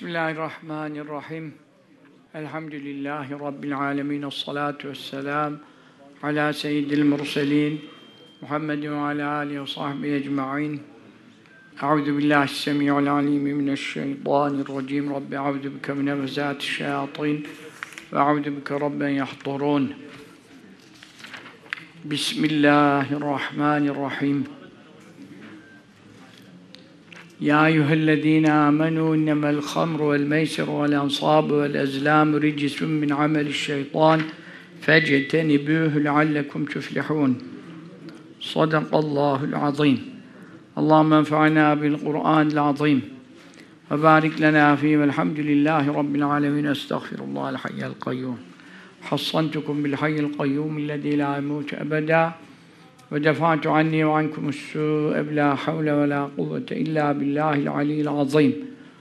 Bismillahirrahmanirrahim. Elhamdülillahi Rabbil alemin. Esselatu vesselam ala seyyidil murselin Muhammedin ve ala alihi ve sahbihi ecma'in. Euzu billahi s-semi'ul alim mineşşeytanirracim. Rabbi euzu bike min hemezati'ş-şeyatin ve euzu bike rabben yahdurun. Bismillahirrahmanirrahim. يا أيها الذين آمنوا إنما الخمر والميسر والأنصاب والأزلام رجس من عمل الشيطان فاجتنبوه لعلكم تفلحون صدق الله العظيم اللهم انفعنا بالقرآن العظيم وبارك لنا فيه والحمد لله رب العالمين استغفر الله الحي القيوم حصنتكم بالحي القيوم الذي لا يموت أبدا وَدَفَعْتُ عَنِّي وَعَنْكُمُ السُّوءَ بِلَا حَوْلَ وَلَا قُوَّةَ إِلَّا بِاللّٰهِ الْعَلِيِّ الْعَظِيمِ.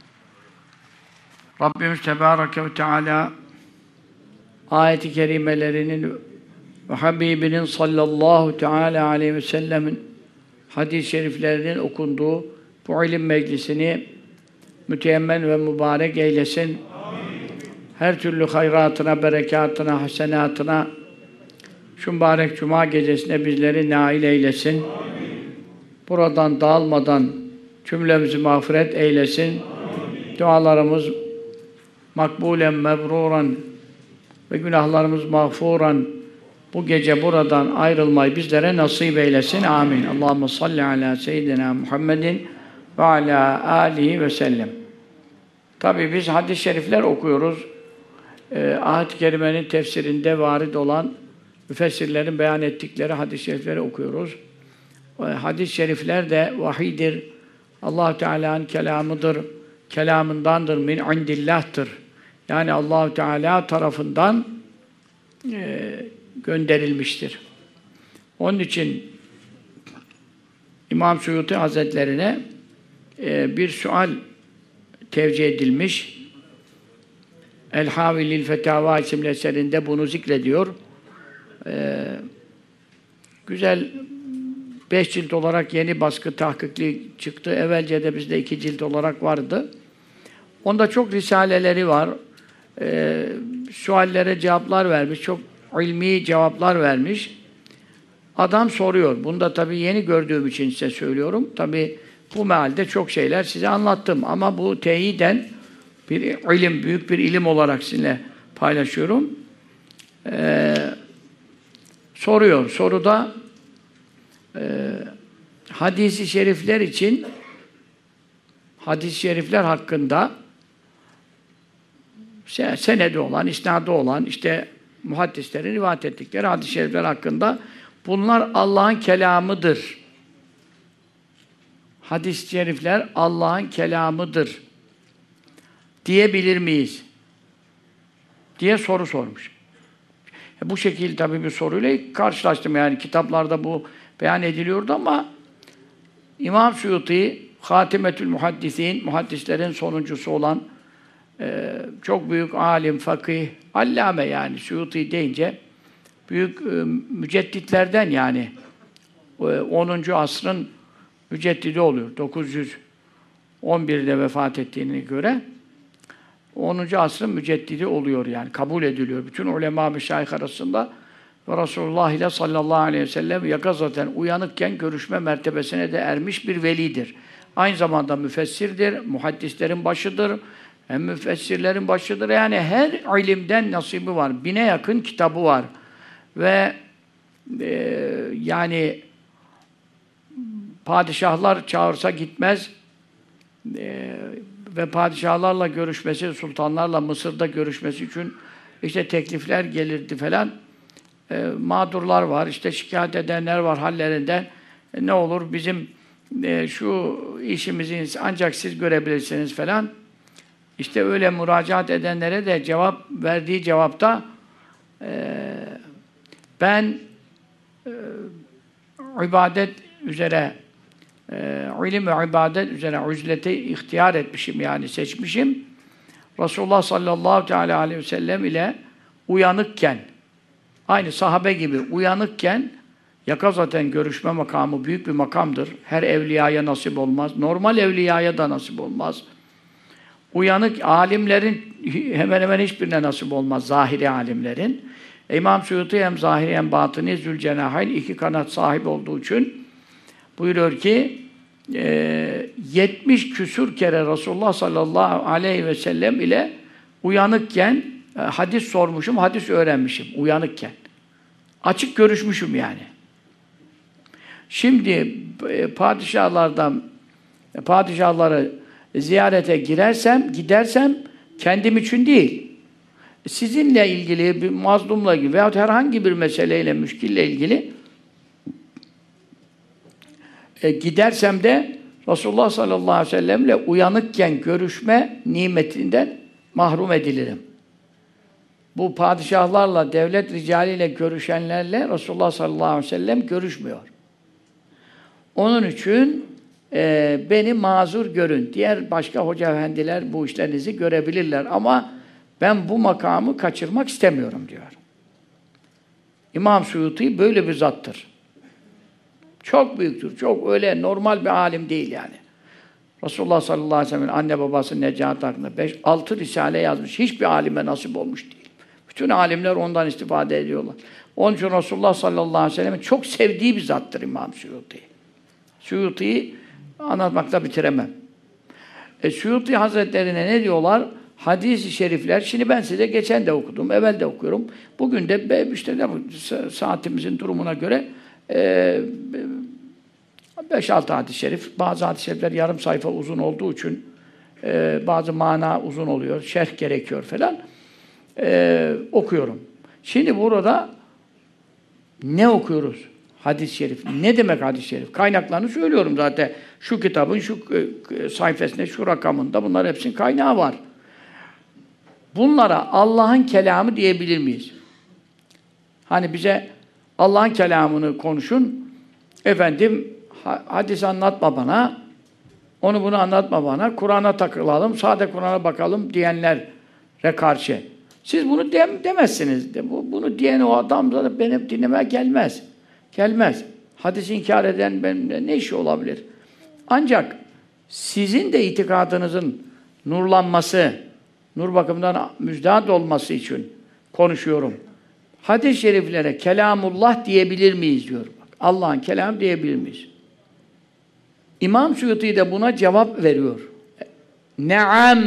Rabbimiz Tebareke ve Teala ayet-i kerimelerinin ve Habibinin sallallahu teala aleyhi ve sellemin hadis-i şeriflerinin okunduğu bu ilim meclisini müteemmen ve mübarek eylesin. Amin. Her türlü hayratına, berekatına, hasenatına şu mübarek cuma gecesine bizleri nail eylesin. Amin. Buradan dağılmadan cümlemizi mağfiret eylesin. Amin. Dualarımız makbulen, mebruran ve günahlarımız mağfuran bu gece buradan ayrılmayı bizlere nasip eylesin. Amin. Allahumme salli ala seyyidina Muhammedin ve ala alihi ve sellem. Tabii biz hadis-i şerifler okuyoruz. Ayet-i kerimenin tefsirinde varid olan müfessirlerin beyan ettikleri hadis-i şerifleri okuyoruz. Hadis-i şerifler de vahiydir. Allah-u Teala'nın kelamıdır. Kelamındandır. Min indillah'tır. Yani Allah-u Teala tarafından gönderilmiştir. Onun için İmam Suyuti Hazretlerine bir sual tevcih edilmiş. El-Havi lil-Fetava isimli eserinde bunu zikrediyor. Güzel 5 cilt olarak yeni baskı tahkikli çıktı. Evvelce de bizde 2 cilt olarak vardı. Onda çok risaleleri var. Suallere cevaplar vermiş. Çok ilmi cevaplar vermiş. Adam soruyor. Bunu da tabii yeni gördüğüm için size söylüyorum. Tabii bu mealde çok şeyler size anlattım. Ama bu teyiden bir ilim, büyük bir ilim olarak sizinle paylaşıyorum. Soruyor. Soruda hadis-i şerifler için hadis-i şerifler hakkında senedi olan, isnadı olan işte muhaddislerin rivayet ettikleri hadis-i şerifler hakkında bunlar Allah'ın kelamıdır. Hadis-i şerifler Allah'ın kelamıdır diyebilir miyiz? Diye soru sormuş. Bu şekilde tabii bir soruyla karşılaştım. Yani kitaplarda bu beyan ediliyordu ama İmam Suyuti, Hatimetül Muhaddisin, muhaddislerin sonuncusu olan çok büyük alim, fakih, allame yani Suyuti deyince büyük mücedditlerden yani 10. asrın müceddidi oluyor. 911'de vefat ettiğine göre 10. asrın müceddidi oluyor yani. Kabul ediliyor. Bütün ulema meşayih arasında ve Resulullah ile sallallahu aleyhi ve sellem yakazaten uyanıkken görüşme mertebesine de ermiş bir velidir. Aynı zamanda müfessirdir, muhaddislerin başıdır, hem müfessirlerin başıdır. Yani her ilimden nasibi var. 1000'e yakın kitabı var. Ve yani padişahlar çağırsa gitmez. Ve padişahlarla görüşmesi, sultanlarla Mısır'da görüşmesi için işte teklifler gelirdi falan. Mağdurlar var, işte şikayet edenler var hallerinden. Ne olur bizim şu işimizi ancak siz görebilirsiniz falan. İşte öyle müracaat edenlere de verdiği cevapta ben ibadet üzere ilim ve ibadet üzere uzleti ihtiyar etmişim yani seçmişim. Resulullah sallallahu teala aleyhi ve sellem ile uyanıkken aynı sahabe gibi uyanıkken yakazaten görüşme makamı büyük bir makamdır. Her evliyaya nasip olmaz. Normal evliyaya da nasip olmaz. Uyanık alimlerin hemen hemen hiçbirine nasip olmaz, zahiri alimlerin. İmam Suyuti hem zahiri hem batini Zülcenahayn iki kanat sahibi olduğu için buyuruyor ki 70 küsur kere Resulullah sallallahu aleyhi ve sellem ile uyanıkken hadis sormuşum, hadis öğrenmişim uyanıkken. Açık görüşmüşüm yani. Şimdi padişahları ziyarete gidersem kendim için değil. Sizinle ilgili, bir mazlumla ilgili veyahut herhangi bir meseleyle, müşkille ilgili gidersem de Resulullah sallallahu aleyhi ve sellemle uyanıkken görüşme nimetinden mahrum edilirim. Bu padişahlarla, devlet ricaliyle görüşenlerle Resulullah sallallahu aleyhi ve sellem görüşmüyor. Onun için beni mazur görün. Diğer başka hoca efendiler bu işlerinizi görebilirler ama ben bu makamı kaçırmak istemiyorum diyor. İmam Suyuti böyle bir zattır. Çok büyüktür. Çok öyle normal bir alim değil yani. Resulullah sallallahu aleyhi ve sellem'in anne babası Necat hakkında 5-6 risale yazmış. Hiçbir alime nasip olmuş değil. Bütün alimler ondan istifade ediyorlar. Onun için Resulullah sallallahu aleyhi ve sellem'in çok sevdiği bir zattır İmam Suyuti. Suyuti'yi anlatmakta bitiremem. Suyuti Hazretlerine ne diyorlar? Hadis-i şerifler, şimdi ben size geçen de okudum, evvel de okuyorum. Bugün de işte saatimizin durumuna göre 5-6 hadis-i şerif, bazı hadis-i şerifler yarım sayfa uzun olduğu için bazı mana uzun oluyor, şerh gerekiyor falan. Okuyorum. Şimdi burada ne okuyoruz? Hadis-i şerif. Ne demek hadis-i şerif? Kaynaklarını söylüyorum zaten. Şu kitabın şu sayfasında, şu rakamında bunlar hepsinin kaynağı var. Bunlara Allah'ın kelamı diyebilir miyiz? Hani bize Allah'ın kelamını konuşun, efendim hadis anlatma bana, onu bunu anlatma bana, Kur'an'a takılalım, sade Kur'an'a bakalım diyenlere karşı. Siz bunu demezsiniz. Bunu diyen o adam da benim dinlemeye gelmez. Gelmez. Hadis inkar eden benimle ne işi olabilir? Ancak sizin de itikadınızın nurlanması, nur bakımından müjdat olması için konuşuyorum. Hadis-i şeriflere kelamullah diyebilir miyiz diyor. Allah'ın kelamı diyebilir miyiz? İmam Suyuti de buna cevap veriyor. Ne'am.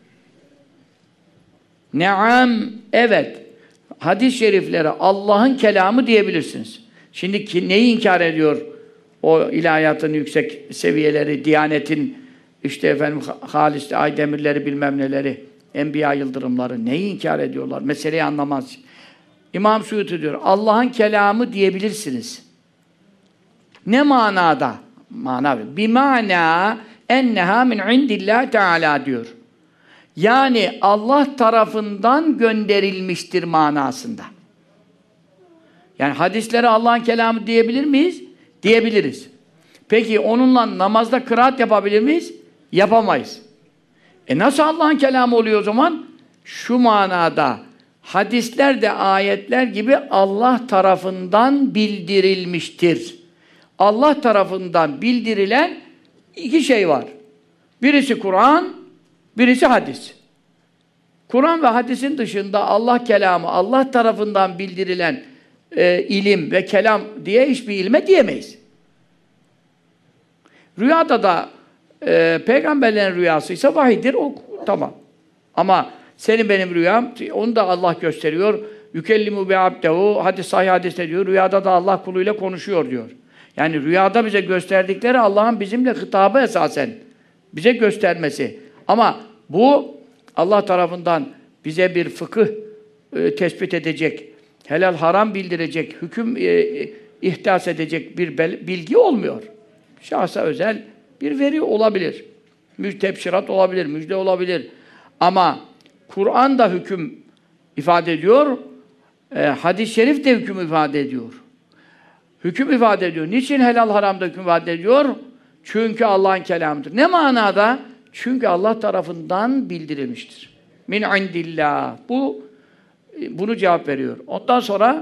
Ne'am. Evet. Hadis-i şeriflere Allah'ın kelamı diyebilirsiniz. Şimdi neyi inkar ediyor? O ilahiyatın yüksek seviyeleri, diyanetin işte efendim halis aydemirleri bilmem neleri, enbiya yıldırımları neyi inkar ediyorlar? Meseleyi anlamaz. İmam Suyuti diyor, Allah'ın kelamı diyebilirsiniz. Ne manada? Mana bimana enneha min indillah Teala diyor. Yani Allah tarafından gönderilmiştir manasında. Yani hadislere Allah'ın kelamı diyebilir miyiz? Diyebiliriz. Peki onunla namazda kıraat yapabilir miyiz? Yapamayız. Nasıl Allah'ın kelamı oluyor o zaman? Şu manada hadisler de ayetler gibi Allah tarafından bildirilmiştir. Allah tarafından bildirilen iki şey var. Birisi Kur'an, birisi hadis. Kur'an ve hadisin dışında Allah kelamı, Allah tarafından bildirilen ilim ve kelam diye hiçbir ilme diyemeyiz. Rüyada da peygamberlerin rüyasıysa vahiydir, o tamam. Ama senin benim rüyam, onu da Allah gösteriyor. Yükellimu bi abdehu, hadis sahih hadiste diyor, rüyada da Allah kuluyla konuşuyor diyor. Yani rüyada bize gösterdikleri Allah'ın bizimle hitabı esasen. Bize göstermesi. Ama bu Allah tarafından bize bir fıkıh tespit edecek, helal haram bildirecek, hüküm ihdas edecek bir bilgi olmuyor. Şahsa özel bir veri olabilir. Tebşirat olabilir, müjde olabilir. Ama Kur'an da hüküm ifade ediyor, hadis-i şerif de hüküm ifade ediyor. Hüküm ifade ediyor. Niçin helal haramda hüküm ifade ediyor? Çünkü Allah'ın kelamıdır. Ne manada? Çünkü Allah tarafından bildirilmiştir. Min indillah. Bunu cevap veriyor. Ondan sonra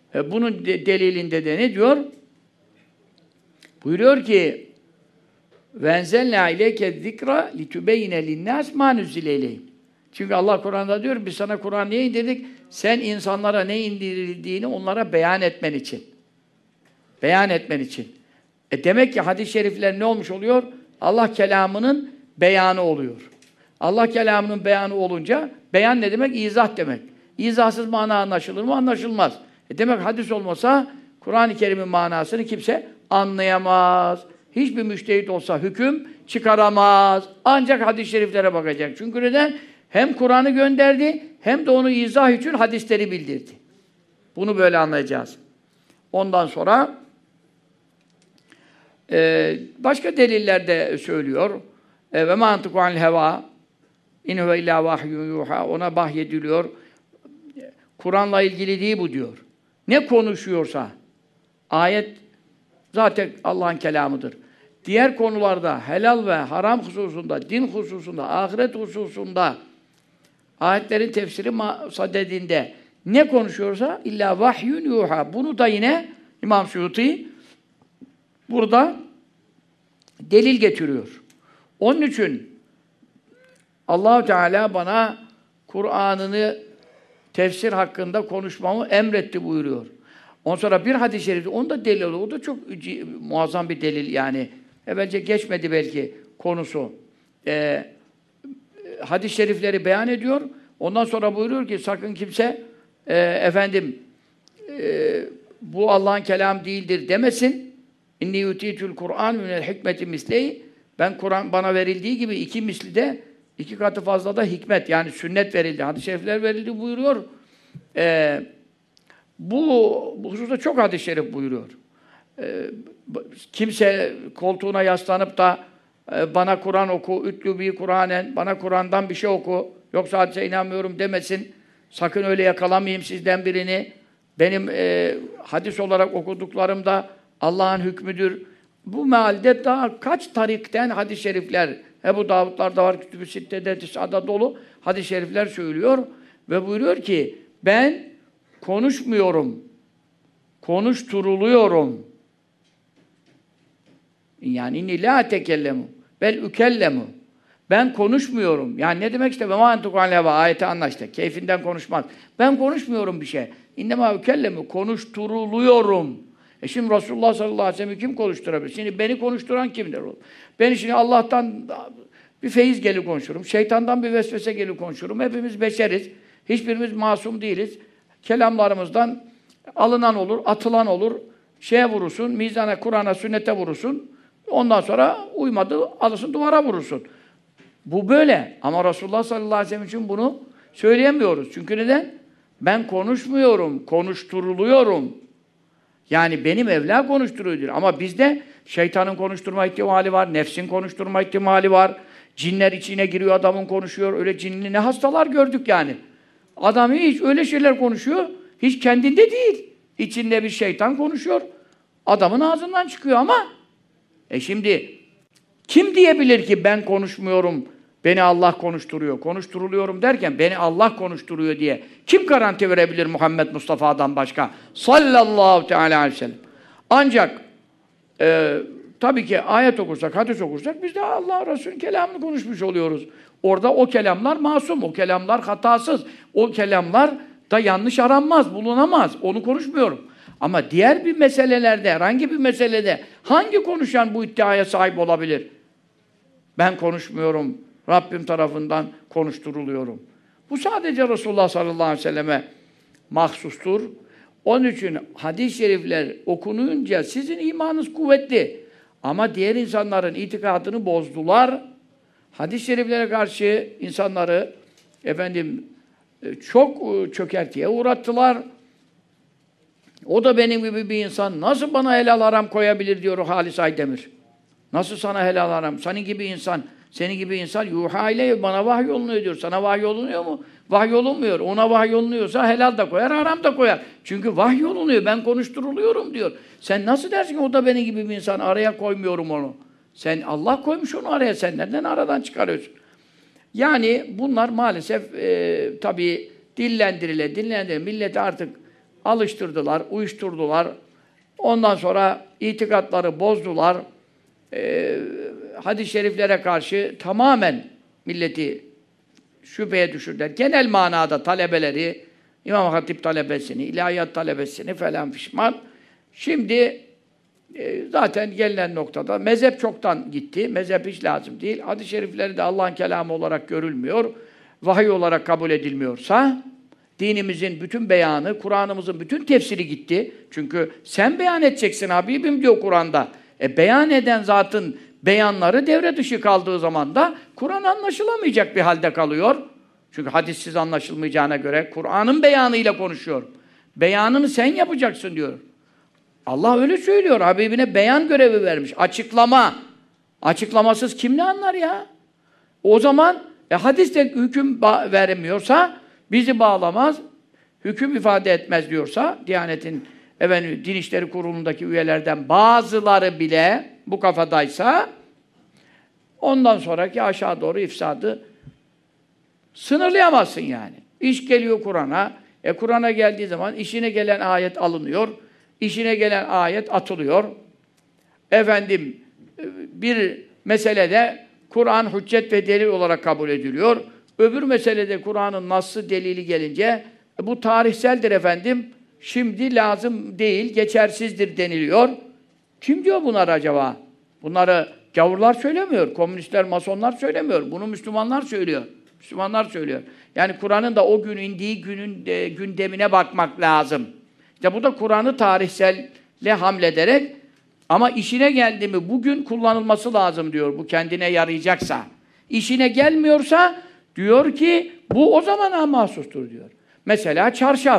bunun delilinde de ne diyor? Buyuruyor ki Ve enzelnâ ileyke zikra litübeyne linnâs mâ nüzzile ileyhim. Çünkü Allah Kur'an'da diyor, biz sana Kur'an niye indirdik? Sen insanlara ne indirildiğini onlara beyan etmen için. Beyan etmen için. Demek ki hadis-i şerifler ne olmuş oluyor? Allah kelamının beyanı oluyor. Allah kelamının beyanı olunca, beyan ne demek? İzah demek. İzahsız mana anlaşılır mı? Anlaşılmaz. Demek hadis olmasa, Kur'an-ı Kerim'in manasını kimse anlayamaz. Hiçbir müştehit olsa hüküm çıkaramaz. Ancak hadis-i şeriflere bakacak. Çünkü neden? Hem Kur'an'ı gönderdi, hem de onu izah için hadisleri bildirdi. Bunu böyle anlayacağız. Ondan sonra başka deliller de söylüyor. Ve mantıku anil heva in huve illa vahyun yuha. Ona vahyediliyor. Kur'an'la ilgili değil bu diyor. Ne konuşuyorsa ayet zaten Allah'ın kelamıdır. Diğer konularda helal ve haram hususunda, din hususunda, ahiret hususunda ayetlerin tefsiri sadedinde ne konuşuyorsa illa vahyun yuha. Bunu da yine İmam Suyuti burada delil getiriyor. Onun için Allah-u Teala bana Kur'an'ını tefsir hakkında konuşmamı emretti buyuruyor. Ondan sonra bir hadis-i şerifte, onu da delil oluyor. O da çok muazzam bir delil yani. Evvelce geçmedi belki konusu. Hadis-i şerifleri beyan ediyor. Ondan sonra buyuruyor ki sakın kimse bu Allah'ın kelamı değildir demesin. İnni yutîtül Kur'an minel hikmeti misleyi. Ben Kur'an bana verildiği gibi iki misli de, iki katı fazla da hikmet yani sünnet verildi. Hadis-i şerifler verildi buyuruyor. Bu hususta çok hadis-i şerif buyuruyor. Kimse koltuğuna yaslanıp da bana Kur'an oku, ütlü Kur'anen, bana Kur'an'dan bir şey oku, yoksa hadise inanmıyorum demesin. Sakın öyle yakalamayayım sizden birini. Benim hadis olarak okuduklarımda Allah'ın hükmüdür. Bu mealde daha kaç tarikten hadis-i şerifler, Ebu Davudlar'da var, Kütüb-i Sitte'de, Tis'ada dolu hadis-i şerifler söylüyor ve buyuruyor ki ben konuşmuyorum, konuşturuluyorum. Yani inni la tekellemu bel ukellemu. Ben konuşmuyorum. Yani ne demek işte? Ve ma entuku anil heva. Ayeti anlaştık. Keyfinden konuşmaz. Ben konuşmuyorum bir şey. İnnemâ ukellemu. Konuşturuluyorum. Şimdi Resulullah sallallahu aleyhi ve sellem'i kim konuşturabilir? Şimdi beni konuşturan kimdir? Beni şimdi Allah'tan bir feyiz gelir konuşurum. Şeytandan bir vesvese gelir konuşurum. Hepimiz beşeriz. Hiçbirimiz masum değiliz. Kelamlarımızdan alınan olur, atılan olur. Şeye vurursun, mizana, Kur'an'a, sünnete vurursun. Ondan sonra uymadı, alırsın duvara vurursun. Bu böyle. Ama Resulullah sallallahu aleyhi ve sellem için bunu söyleyemiyoruz. Çünkü neden? Ben konuşmuyorum, konuşturuluyorum. Yani benim Mevla konuşturuyor diyor. Ama bizde şeytanın konuşturma ihtimali var, nefsin konuşturma ihtimali var. Cinler içine giriyor, adamın konuşuyor. Öyle cinli ne hastalar gördük yani. Adam hiç öyle şeyler konuşuyor, hiç kendinde değil. İçinde bir şeytan konuşuyor. Adamın ağzından çıkıyor ama şimdi kim diyebilir ki ben konuşmuyorum, beni Allah konuşturuyor. Konuşturuluyorum derken beni Allah konuşturuyor diye kim garanti verebilir Muhammed Mustafa'dan başka? Sallallahu teala aleyhi ve sellem. Ancak tabii ki ayet okursak, hadis okursak biz de Allah Resulü'nün kelamını konuşmuş oluyoruz. Orada o kelamlar masum, o kelamlar hatasız. O kelamlar da yanlış aranmaz, bulunamaz. Onu konuşmuyorum. Ama diğer bir meselelerde, herhangi bir meselede hangi konuşan bu iddiaya sahip olabilir? Ben konuşmuyorum, Rabbim tarafından konuşturuluyorum. Bu sadece Resulullah sallallahu aleyhi ve selleme mahsustur. Onun için hadis-i şerifler okununca sizin imanınız kuvvetli. Ama diğer insanların itikadını bozdular. Hadis-i şeriflere karşı insanları çok çökertiye uğrattılar. O da benim gibi bir insan. Nasıl bana helal haram koyabilir diyor o Halis Aydemir. Nasıl sana helal haram? Senin gibi insan yuha ile bana vahyolunuyor diyor. Sana vahyolunuyor mu? Vahyolunmuyor. Ona vahyolunuyorsa helal da koyar, haram da koyar. Çünkü vahyolunuyor. Ben konuşturuluyorum diyor. Sen nasıl dersin ki o da benim gibi bir insan? Araya koymuyorum onu. Sen Allah koymuş onu araya. Sen nereden aradan çıkarıyorsun? Yani bunlar maalesef tabii dillendirile milleti artık alıştırdılar, uyuşturdular. Ondan sonra itikatları bozdular. hadis-i şeriflere karşı tamamen milleti şüpheye düşürdüler. Genel manada talebeleri, İmam Hatip talebesini, ilahiyat talebesini falan pişman. Şimdi zaten gelinen noktada mezhep çoktan gitti. Mezhep hiç lazım değil. Hadis-i şerifleri de Allah'ın kelamı olarak görülmüyor. Vahiy olarak kabul edilmiyorsa dinimizin bütün beyanı, Kur'an'ımızın bütün tefsiri gitti. Çünkü sen beyan edeceksin Habibim diyor Kur'an'da. Beyan eden zatın beyanları devre dışı kaldığı zaman da Kur'an anlaşılamayacak bir halde kalıyor. Çünkü hadissiz anlaşılmayacağına göre Kur'an'ın beyanıyla konuşuyor. Beyanını sen yapacaksın diyor. Allah öyle söylüyor. Habibine beyan görevi vermiş. Açıklama. Açıklamasız kim ne anlar ya? O zaman hadiste hüküm veremiyorsa bizi bağlamaz, hüküm ifade etmez diyorsa Diyanet'in Din İşleri Kurulu'ndaki üyelerden bazıları bile bu kafadaysa ondan sonraki aşağı doğru ifsadı sınırlayamazsın yani. İş geliyor Kur'an'a. Kur'an'a geldiği zaman işine gelen ayet alınıyor. İşine gelen ayet atılıyor. Bir meselede Kur'an hüccet ve delil olarak kabul ediliyor. Öbür meselede Kur'an'ın nassı delili gelince bu tarihseldir şimdi lazım değil, geçersizdir deniliyor. Kim diyor bunlar acaba? Bunları gavurlar söylemiyor, komünistler, masonlar söylemiyor. Bunu Müslümanlar söylüyor. Müslümanlar söylüyor. Yani Kur'an'ın da o gün indiği günün gündemine bakmak lazım. İşte bu da Kur'an'ı tarihselle hamlederek ama işine geldi mi bugün kullanılması lazım diyor. Bu kendine yarayacaksa. İşine gelmiyorsa diyor ki bu o zamana mahsustur diyor. Mesela çarşaf.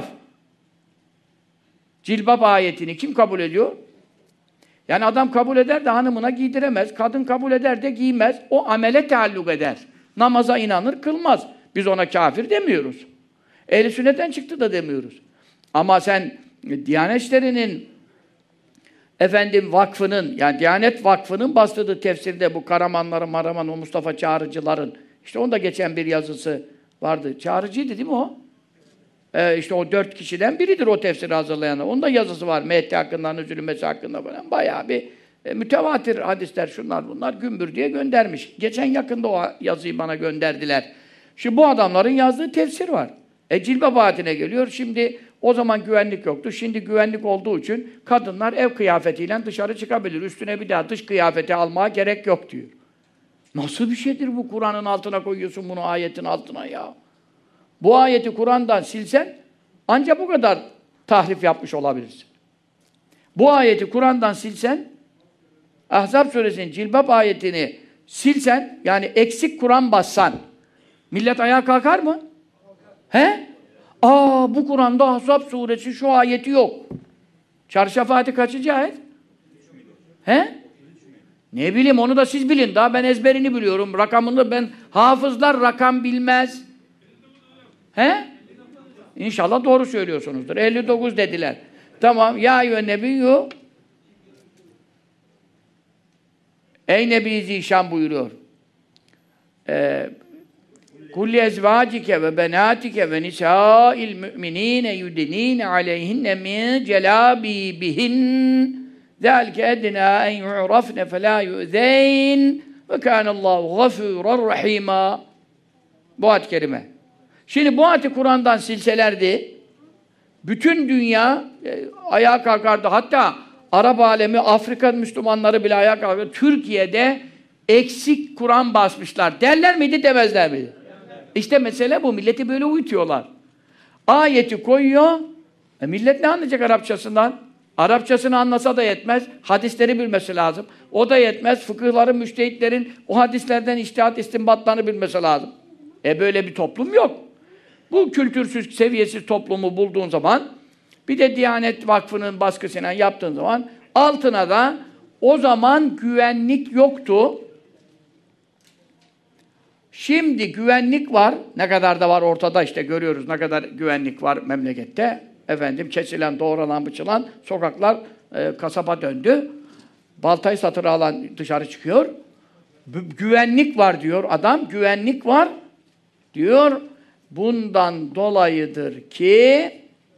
Cilbab ayetini kim kabul ediyor? Yani adam kabul eder de hanımına giydiremez. Kadın kabul eder de giymez. O amele taalluk eder. Namaza inanır, kılmaz. Biz ona kafir demiyoruz. Ehl-i sünnetten çıktı da demiyoruz. Ama sen Diyanet İşleri'nin vakfının, yani Diyanet Vakfı'nın bastığı tefsirde bu Karamanların, o Mustafa Çağrıcıların, işte onda geçen bir yazısı vardı. Çağrıcıydı değil mi o? İşte o 4 kişiden biridir o tefsiri hazırlayanlar. Onun da yazısı var. Mehdi hakkında, üzülmesi hakkında falan. Bayağı bir mütevatir hadisler, şunlar bunlar, gümbür diye göndermiş. Geçen yakında o yazıyı bana gönderdiler. Şimdi bu adamların yazdığı tefsir var. Cilbab ayetine geliyor. Şimdi o zaman güvenlik yoktu. Şimdi güvenlik olduğu için kadınlar ev kıyafetiyle dışarı çıkabilir. Üstüne bir daha dış kıyafeti almaya gerek yok diyor. Nasıl bir şeydir bu? Kur'an'ın altına koyuyorsun bunu ayetin altına ya. Bu ayeti Kur'an'dan silsen ancak bu kadar tahrif yapmış olabilirsin. Bu ayeti Kur'an'dan silsen Ahzab suresinin Cilbab ayetini silsen yani eksik Kur'an bassan millet ayağa kalkar mı? He? Bu Kur'an'da Ahzab suresi şu ayeti yok. Çarşaf ayeti kaçıncı ayet? He? Ne bileyim onu da siz bilin. Daha ben ezberini biliyorum. Rakamını ben hafızlar rakam bilmez. He? İnşallah doğru söylüyorsunuzdur. 59 dediler. Tamam. Ya eyyühen nebiyyü ey Nebi Zişan buyuruyor. Kulli ezvacike ve benatike ve nisâil mü'minîne yudinîne aleyhinne min celâbîbihin ذَٰلِكَ اَدْنَا اَنْ يُعْرَفْنَ فَلَا يُؤْذَيْنَ وَكَانَ اللّٰهُ غَفُورًا رَحِيمًا. Bu ayet-i kerime. Şimdi bu ayeti Kur'an'dan silselerdi, bütün dünya ayağa kalkardı. Hatta Arap alemi, Afrika Müslümanları bile ayağa kalkardı. Türkiye'de eksik Kur'an basmışlar. Derler miydi, demezler miydi? İşte mesele bu. Milleti böyle uyutuyorlar. Ayeti koyuyor. Millet ne anlayacak Arapçasından? Arapçasını anlasa da yetmez. Hadisleri bilmesi lazım. O da yetmez. Fıkıhların, müştehitlerin o hadislerden içtihat istinbatlarını bilmesi lazım. Böyle bir toplum yok. Bu kültürsüz, seviyesiz toplumu bulduğun zaman bir de Diyanet Vakfı'nın baskısıyla yaptığın zaman altına da o zaman güvenlik yoktu. Şimdi güvenlik var. Ne kadar da var ortada işte görüyoruz ne kadar güvenlik var memlekette. Kesilen, doğranan, biçilen sokaklar kasaba döndü. Baltayı satıra alan dışarı çıkıyor. Güvenlik var diyor adam. Güvenlik var diyor. Bundan dolayıdır ki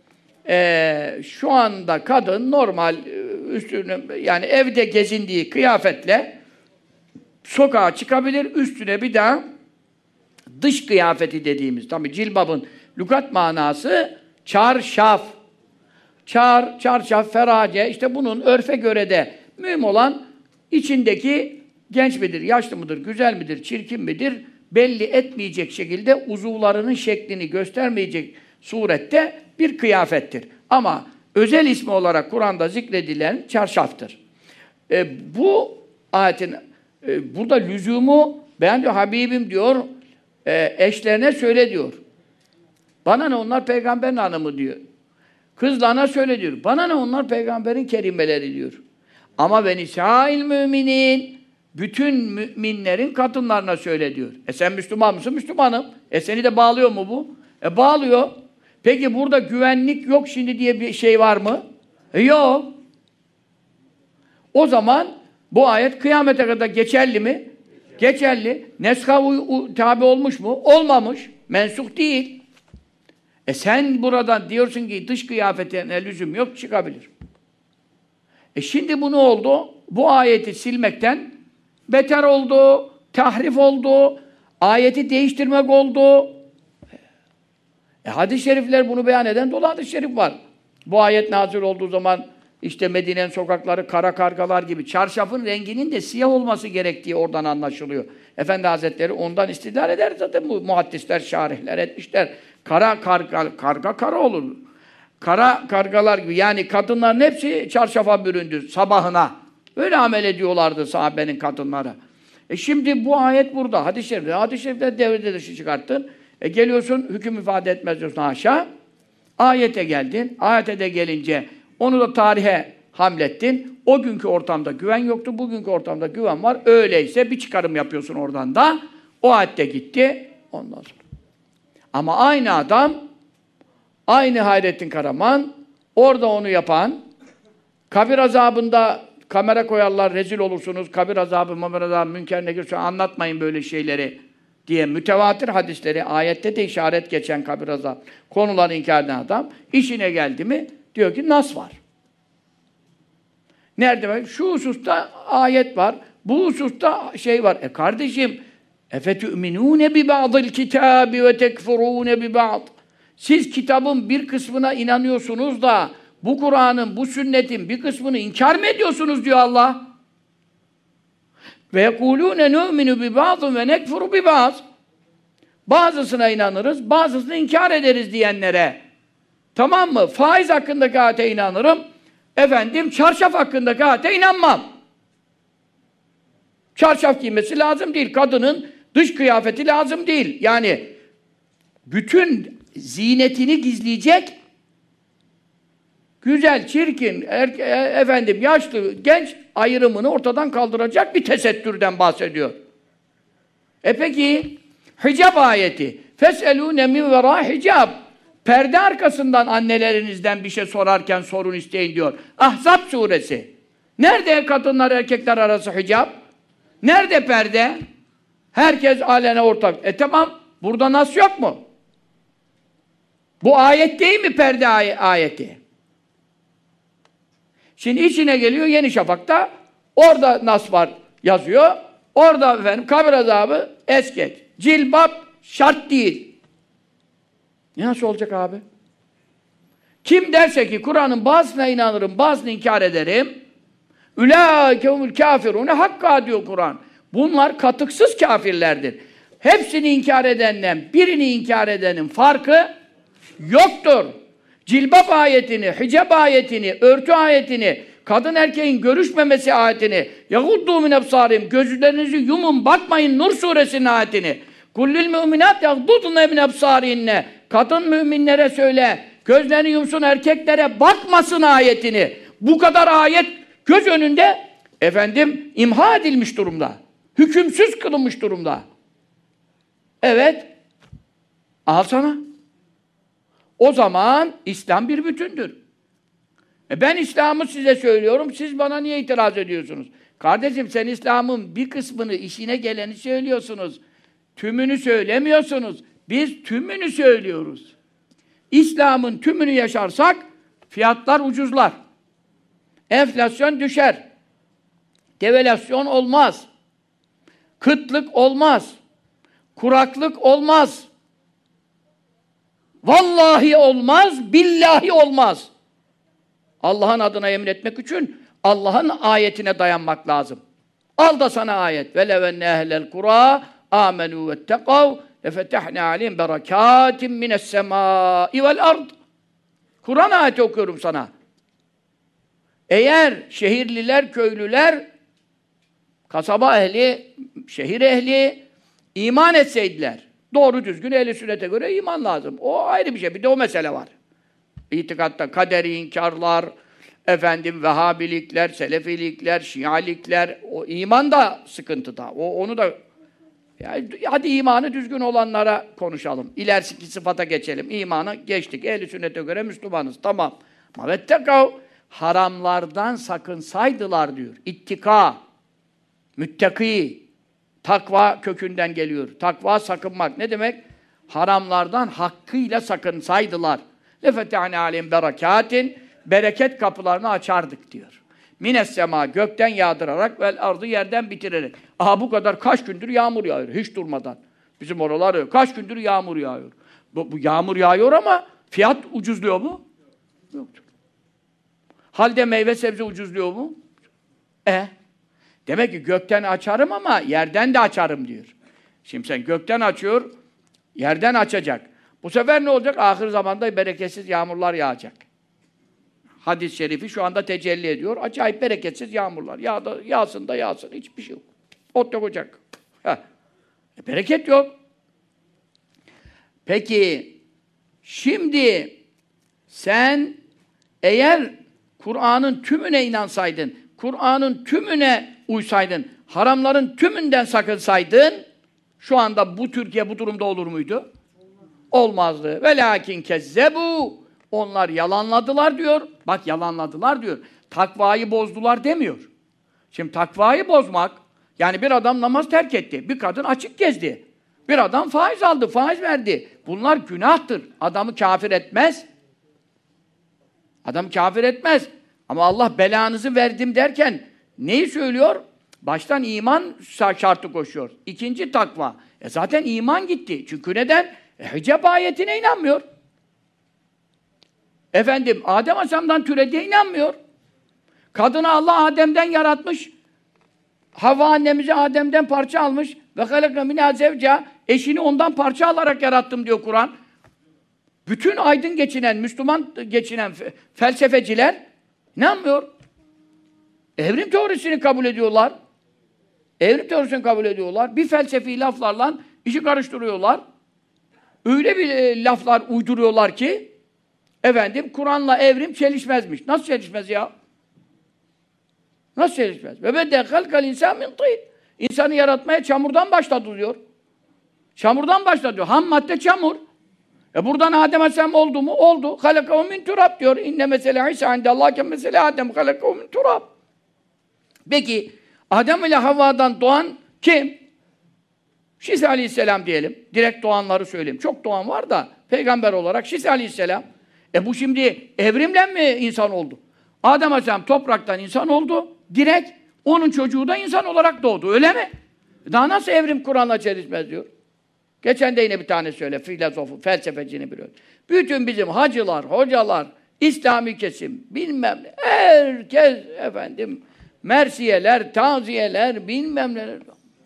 şu anda kadın normal üstünü yani evde gezindiği kıyafetle sokağa çıkabilir, üstüne bir daha dış kıyafeti dediğimiz, tabi cilbabın lügat manası çarşaf. Çarşaf, ferace, işte bunun örfe göre de mühim olan içindeki genç midir, yaşlı mıdır, güzel midir, çirkin midir belli etmeyecek şekilde uzuvlarının şeklini göstermeyecek surette bir kıyafettir. Ama özel ismi olarak Kur'an'da zikredilen çarşaftır. Bu ayetin burada lüzumu, ben diyor Habibim diyor, eşlerine söyle diyor. Bana ne onlar peygamberin hanımı diyor. Kızlarına söyle diyor. Bana ne onlar peygamberin kerimeleri diyor. Ama ve nisâil müminin, bütün müminlerin kadınlarına söyle diyor. Sen Müslüman mısın? Müslümanım. Seni de bağlıyor mu bu? Bağlıyor. Peki burada güvenlik yok şimdi diye bir şey var mı? Yok. O zaman bu ayet kıyamete kadar geçerli mi? Geçerli. Neskha tabi olmuş mu? Olmamış. Mensuh değil. Sen buradan diyorsun ki dış kıyafetine lüzum yok, çıkabilir. Şimdi bu ne oldu? Bu ayeti silmekten beter oldu, tahrif oldu, ayeti değiştirmek oldu. Hadis-i şerifler bunu beyan eden dolu hadis-i şerif var. Bu ayet nazil olduğu zaman işte Medine'nin sokakları kara kargalar gibi, çarşafın renginin de siyah olması gerektiği oradan anlaşılıyor. Efendi Hazretleri ondan istidlal eder zaten bu muhaddisler, şarihler etmişler. Karga kara olur. Kara kargalar gibi, yani kadınların hepsi çarşafa büründü sabahına. Öyle amel ediyorlardı sahabenin kadınları. Şimdi bu ayet burada. Hadis-i şerifler. Hadis-i şerifler devrede dışı çıkarttın. Geliyorsun, hüküm ifade etmez diyorsun haşa. Ayete geldin. Ayete de gelince onu da tarihe hamlettin. O günkü ortamda güven yoktu. Bugünkü ortamda güven var. Öyleyse bir çıkarım yapıyorsun oradan da. O ayette gitti. Ondan sonra. Ama aynı adam, aynı Hayrettin Karaman, orada onu yapan, kabir azabında kamera koyarlar, rezil olursunuz, kabir azabı, mamer azabı, münker nekir, anlatmayın böyle şeyleri diye mütevatir hadisleri, ayette de işaret geçen kabir azabı, konuları inkar eden adam, işine geldi mi, diyor ki nas var. Nerede var? Şu hususta ayet var, bu hususta şey var. Kardeşim, اَفَتُؤْمِنُونَ بِبَعْضِ الْكِتَابِ وَتَكْفُرُونَ بِبَعْضِ. Siz kitabın bir kısmına inanıyorsunuz da bu Kur'an'ın, bu sünnetin bir kısmını inkar mı ediyorsunuz diyor Allah. وَيَقُولُونَ نُؤْمِنُ بِبَعْضٍ وَنَكْفُرُ بِبَعْضٍ. Bazısına inanırız, bazısını inkar ederiz diyenlere. Tamam mı? Faiz hakkındaki ayete inanırım. Çarşaf hakkındaki ayete inanmam. Çarşaf giymesi lazım değil. Kadının dış kıyafeti lazım değil. Yani bütün zinetini gizleyecek, güzel, çirkin, yaşlı, genç ayrımını ortadan kaldıracak bir tesettürden bahsediyor. Peki, hicab ayeti. فَسْأَلُونَ مِنْ وَرَا hicab. Perde arkasından annelerinizden bir şey sorarken sorun isteyin diyor. Ahzab suresi. Nerede kadınlar erkekler arası hicab? Nerede perde? Herkes alene ortak. Tamam, burada nas yok mu? Bu ayet değil mi perde ayeti? Şimdi içine geliyor Yeni Şafak'ta, orada nas var yazıyor. Orada kabir azabı es geç. Cilbap şart değil. Nasıl olacak abi? Kim derse ki Kur'an'ın bazısına inanırım, bazısını inkar ederim, ülâkehumul kâfirûne hakka diyor Kur'an. Bunlar katıksız kafirlerdir. Hepsini inkar edenden, birini inkar edenin farkı yoktur. Cilbap ayetini, hicab ayetini, örtü ayetini, kadın erkeğin görüşmemesi ayetini, yaguddu min ebsârim, gözlerinizi yumun, bakmayın Nur suresinin ayetini, kullil müminat yagdudne min ebsârinne, kadın müminlere söyle, gözlerini yumsun, erkeklere bakmasın ayetini. Bu kadar ayet göz önünde imha edilmiş durumda. Hükümsüz kılınmış durumda. Evet. Al sana. O zaman İslam bir bütündür. Ben İslam'ı size söylüyorum, siz bana niye itiraz ediyorsunuz? Kardeşim sen İslam'ın bir kısmını, işine geleni söylüyorsunuz. Tümünü söylemiyorsunuz. Biz tümünü söylüyoruz. İslam'ın tümünü yaşarsak fiyatlar ucuzlar. Enflasyon düşer. Devalüasyon olmaz. Kıtlık olmaz. Kuraklık olmaz. Vallahi olmaz, billahi olmaz. Allah'ın adına yemin etmek için Allah'ın ayetine dayanmak lazım. Al da sana ayet. وَلَوَنَّ اَهْلَ الْقُرَى آمَنُوا وَاتَّقَوْا لَفَتَحْنَا عَلَيْهِمْ بَرَكَاتٍ مِنَ السَّمَاءِ وَالْأَرْضِ. Kur'an ayeti okuyorum sana. Eğer şehirliler, köylüler, kasaba ehli, şehir ehli iman etseydiler, doğru düzgün ehl-i sünnete göre iman lazım. O ayrı bir şey. Bir de o mesele var. İtikatta kaderi inkarlar, Vehhabilikler, Selefilikler, Şialikler, o iman da sıkıntıda. Onu da yani, hadi imanı düzgün olanlara konuşalım. İleriki sıfata geçelim. İmanı geçtik. Ehl-i sünnete göre Müslümanız. Tamam. Ama vettekav haramlardan sakınsaydılar diyor. İttika, müttaki, takva kökünden geliyor. Takva sakınmak. Ne demek? Haramlardan hakkıyla sakınsaydılar. لَفَتَعْنَا عَلَيْهِمْ بَرَكَاتٍ bereket kapılarını açardık diyor. Mines sema gökten yağdırarak vel ardı yerden bitirerek. Aha bu kadar kaç gündür yağmur yağıyor hiç durmadan. Bizim oralar kaç gündür yağmur yağıyor. Bu yağmur yağıyor ama fiyat ucuzluyor mu? Yoktur. Halde meyve sebze ucuzluyor mu? Demek ki gökten açarım ama yerden de açarım diyor. Şimdi sen gökten açıyor, yerden açacak. Bu sefer ne olacak? Ahir zamanda bereketsiz yağmurlar yağacak. Hadis-i şerifi şu anda tecelli ediyor. Acayip bereketsiz yağmurlar. Yağsın da yağsın. Hiçbir şey yok. Ot yok ocak. Bereket yok. Peki, şimdi sen eğer Kur'an'ın tümüne inansaydın, Kur'an'ın tümüne uysaydın, haramların tümünden sakınsaydın, şu anda bu Türkiye bu durumda olur muydu? Olmazdı. Velakin kezzebu. Onlar yalanladılar diyor. Bak yalanladılar diyor. Takvayı bozdular demiyor. Şimdi takvayı bozmak, yani bir adam namaz terk etti. Bir kadın açık gezdi. Bir adam faiz aldı, faiz verdi. Bunlar günahtır. Adamı kafir etmez. Adam kafir etmez. Ama Allah belanızı verdim derken neyi söylüyor? Baştan iman şartı koşuyor. İkinci takva. Zaten iman gitti. Çünkü neden? Hicab ayetine inanmıyor. Adem Aleyhisselam'dan türediğe inanmıyor. Kadını Allah Adem'den yaratmış. Havva annemizi Adem'den parça almış. Ve halakna minâ zevca. Eşini ondan parça alarak yarattım diyor Kur'an. Bütün aydın geçinen, Müslüman geçinen felsefeciler inanmıyor. Evrim teorisini kabul ediyorlar. Evrim teorisini kabul ediyorlar. Bir felsefi laflarla işi karıştırıyorlar. Öyle bir laflar uyduruyorlar ki Kur'an'la evrim çelişmezmiş. Nasıl çelişmez ya? Nasıl çelişmez? Ve bedde halkal insan min tîn. İnsanı yaratmaya çamurdan başladı diyor. Çamurdan başladı diyor. Ham madde çamur. Buradan Adem Aleyhisselam oldu mu? Oldu. Halakahu min turab diyor. İnne mesele İsa indellâh kem mesele Adem halakahu min turab. Peki Adem ile Havva'dan doğan kim? Şis Aleyhisselam diyelim. Direkt doğanları söyleyeyim. Çok doğan var da peygamber olarak Şis Aleyhisselam. Bu şimdi evrimle mi insan oldu? Adem Aleyhisselam topraktan insan oldu. Direkt onun çocuğu da insan olarak doğdu. Öyle mi? Daha nasıl evrim Kur'an'la çelişmez diyor. Geçen de yine bir tane söyle. Filozofu, felsefecini biliyor. Bütün bizim hacılar, hocalar, İslami kesim, bilmem ne. Herkes mersiyeler, taziyeler, bilmem neler.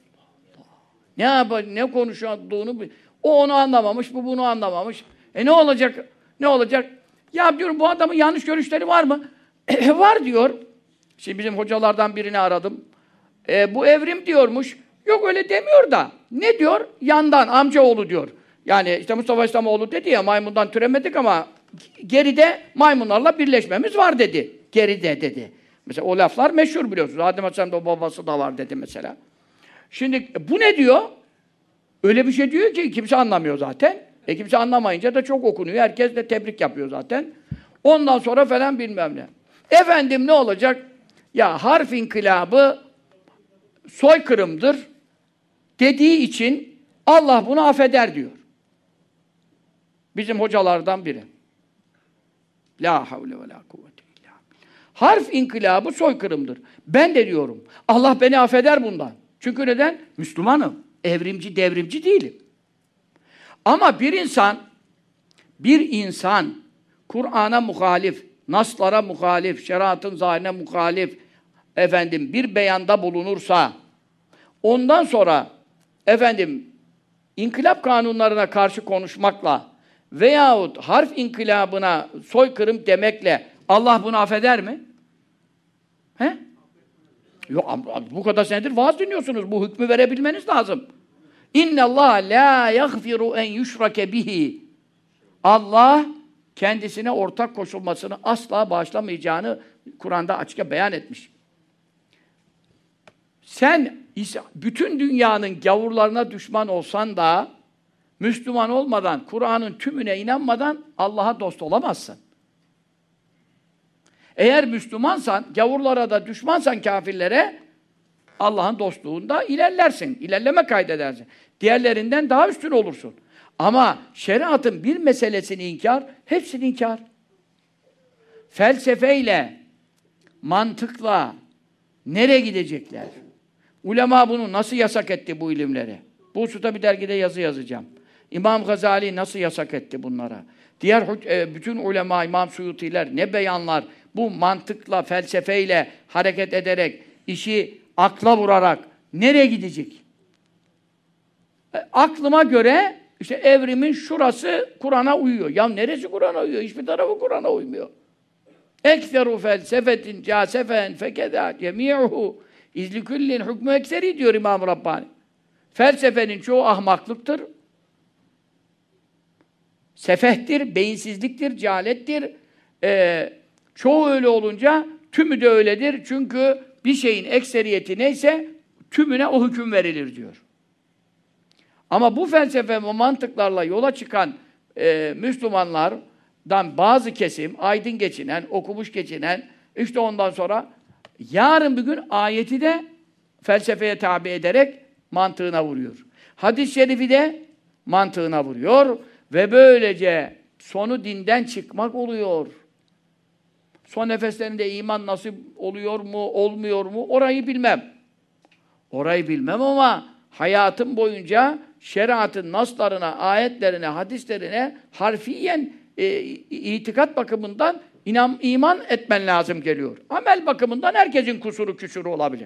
Ne yapar, ne konuştuğunu o onu anlamamış, bu bunu anlamamış. Ne olacak? Ne olacak? Ya diyorum bu adamın yanlış görüşleri var mı? Var diyor. Şimdi bizim hocalardan birini aradım. Bu evrim diyormuş. Yok öyle demiyor da. Ne diyor? Yandan amcaoğlu diyor. Yani işte Mustafa İslamoğlu dedi ya maymundan türemedik ama geride maymunlarla birleşmemiz var dedi. Geride dedi. Mesela o laflar meşhur biliyorsunuz. Adem Aleyhisselam'da babası da var dedi mesela. Şimdi bu ne diyor? Öyle bir şey diyor ki kimse anlamıyor zaten. Kimse anlamayınca da çok okunuyor. Herkes de tebrik yapıyor zaten. Ondan sonra falan bilmem ne. Ne olacak? Ya harf inkılabı soykırımdır dediği için Allah bunu affeder diyor. Bizim hocalardan biri. La havle ve la kuvvete illa billah. Harf inkılabı soykırımdır. Ben de diyorum. Allah beni affeder bundan. Çünkü neden? Müslümanım. Evrimci, devrimci değilim. Ama bir insan Kur'an'a muhalif, naslara muhalif, şeriatın zahirine muhalif, bir beyanda bulunursa, ondan sonra, inkılap kanunlarına karşı konuşmakla veyahut harf inkılabına soykırım demekle Allah bunu affeder mi? He? Yok, bu kadar senedir vaaz dinliyorsunuz. Bu hükmü verebilmeniz lazım. İnnallâhe lâ yaghfiru en yushrake bihi. Allah kendisine ortak koşulmasını asla bağışlamayacağını Kur'an'da açıkça beyan etmiş. Sen bütün dünyanın gavurlarına düşman olsan da Müslüman olmadan, Kur'an'ın tümüne inanmadan Allah'a dost olamazsın. Eğer Müslümansan, gavurlara da düşmansan kafirlere, Allah'ın dostluğunda ilerlersin, ilerleme kaydedersin. Diğerlerinden daha üstün olursun. Ama şeriatın bir meselesini inkar, hepsini inkar. Felsefeyle, mantıkla nereye gidecekler? Ulema bunu nasıl yasak etti bu ilimleri? Bu hususta bir dergide yazı yazacağım. İmam Gazali nasıl yasak etti bunlara? Diğer bütün ulema, İmam Suyutiler ne beyanlar bu mantıkla, felsefeyle hareket ederek, işi akla vurarak nereye gidecek? Aklıma göre işte evrimin şurası Kur'an'a uyuyor. Ya neresi Kur'an'a uyuyor? Hiçbir tarafı Kur'an'a uymuyor. Ekseru felsefetin casefen fekeda cemi'uhu izlikullin hükmü ekseri diyor İmam Rabbani. Felsefenin çoğu ahmaklıktır. Sefehtir, beyinsizliktir, cehalettir. Çoğu öyle olunca tümü de öyledir. Çünkü bir şeyin ekseriyeti neyse tümüne o hüküm verilir diyor. Ama bu felsefe ve mantıklarla yola çıkan Müslümanlardan bazı kesim, aydın geçinen, okumuş geçinen, işte ondan sonra yarın bir gün ayeti de felsefeye tabi ederek mantığına vuruyor. Hadis-i şerifi de mantığına vuruyor ve böylece sonu dinden çıkmak oluyor. Son nefeslerinde iman nasip oluyor mu, olmuyor mu? Orayı bilmem. Orayı bilmem ama hayatım boyunca şeriatın naslarına, ayetlerine, hadislerine harfiyen itikat bakımından iman etmen lazım geliyor. Amel bakımından herkesin kusuru küsuru olabilir.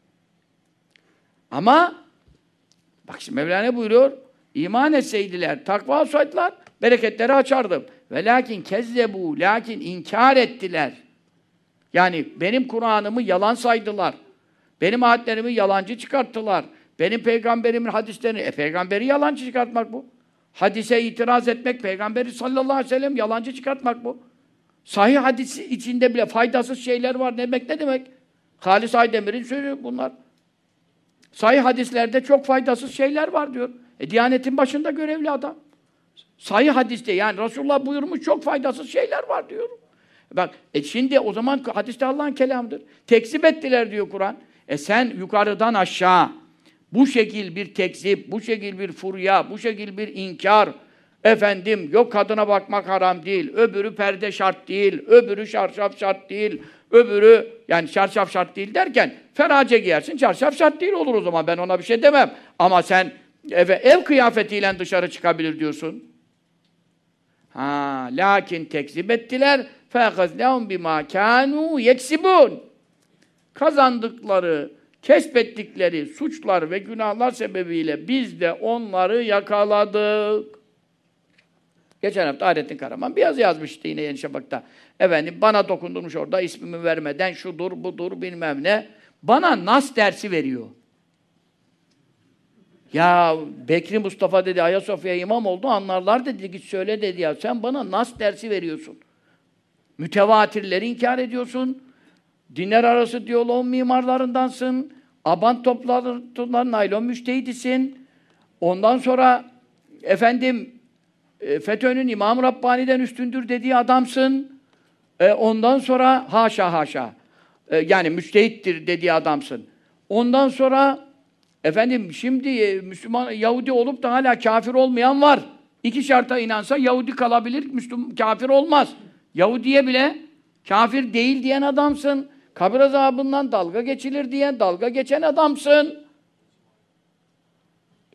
Ama bak şimdi Mevlana buyuruyor, iman etseydiler, takva olsaydılar, bereketleri açardım. Ve lakin kezzebu, lakin inkar ettiler. Yani benim Kur'an'ımı yalan saydılar. Benim ayetlerimi yalancı çıkarttılar. Benim peygamberimin hadislerini, peygamberi yalancı çıkartmak bu. Hadise itiraz etmek, peygamberi sallallahu aleyhi ve sellem yalancı çıkartmak bu. Sahih hadis içinde bile faydasız şeyler var demek ne demek? Halis Aydemir'in sözü bunlar. Sahih hadislerde çok faydasız şeyler var diyor. Diyanetin başında görevli adam. Sahih hadiste yani Resulullah buyurmuş çok faydasız şeyler var diyor. Bak şimdi o zaman hadiste Allah'ın kelamıdır. Tekzip ettiler diyor Kur'an. Sen yukarıdan aşağı bu şekil bir tekzip, bu şekil bir furya, bu şekil bir inkar, yok kadına bakmak haram değil, öbürü perde şart değil, öbürü çarşaf şart değil, öbürü yani çarşaf şart değil derken ferace giyersin, çarşaf şart değil olur o zaman ben ona bir şey demem. Ama sen ev kıyafetiyle dışarı çıkabilir diyorsun. Lakin tekzip ettiler فَاَخَذْنَهُمْ بِمَا كَانُوا يَكْسِبُونَ kazandıkları, kesbettikleri suçlar ve günahlar sebebiyle biz de onları yakaladık. Geçen hafta Hayrettin Karaman bir yazı yazmıştı yine Yeni Şafak'ta. Bana dokundurmuş orada ismimi vermeden şudur, budur, bilmem ne. Bana nas dersi veriyor. Ya Bekri Mustafa dedi, Ayasofya imam oldu, anlarlar dedi, git söyle dedi ya. Sen bana nas dersi veriyorsun. Mütevatirleri inkar ediyorsun. Dinler arası diyaloğun mimarlarındansın. Abant toplarından naylon müştehidisin. Ondan sonra FETÖ'nün İmam-ı Rabbani'den üstündür dediği adamsın. Ondan sonra haşa yani müştehittir dediği adamsın. Ondan sonra şimdi Müslüman Yahudi olup da hala kafir olmayan var. 2 şarta inansa Yahudi kalabilir, Müslüman kafir olmaz. Yahudiye bile kafir değil diyen adamsın. Kabir azabından dalga geçilir diyen, dalga geçen adamsın.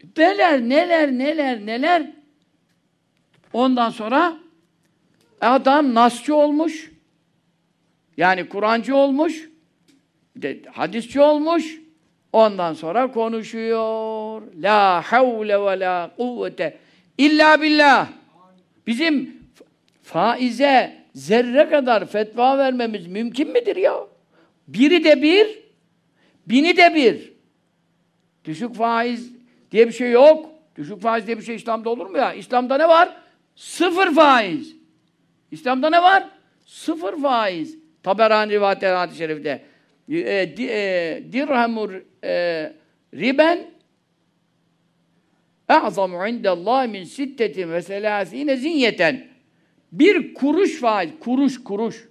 Neler. Ondan sonra adam nasçı olmuş. Yani Kur'ancı olmuş. Hadisçi olmuş. Ondan sonra konuşuyor. La havle ve la kuvvete illa billah. Bizim faize zerre kadar fetva vermemiz mümkün midir ya? Biri de bir, bini de bir. Düşük faiz diye bir şey yok. Düşük faiz diye bir şey İslam'da olur mu ya? İslam'da ne var? Sıfır faiz. İslam'da ne var? Sıfır faiz. Taberani rivayet hadis-i şerifte. Dirhamur riben e'zamu indellahi min sittetin ve selâsîne zinyeten. Bir kuruş faiz. Kuruş.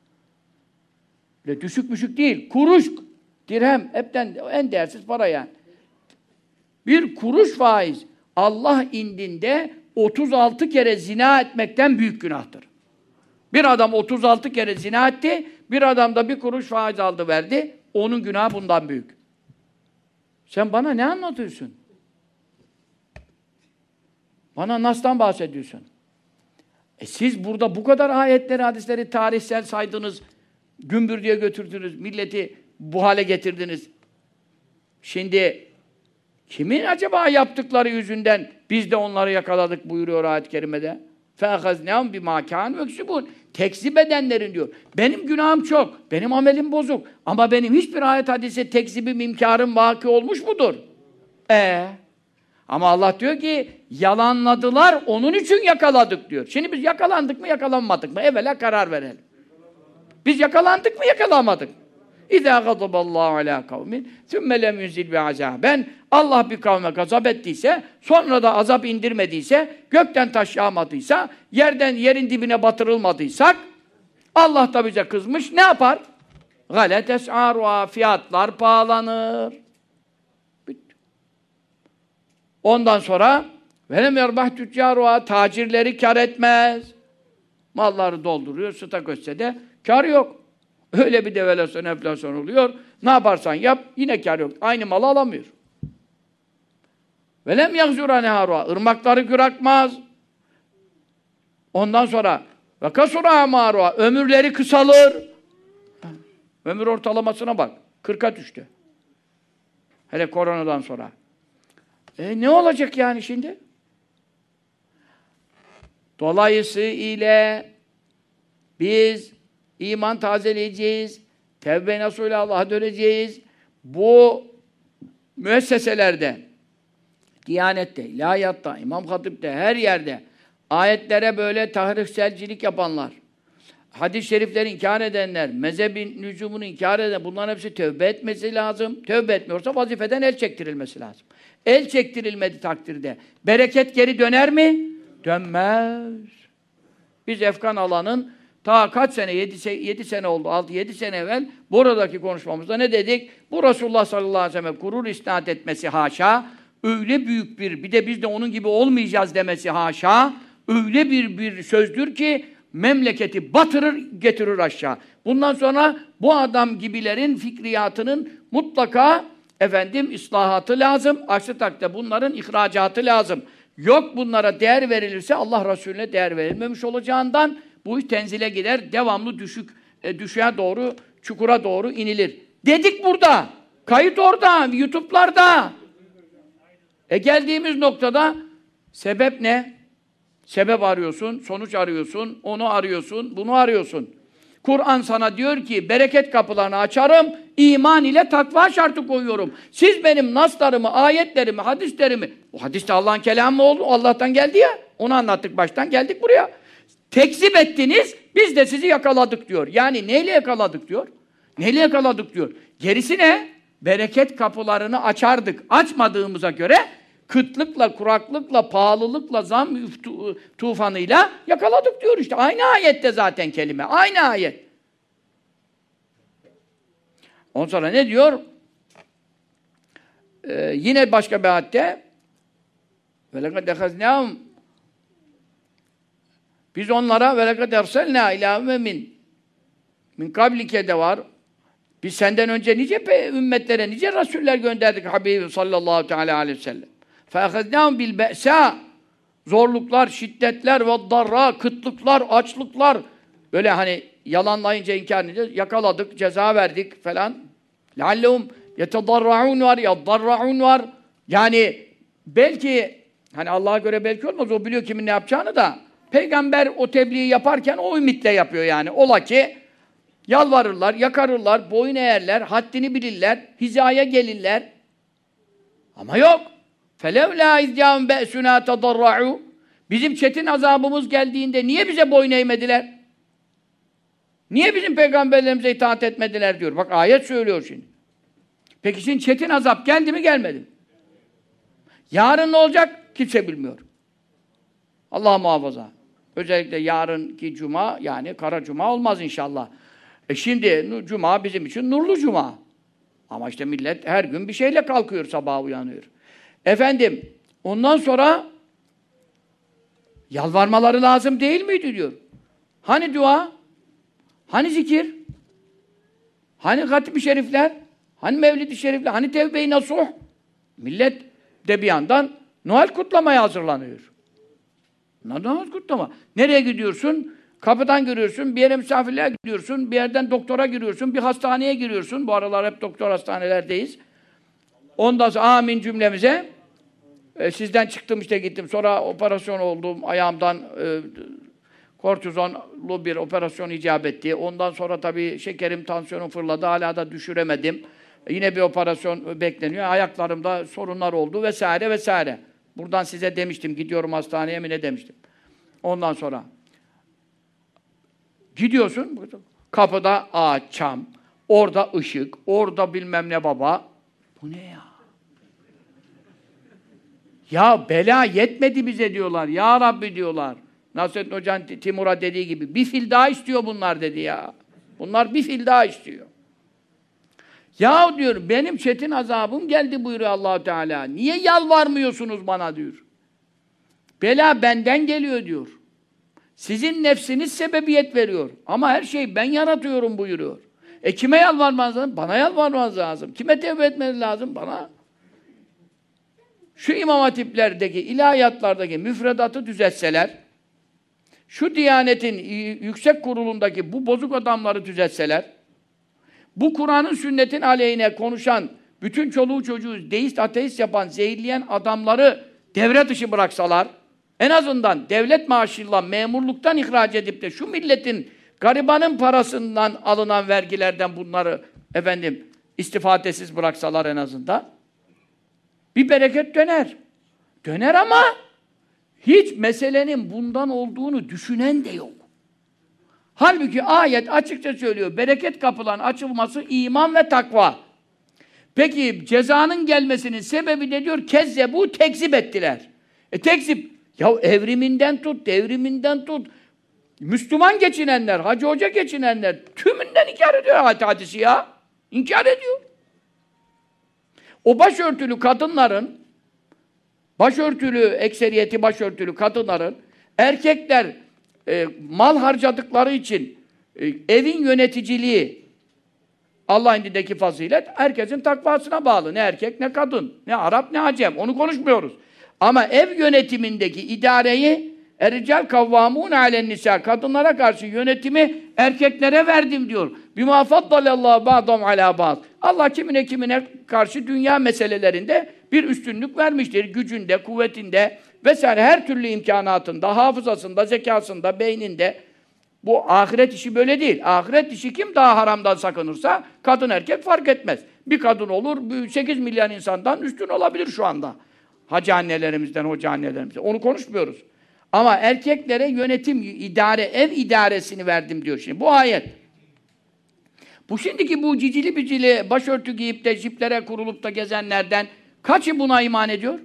Düşük değil. Kuruş. Dirhem. Hepten en değersiz para yani. Bir kuruş faiz. Allah indinde 36 kere zina etmekten büyük günahtır. Bir adam 36 kere zina etti, bir adam da bir kuruş faiz aldı verdi, onun günahı bundan büyük. Sen bana ne anlatıyorsun? Bana Nas'tan bahsediyorsun. Siz burada bu kadar ayetleri, hadisleri tarihsel saydınız, gümbür diye götürdünüz, milleti bu hale getirdiniz. Şimdi kimin acaba yaptıkları yüzünden biz de onları yakaladık buyuruyor ayet-i kerimede. فَاَخَزْنَهُمْ بِمَا كَانُوا يَكْسِبُونَ. Tekzip edenlerin diyor. Benim günahım çok, benim amelim bozuk. Ama benim hiçbir ayet hadise tekzibim, imkârım vaki olmuş mudur? Ama Allah diyor ki yalanladılar, onun için yakaladık diyor. Şimdi biz yakalandık mı, yakalanmadık mı? Evvela karar verelim. Biz yakalandık mı, yakalanmadık mı? İzâ gazaballâhu alâ kavmin sümme lem yunzil bi'azâben. Allah bir kavme gazap ettiyse, sonra da azap indirmediyse, gökten taş yağmadıysa, yerin dibine batırılmadıysak, Allah da bize kızmış, ne yapar? Galet es'âruâ, fiyatlar pahalanır. Bitti. Ondan sonra velem yerbah tüccâruâ, tacirleri kar etmez. Malları dolduruyor, stak ötse de kar yok. Öyle bir devalüasyon, enflasyon oluyor. Ne yaparsan yap, yine kar yok. Aynı malı alamıyor. Velem yagzura neharuha. Irmakları gürakmaz. Ondan sonra ve kasura amaruha. Ömürleri kısalır. Ömür ortalamasına bak. 40'a düştü. Hele koronadan sonra. Ne olacak yani şimdi? Dolayısıyla biz iman tazeleyeceğiz. Tevbe nasuhuyla Allah'a döneceğiz. Bu müesseselerde, Diyanet'te, İlahiyat'ta, İmam Hatip'te, her yerde ayetlere böyle tahrifselcilik yapanlar, hadis-i şerifleri inkar edenler, mezhebin lüzumunu inkar eden, bunların hepsi tövbe etmesi lazım. Tövbe etmiyorsa vazifeden el çektirilmesi lazım. El çektirilmediği takdirde bereket geri döner mi? Dönmez. Biz Efkan Alan'ın ta kaç sene, 7 sene oldu, 6-7 sene evvel buradaki konuşmamızda ne dedik? Bu Resulullah sallallahu aleyhi ve sellem gurur isnat etmesi haşa, öyle büyük bir de biz de onun gibi olmayacağız demesi haşa, öyle bir sözdür ki memleketi batırır, getirir aşağı. Bundan sonra bu adam gibilerin fikriyatının mutlaka islahatı lazım. Aksi takdirde bunların ihracatı lazım. Yok bunlara değer verilirse Allah Resulüne değer verilmemiş olacağından bu iş tenzile gider, devamlı düşüğe doğru, çukura doğru inilir. Dedik burada, kayıt orada, YouTube'larda. Geldiğimiz noktada sebep ne? Sebep arıyorsun, sonuç arıyorsun, onu arıyorsun, bunu arıyorsun. Kur'an sana diyor ki, bereket kapılarını açarım, iman ile takva şartı koyuyorum. Siz benim naslarımı, ayetlerimi, hadislerimi, o hadis de Allah'ın kelamı oldu, Allah'tan geldi ya, onu anlattık baştan, geldik buraya. Tekzip ettiniz, biz de sizi yakaladık diyor. Yani neyle yakaladık diyor? Neyle yakaladık diyor? Gerisi ne? Bereket kapılarını açardık. Açmadığımıza göre kıtlıkla, kuraklıkla, pahalılıkla, zam tufanıyla yakaladık diyor işte. Aynı ayette zaten kelime. Aynı ayet. Ondan sonra ne diyor? Yine başka bir ayette وَلَقَدْ اَخَزْنَاهُمْ Biz onlara وَلَقَدْ اَرْسَلْنَا اِلَٰهُ min kablike de var. Biz senden önce nice ümmetlere, nice rasuller gönderdik Habibim sallallahu aleyhi ve sellem. فَاَخَذْنَاهُمْ بِالْبَأْسَى Zorluklar, şiddetler, وَالضَّرَّا Kıtlıklar, açlıklar. Böyle hani yalanlayınca inkar edeceğiz. Yakaladık, ceza verdik falan. لَعَلَّهُمْ يَتَضَرَّعُونَ var, يَضَّرَّعُونَ var. Yani belki, hani Allah'a göre belki olmaz, o biliyor kimin ne yapacağını da. Peygamber o tebliği yaparken o ümitle yapıyor yani. Ola ki yalvarırlar, yakarırlar, boyun eğerler, haddini bilirler, hizaya gelirler. Ama yok. فَلَوْلَا اِذْيَاهُمْ بَأْسُنَا تَضَرَّعُوا Bizim çetin azabımız geldiğinde niye bize boyun eğmediler? Niye bizim peygamberlerimize itaat etmediler diyor. Bak ayet söylüyor şimdi. Peki şimdi çetin azap geldi mi gelmedi mi? Yarın ne olacak? Kimse bilmiyor. Allah muhafaza. Özellikle yarınki cuma, yani kara cuma olmaz inşallah. Şimdi cuma bizim için nurlu cuma. Ama işte millet her gün bir şeyle kalkıyor, sabah uyanıyor. Efendim, ondan sonra yalvarmaları lazım değil miydi diyor. Hani dua? Hani zikir? Hani hatmi şerifler? Hani mevlid-i şerifler? Hani tevbe-i nasuh? Millet de bir yandan Noel kutlamaya hazırlanıyor. Noel kutlama. Nereye gidiyorsun? Kapıdan giriyorsun, bir yere misafirliğe gidiyorsun, bir yerden doktora giriyorsun, bir hastaneye giriyorsun. Bu aralar hep doktor hastanelerdeyiz. Ondan sonra amin cümlemize. Sizden çıktım işte gittim. Sonra operasyon oldum. Ayağımdan kortizonlu bir operasyon icap etti. Ondan sonra tabii şekerim, tansiyonum fırladı. Hala da düşüremedim. Yine bir operasyon bekleniyor. Ayaklarımda sorunlar oldu vesaire vesaire. Buradan size demiştim. Gidiyorum hastaneye mi ne demiştim. Ondan sonra gidiyorsun. Kapıda ağaç, çam. Orada ışık. Orada bilmem ne baba. Bu ne ya? Ya bela yetmedi bize diyorlar. Ya Rabbi diyorlar. Nasrettin Hoca'nın Timur'a dediği gibi. Bir fil daha istiyor bunlar dedi ya. Bunlar bir fil daha istiyor. Ya diyor benim çetin azabım geldi buyuruyor Allah-u Teala. Niye yalvarmıyorsunuz bana diyor. Bela benden geliyor diyor. Sizin nefsiniz sebebiyet veriyor. Ama her şeyi ben yaratıyorum buyuruyor. Kime yalvarmanız lazım? Bana yalvarmanız lazım. Kime tevbe etmeniz lazım? Bana. Şu imam hatiplerdeki, ilahiyatlardaki müfredatı düzeltseler, şu Diyanet'in yüksek kurulundaki bu bozuk adamları düzeltseler, bu Kur'an'ın sünnetin aleyhine konuşan, bütün çoluğu çocuğu deist, ateist yapan, zehirleyen adamları devre dışı bıraksalar, en azından devlet maaşıyla memurluktan ihraç edip de şu milletin, garibanın parasından alınan vergilerden bunları istifadesiz bıraksalar en azından, bir bereket döner. Döner ama hiç meselenin bundan olduğunu düşünen de yok. Halbuki ayet açıkça söylüyor. Bereket kapılarının açılması iman ve takva. Peki cezanın gelmesinin sebebi de diyor kezzebu tekzip ettiler. Tekzip ya evriminden tut, devriminden tut. Müslüman geçinenler, hacı hoca geçinenler tümünden inkar ediyor hadisi ya. İnkar ediyor. O başörtülü kadınların, ekseriyeti başörtülü kadınların, erkekler mal harcadıkları için evin yöneticiliği, Allah indindeki fazilet, herkesin takvasına bağlı. Ne erkek, ne kadın, ne Arap, ne Acem. Onu konuşmuyoruz. Ama ev yönetimindeki idareyi Er-rical kavvâmûne alen-nisâ kadınlara karşı yönetimi erkeklere verdim diyor. Bimâ faddalallâhu ba'dahum alâ ba'd. Allah kimine karşı dünya meselelerinde bir üstünlük vermiştir. Gücünde, kuvvetinde vesaire her türlü imkanatında, hafızasında, zekasında, beyninde. Bu ahiret işi böyle değil. Ahiret işi kim daha haramdan sakınırsa kadın erkek fark etmez. Bir kadın olur, 8 milyar insandan üstün olabilir şu anda. Hacı annelerimizden, hoca annelerimizden. Onu konuşmuyoruz. Ama erkeklere yönetim, ev idaresini verdim diyor şimdi. Bu ayet. Bu şimdiki bu cicili bicili başörtü giyip de jiplere kurulup da gezenlerden kaçı buna iman ediyor?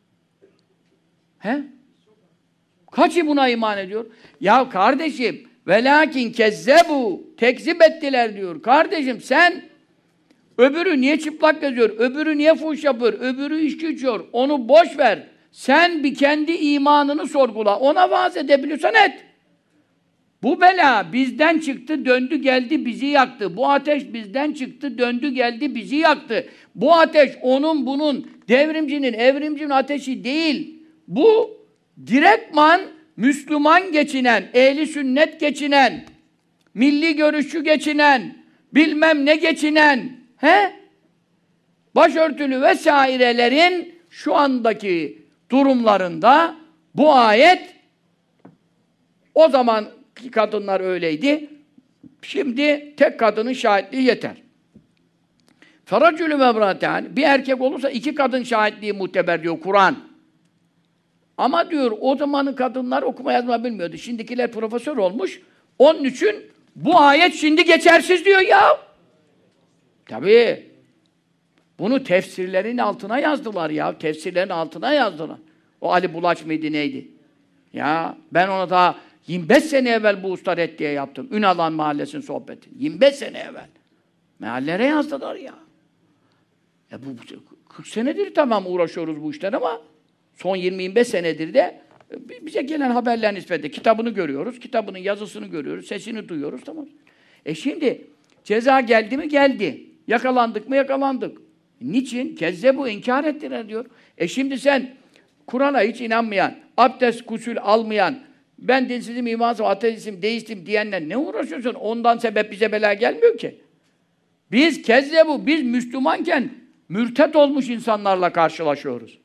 He? Kaçı buna iman ediyor? Ya kardeşim, velakin kezzebu, tekzip ettiler diyor. Kardeşim sen öbürü niye çıplak geziyor? Öbürü niye fuhuş yapıyor? Öbürü içki içiyor. Onu boş ver. Sen bir kendi imanını sorgula. Ona vaaz edebiliyorsan et. Bu bela bizden çıktı, döndü geldi bizi yaktı. Bu ateş bizden çıktı, döndü geldi bizi yaktı. Bu ateş onun bunun, devrimcinin, evrimcinin ateşi değil. Bu direktman Müslüman geçinen, ehli sünnet geçinen, milli görüşçü geçinen, bilmem ne geçinen, başörtülü vesairelerin şu andaki durumlarında bu ayet, o zamanki kadınlar öyleydi. Şimdi tek kadının şahitliği yeter. Feracülü mebratan, bir erkek olursa 2 kadın şahitliği muteber diyor Kur'an. Ama diyor o zamanın kadınlar okuma yazma bilmiyordu. Şimdikiler profesör olmuş. Onun için bu ayet şimdi geçersiz diyor ya. Tabii. Bunu tefsirlerin altına yazdılar ya. Tefsirlerin altına yazdılar. O Ali Bulaç mıydı neydi? Ya ben ona daha 25 sene evvel bu usta reddiye yaptım. Ünalan Mahallesi'nin sohbeti. 25 sene evvel. Mahallelere yazdılar ya. Bu 40 senedir tamam uğraşıyoruz bu işler ama son 20-25 senedir de bize gelen haberler nispetle kitabını görüyoruz, kitabının yazısını görüyoruz, sesini duyuyoruz, tamam. Şimdi ceza geldi mi? Geldi. Yakalandık mı? Yakalandık. Niçin? Kezzebu inkar ettiler diyor. Şimdi sen Kur'an'a hiç inanmayan, abdest, gusül almayan, ben dinsizim, imansızım, ateistim, deistim diyenler ne uğraşıyorsun? Ondan sebep bize bela gelmiyor ki. Biz kezzebu, biz Müslümanken mürtet olmuş insanlarla karşılaşıyoruz.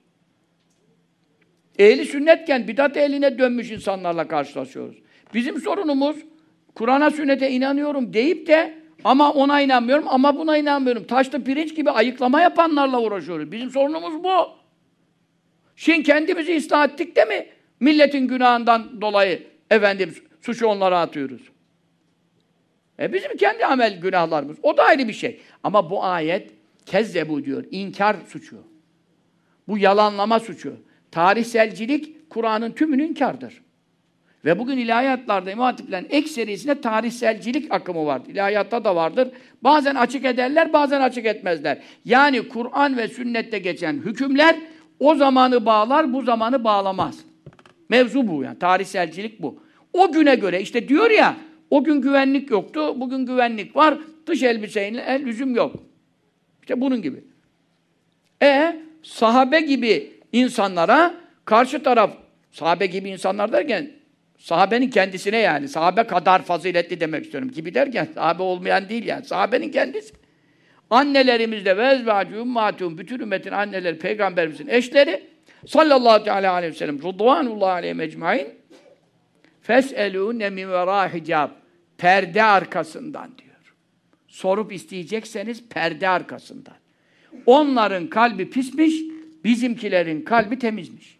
Ehli sünnetken bidat ehline dönmüş insanlarla karşılaşıyoruz. Bizim sorunumuz Kur'an'a, sünnete inanıyorum deyip de ama ona inanmıyorum, ama buna inanmıyorum. Taşlı pirinç gibi ayıklama yapanlarla uğraşıyoruz. Bizim sorunumuz bu. Şimdi kendimizi ıslah ettik de mi? Milletin günahından dolayı suçu onlara atıyoruz. Bizim kendi amel günahlarımız. O da ayrı bir şey. Ama bu ayet kezzebu diyor. İnkar suçu. Bu yalanlama suçu. Tarihselcilik Kur'an'ın tümünü inkardır. Ve bugün ilahiyatlarda İmam Hatiplerin ekserisinde tarihselcilik akımı vardır. İlahiyatta da vardır. Bazen açık ederler, bazen açık etmezler. Yani Kur'an ve sünnette geçen hükümler o zamanı bağlar, bu zamanı bağlamaz. Mevzu bu yani. Tarihselcilik bu. O güne göre işte diyor ya, o gün güvenlik yoktu, bugün güvenlik var, dış elbiseyle lüzum yok. İşte bunun gibi. Sahabe gibi insanlara karşı taraf, sahabe gibi insanlar derken sahabenin kendisine yani, sahabe kadar faziletli demek istiyorum. Gibi derken sahabe olmayan değil yani, sahabenin kendisi. Annelerimizde ve ezvâcû ümmâtûm, bütün ümmetin anneleri, peygamberimizin eşleri sallallahu teâlâ aleyhi ve sellem rıdvânullâhi aleyhim ecmaîn fes'elûne min verâ hicab, perde arkasından diyor. Sorup isteyecekseniz perde arkasından. Onların kalbi pismiş, bizimkilerin kalbi temizmiş.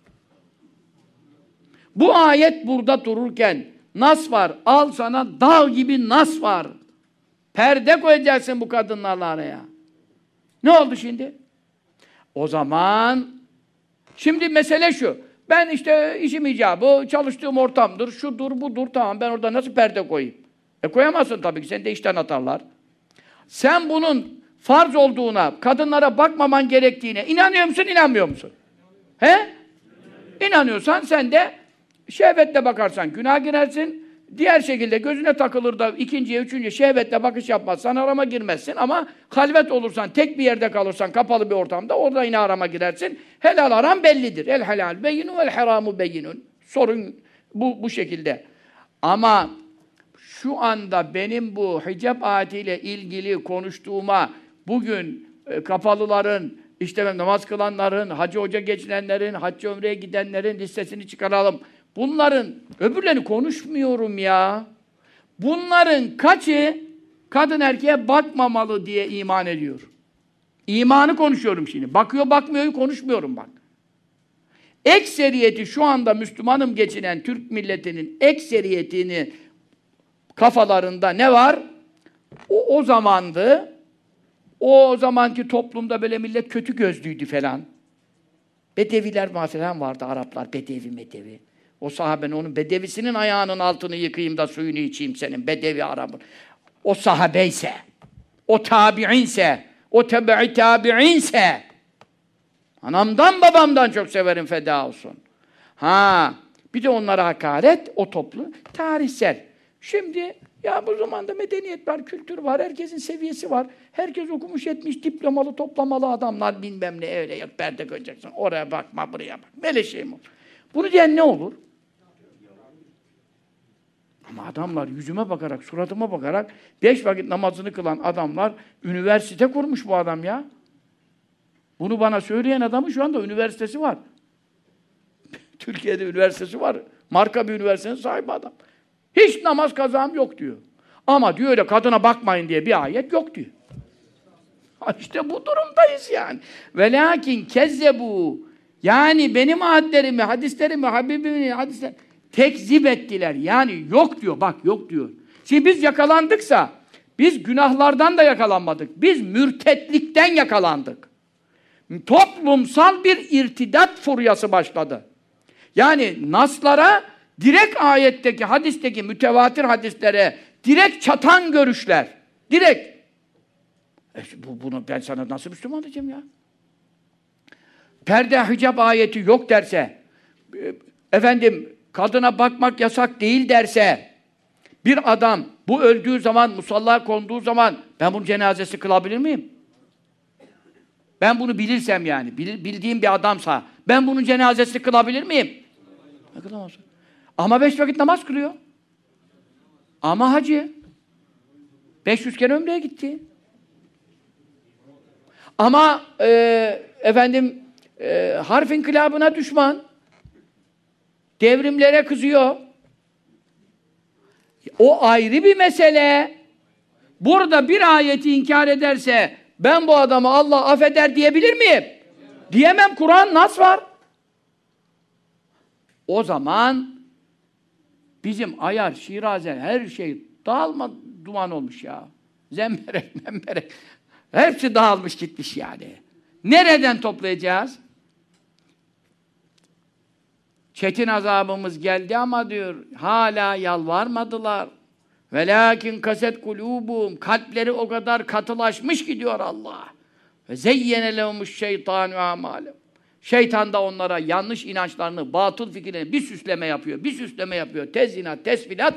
Bu ayet burada dururken nas var. Al sana dağ gibi nas var. Perde koyacaksın bu kadınlarla araya. Ne oldu şimdi? O zaman şimdi mesele şu. Ben işte işim icabı, çalıştığım ortamdır, şudur, budur, tamam ben orada nasıl perde koyayım? Koyamazsın tabii ki, seni de işten atarlar. Sen bunun farz olduğuna, kadınlara bakmaman gerektiğine inanıyor musun, inanmıyor musun? İnanıyorsan sen de şehvetle bakarsan günah girersin. Diğer şekilde gözüne takılır da ikinciye, üçüncüye şehvetle bakış yapmazsan harama girmezsin. Ama halvet olursan, tek bir yerde kalırsan, kapalı bir ortamda, orada yine harama girersin. Helal haram bellidir. El helal beyinun vel haramu beyinun. Sorun bu şekilde. Ama şu anda benim bu hicab ayetiyle ilgili konuştuğuma bugün kapalıların, işte namaz kılanların, hacı hoca geçinenlerin, hacca ömreye gidenlerin listesini çıkaralım. Bunların öbürlerini konuşmuyorum ya. Bunların kaçı kadın erkeğe bakmamalı diye iman ediyor. İmanı konuşuyorum şimdi. Bakıyor bakmıyor konuşmuyorum bak. Ekseriyeti şu anda Müslümanım geçinen Türk milletinin ekseriyetini kafalarında ne var? O zamandı. O zamanki toplumda böyle millet kötü gözlüydü falan. Bedeviler falan vardı, Araplar, bedevi. O sahabenin, onun bedevisinin ayağının altını yıkayayım da suyunu içeyim senin, bedevi Arap'ın. O sahabeyse, o tabi'inse, o tebe-i tabi'inse, anamdan babamdan çok severim, feda olsun. Bir de onlara hakaret, o toplum, tarihsel. Şimdi ya bu zamanda medeniyet var, kültür var, herkesin seviyesi var. Herkes okumuş etmiş, diplomalı, toplamalı adamlar bilmem ne öyle yok perde koyacaksın. Oraya bakma, buraya bak. Böyle şey mi olur? Bunu diyen ne olur? Ama adamlar yüzüme bakarak, suratıma bakarak 5 vakit namazını kılan adamlar üniversite kurmuş bu adam ya. Bunu bana söyleyen adamın şu anda üniversitesi var. Türkiye'de üniversitesi var. Marka bir üniversitenin sahibi adam. Hiç namaz kazam yok diyor. Ama diyor öyle kadına bakmayın diye bir ayet yok diyor. İşte bu durumdayız yani. Velakin kezzebu. Yani benim ayetlerimi, hadislerimi, Habibimi, hadisler tekzip ettiler. Yani yok diyor. Bak yok diyor. Şimdi biz yakalandıksa biz günahlardan da yakalanmadık. Biz mürtetlikten yakalandık. Toplumsal bir irtidat furyası başladı. Yani naslara direkt ayetteki, hadisteki mütevatir hadislere direkt çatan görüşler. Direkt. Bunu ben sana nasıl Müslüman diyeceğim ya? Perde, hicab ayeti yok derse, efendim kadına bakmak yasak değil derse, bir adam bu öldüğü zaman, musallaya konduğu zaman ben bunun cenazesi kılabilir miyim? Ben bunu bilirsem yani, bildiğim bir adamsa ben bunun cenazesini kılabilir miyim? Kılamazsın. Ama 5 vakit namaz kılıyor. Ama hacı. 500 kere ömreye gitti. Ama harf inkılabına düşman. Devrimlere kızıyor. O ayrı bir mesele. Burada bir ayeti inkar ederse ben bu adamı Allah affeder diyebilir miyim? Diyemem. Kur'an nas var. O zaman bizim ayar, şirazen, her şey dağılma duman olmuş ya. Zemberek, memberek. Hepsi dağılmış gitmiş yani. Nereden toplayacağız? Çetin azabımız geldi ama diyor, hala yalvarmadılar. Velakin kaset kulubum. Kalpleri o kadar katılaşmış ki diyor Allah. Ve zeyyene lehumuş şeytanu amalem. Şeytan da onlara yanlış inançlarını, batıl fikirlerini bir süsleme yapıyor, bir süsleme yapıyor. Tezyinat, tesvilat,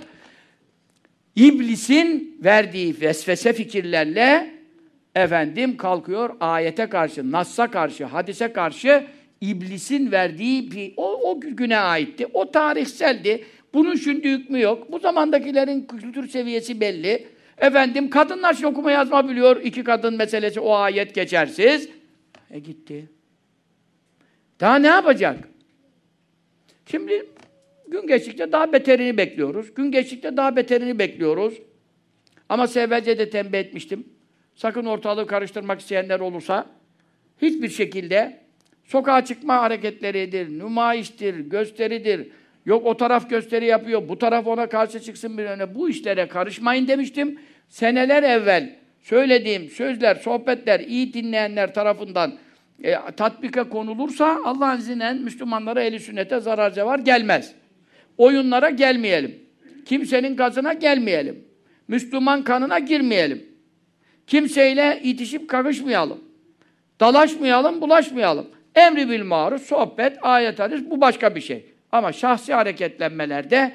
İblisin verdiği vesvese fikirlerle kalkıyor ayete karşı, nassa karşı, hadise karşı İblisin verdiği bir, o güne aitti. O tarihseldi. Bunun şimdi hükmü yok. Bu zamandakilerin kültür seviyesi belli. Kadınlar şimdi okuma yazma biliyor. 2 kadın meselesi o ayet geçersiz. Gitti. Daha ne yapacak? Şimdi gün geçtikçe daha beterini bekliyoruz. Gün geçtikçe daha beterini bekliyoruz. Ama evvelce de tembih etmiştim. Sakın ortalığı karıştırmak isteyenler olursa hiçbir şekilde sokağa çıkma hareketleridir, nümayiştir, gösteridir. Yok o taraf gösteri yapıyor, bu taraf ona karşı çıksın bir öne. Bu işlere karışmayın demiştim. Seneler evvel söylediğim sözler, sohbetler iyi dinleyenler tarafından tatbika konulursa Allah'ın izniyle Müslümanlara ehli sünnete zarar cevar gelmez. Oyunlara gelmeyelim. Kimsenin gazına gelmeyelim. Müslüman kanına girmeyelim. Kimseyle itişip kakışmayalım. Dalaşmayalım, bulaşmayalım. Emri bil maruf, sohbet, ayet, hadis bu başka bir şey. Ama şahsi hareketlenmelerde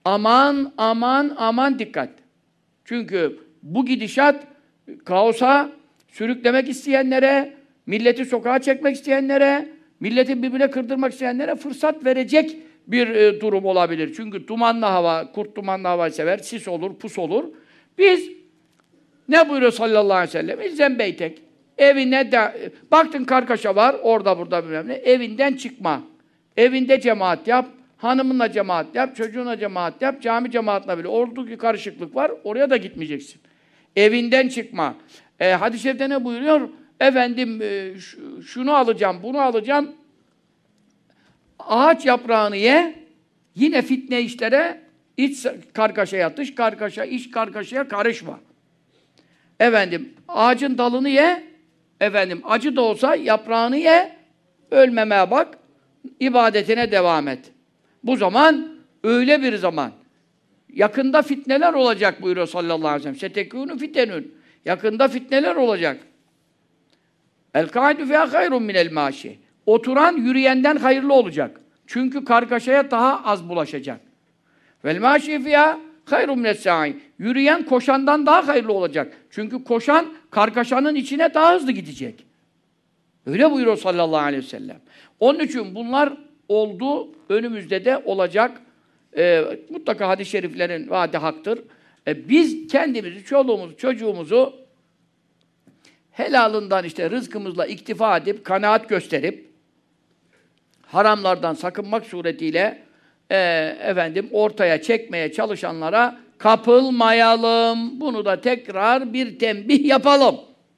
aman dikkat. Çünkü bu gidişat kaosa sürüklemek isteyenlere, milleti sokağa çekmek isteyenlere, milleti birbirine kırdırmak isteyenlere fırsat verecek bir durum olabilir. Çünkü dumanlı hava, kurt dumanlı hava sever, sis olur, pus olur. Biz ne buyuruyor sallallahu aleyhi ve sellem? İlzem beytek. Evine de, baktın kargaşa var, orada burada bilmem ne, evinden çıkma. Evinde cemaat yap, hanımınla cemaat yap, çocuğuna cemaat yap, cami cemaatine bile. Oradaki karışıklık var, oraya da gitmeyeceksin. Evinden çıkma. Hadis-i şerifte ne buyuruyor? Şunu alacağım, bunu alacağım. Ağaç yaprağını ye, yine fitne işlere, iç kargaşaya dış kargaşa, iç kargaşaya karışma. Ağacın dalını ye, acı da olsa yaprağını ye, ölmemeye bak, ibadetine devam et. Bu zaman, öyle bir zaman. Yakında fitneler olacak buyuruyor sallallahu aleyhi ve sellem. Setekûnü fitenün. Yakında fitneler olacak. El-kâidü fiyâ hayrun minel mâşi. Oturan, yürüyenden hayırlı olacak. Çünkü kargaşaya daha az bulaşacak. Vel mâşi fiyâ hayrun mine's-sâ'i. Yürüyen koşandan daha hayırlı olacak. Çünkü koşan kargaşanın içine daha hızlı gidecek. Öyle buyuruyor sallallahu aleyhi ve sellem. Onun için bunlar oldu, önümüzde de olacak. Mutlaka hadis-i şeriflerin vaadi haktır. Biz kendimizi, çoluğumuzu, çocuğumuzu helalından işte rızkımızla iktifa edip, kanaat gösterip, haramlardan sakınmak suretiyle ortaya çekmeye çalışanlara kapılmayalım. Bunu da tekrar bir tembih yapalım.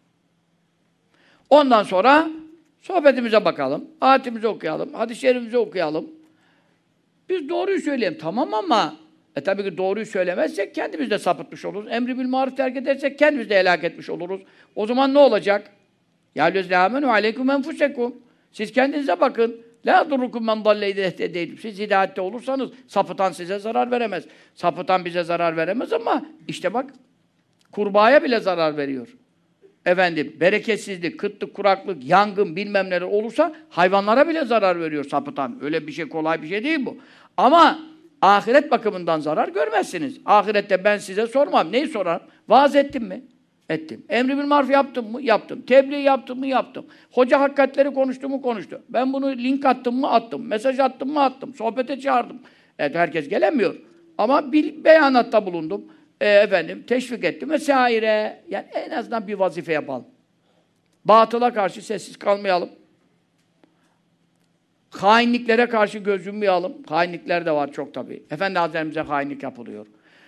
Ondan sonra sohbetimize bakalım, ayetimizi okuyalım, hadis-i şerifimizi okuyalım. Biz doğruyu söyleyelim, tamam ama tabii ki doğruyu söylemezsek kendimiz de sapıtmış oluruz. Emri bil maruf terk edersek kendimiz de helak etmiş oluruz. O zaman ne olacak? Ya lezî âmenû aleykum enfusekum. Siz kendinize bakın. La durrukum men dalleyde ehtedeydim. Siz hidayette olursanız sapıtan size zarar veremez. Sapıtan bize zarar veremez ama işte bak kurbağaya bile zarar veriyor. Bereketsizlik, kıtlık, kuraklık, yangın bilmem neler olursa hayvanlara bile zarar veriyor sapıtan. Öyle bir şey, kolay bir şey değil bu. Ama ahiret bakımından zarar görmezsiniz. Ahirette ben size sormam. Neyi sorarım? Vaaz ettim mi? Ettim. Emri bil maruf yaptım mı? Yaptım. Tebliğ yaptım mı? Yaptım. Hoca hakikatleri konuştu mu? Konuştu. Ben bunu link attım mı? Attım. Mesaj attım mı? Attım. Sohbete çağırdım. Evet, herkes gelemiyor. Ama bir beyanatta bulundum. Teşvik ettim vesaire. Yani en azından bir vazife yapalım. Batıla karşı sessiz kalmayalım. Hainliklere karşı göz yummayalım. Hainlikler de var çok tabii. Efendi Hazretlerimize hainlik yapılıyor.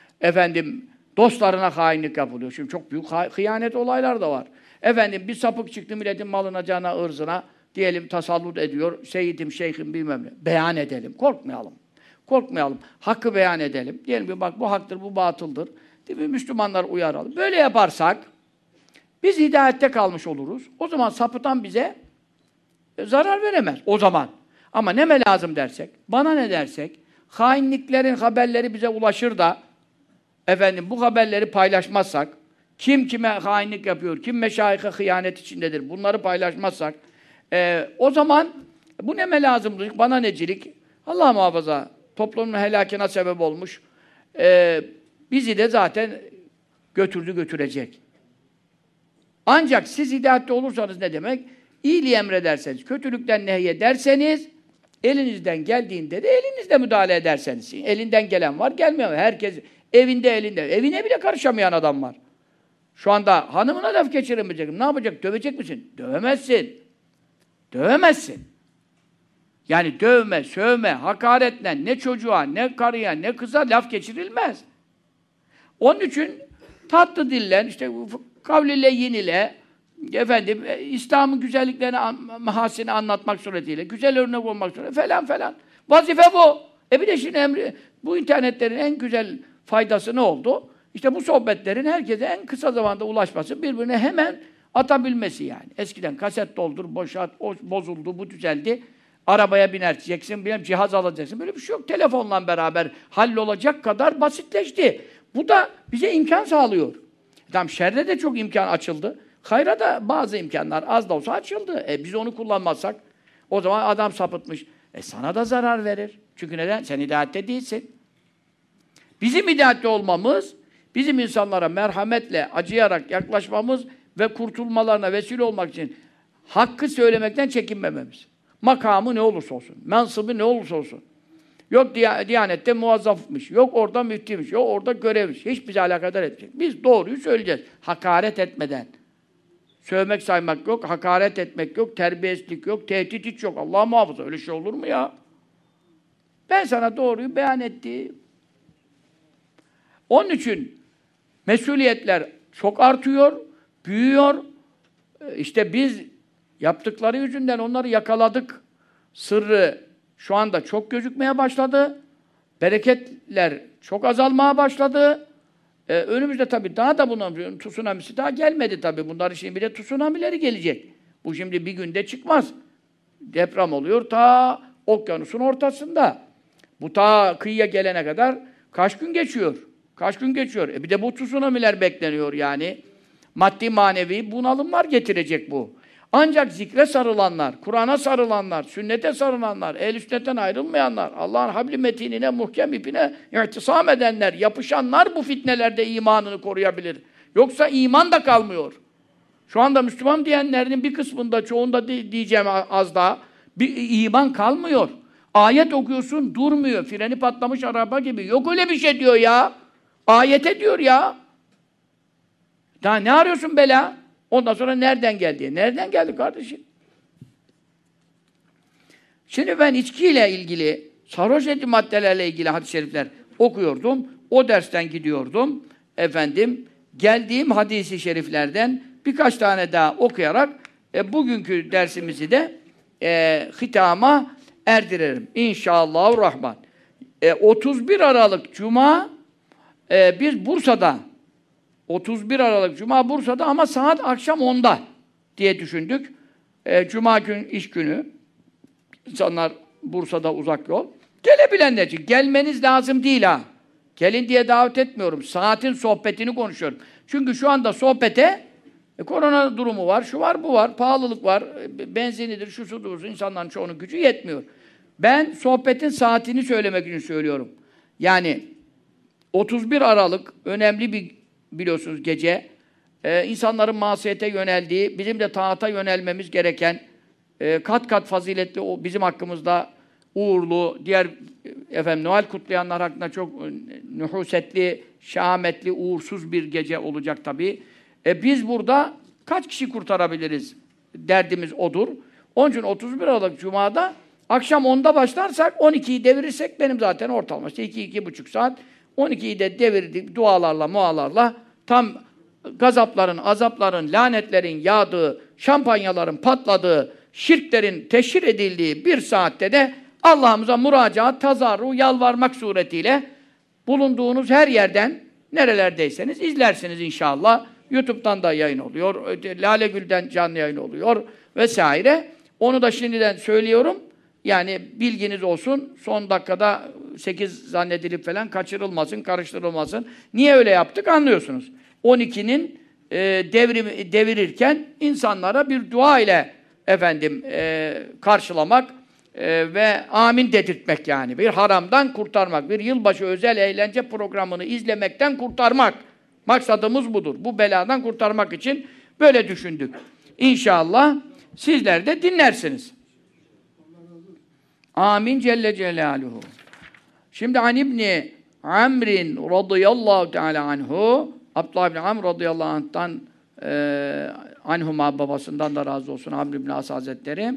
Dostlarına hainlik yapılıyor. Şimdi çok büyük hıyanet olaylar da var. Bir sapık çıktı milletin malına, canına, ırzına diyelim tasallut ediyor. Seyyidim, şeyhim bilmem ne. Beyan edelim. Korkmayalım. Korkmayalım. Hakkı beyan edelim. Diyelim ki bak bu haktır, bu batıldır. Değil mi? Müslümanlar uyaralım. Böyle yaparsak biz hidayette kalmış oluruz. O zaman sapıtan bize zarar veremez. O zaman. Ama neme lazım dersek, bana ne dersek, hainliklerin haberleri bize ulaşır da bu haberleri paylaşmazsak, kim kime hainlik yapıyor, kim meşayih'e hıyanet içindedir, bunları paylaşmazsak, o zaman bu neme lazımdır, bana necilik, Allah muhafaza, toplumun helakine sebep olmuş, bizi de zaten götürecek. Ancak siz hidayette olursanız ne demek? İyiliği emrederseniz, kötülükten nehyederseniz, elinizden geldiğinde de elinizle müdahale ederseniz. Elinden gelen var, gelmiyor. Herkes evinde elinde. Evine bile karışamayan adam var. Şu anda hanımına laf geçiremeyecek. Ne yapacak? Dövecek misin? Dövemezsin. Dövemezsin. Yani dövme, sövme, hakaretle ne çocuğa, ne karıya, ne kıza laf geçirilmez. Onun için tatlı dille, işte kavliyle, yinile, İslam'ın güzelliklerini, mahasini anlatmak suretiyle, güzel örnek olmak suretiyle falan. Vazife bu. Bir de şimdi bu internetlerin en güzel faydası ne oldu? İşte bu sohbetlerin herkese en kısa zamanda ulaşması, birbirine hemen atabilmesi yani. Eskiden kaset doldur, boşalt, o bozuldu, bu düzeldi. Arabaya binerteceksin, cihaz alacaksın. Böyle bir şey yok. Telefonla beraber hallolacak kadar basitleşti. Bu da bize imkan sağlıyor. Tamam, şerre de çok imkan açıldı. Hayra da bazı imkanlar az da olsa açıldı. Biz onu kullanmazsak o zaman adam sapıtmış. Sana da zarar verir. Çünkü neden? Sen hidayette değilsin. Bizim hidayette olmamız, bizim insanlara merhametle, acıyarak yaklaşmamız ve kurtulmalarına vesile olmak için hakkı söylemekten çekinmememiz. Makamı ne olursa olsun, mensıbı ne olursa olsun. Yok Diyanet'te muazzafmış, yok orada müftiymiş, yok orada görevmiş. Hiç bizi alakadar etmeyecek. Biz doğruyu söyleyeceğiz. Hakaret etmeden. Sövmek saymak yok, hakaret etmek yok, terbiyesizlik yok, tehdit hiç yok. Allah muhafaza, öyle şey olur mu ya? Ben sana doğruyu beyan ettim. Onun için mesuliyetler çok artıyor, büyüyor. İşte biz yaptıkları yüzünden onları yakaladık. Sırrı şu anda çok gözükmeye başladı. Bereketler çok azalmaya başladı. Önümüzde tabii daha da bunun tsunamisi daha gelmedi tabii. Bunların şimdi bir de tsunamileri gelecek. Bu şimdi bir günde çıkmaz. Deprem oluyor ta okyanusun ortasında. Bu ta kıyıya gelene kadar kaç gün geçiyor? Kaç gün geçiyor? Bir de bu tsunamiler bekleniyor yani. Maddi manevi bunalımlar getirecek bu. Ancak zikre sarılanlar, Kur'an'a sarılanlar, sünnete sarılanlar, ehl-i sünnetten ayrılmayanlar, Allah'ın habl-i metinine, muhkem ipine ihtisam edenler, yapışanlar bu fitnelerde imanını koruyabilir. Yoksa iman da kalmıyor. Şu anda Müslüman diyenlerin bir kısmında, çoğunda diyeceğim az daha, bir iman kalmıyor. Ayet okuyorsun, durmuyor. Freni patlamış araba gibi. Yok öyle bir şey diyor ya. Ayete diyor ya. Daha ne arıyorsun bela? Ondan sonra nereden geldi? Nereden geldi kardeşim? Şimdi ben içkiyle ilgili, sarhoş edici maddelerle ilgili hadis-i şerifler okuyordum. O dersten gidiyordum. Efendim, geldiğim hadis-i şeriflerden birkaç tane daha okuyarak bugünkü dersimizi de hitama erdirelim. İnşallahurrahman. 31 Aralık Cuma biz Bursa'da 31 Aralık Cuma Bursa'da ama saat akşam 10'da diye düşündük. Cuma gün iş günü. İnsanlar Bursa'da uzak yol. Gelebilenler için. Gelmeniz lazım değil ha. Gelin diye davet etmiyorum. Saatin sohbetini konuşuyorum. Çünkü şu anda sohbete korona durumu var, şu var, bu var, pahalılık var, benzinidir, şu sudur, insanların çoğunun gücü yetmiyor. Ben sohbetin saatini söylemek için söylüyorum. Yani 31 Aralık önemli bir biliyorsunuz gece. İnsanların masiyete yöneldiği, bizim de taata yönelmemiz gereken kat kat faziletli, o bizim hakkımızda uğurlu, diğer Noel kutlayanlar hakkında çok nühusetli, şahametli, uğursuz bir gece olacak tabii. Biz burada kaç kişi kurtarabiliriz? Derdimiz odur. Onun için 31 Aralık Cuma'da akşam 10'da başlarsak 12'yi devirirsek benim zaten ortalama işte 2-2,5 saat 12'yi de devirdik dualarla, mualarla tam gazapların, azapların, lanetlerin yağdığı, şampanyaların patladığı, şirklerin teşhir edildiği bir saatte de Allah'ımıza müracaat, tazarru, yalvarmak suretiyle bulunduğunuz her yerden, nerelerdeyseniz izlersiniz inşallah. YouTube'dan da yayın oluyor, Lale Gül'den canlı yayın oluyor vesaire. Onu da şimdiden söylüyorum. Yani bilginiz olsun, son dakikada 8 zannedilip falan kaçırılmasın, karıştırılmasın. Niye öyle yaptık anlıyorsunuz. 12'nin devirirken insanlara bir dua ile karşılamak ve amin dedirtmek yani. Bir haramdan kurtarmak, bir yılbaşı özel eğlence programını izlemekten kurtarmak. Maksadımız budur. Bu beladan kurtarmak için böyle düşündük. İnşallah sizler de dinlersiniz. Amin Celle Celaluhu. Şimdi an İbni Amr'in radıyallahu teala anhu, Abdullah ibn Amr radıyallahu anh'tan anhuma babasından da razı olsun Amr ibn As Hazretleri.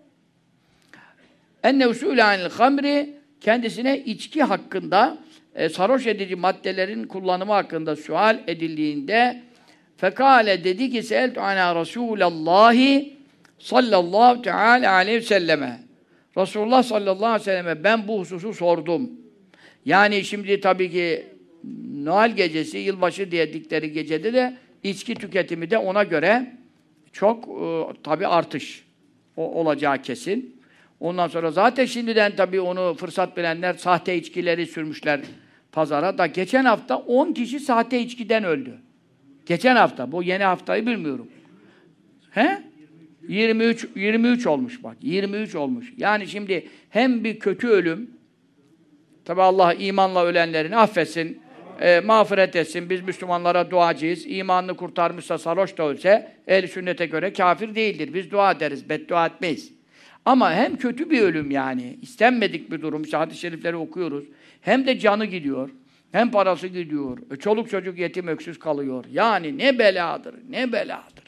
Enne usulü anil hamri, kendisine içki hakkında sarhoş edici maddelerin kullanımı hakkında sual edildiğinde fekale dedi ki seeltu ana Rasulallahi sallallahu teala aleyhi ve selleme. Resulullah sallallahu aleyhi ve selleme ben bu hususu sordum. Yani şimdi tabii ki Noel gecesi, yılbaşı diyedikleri gecede de içki tüketimi de ona göre çok tabii artış olacağı kesin. Ondan sonra zaten şimdiden tabii onu fırsat bilenler sahte içkileri sürmüşler pazara da. Geçen hafta 10 kişi sahte içkiden öldü. Geçen hafta. Bu yeni haftayı bilmiyorum. He? 23 olmuş bak. 23 olmuş. Yani şimdi hem bir kötü ölüm, tabi Allah imanla ölenlerini affetsin, mağfiret etsin. Biz Müslümanlara duacıyız. İmanını kurtarmışsa, sarhoş da ölse, ehl-i sünnete göre kafir değildir. Biz dua ederiz, beddua etmeyiz. Ama hem kötü bir ölüm yani, istenmedik bir durum, işte hadis-i şerifleri okuyoruz. Hem de canı gidiyor, hem parası gidiyor. Çoluk çocuk yetim öksüz kalıyor. Yani ne beladır, ne beladır.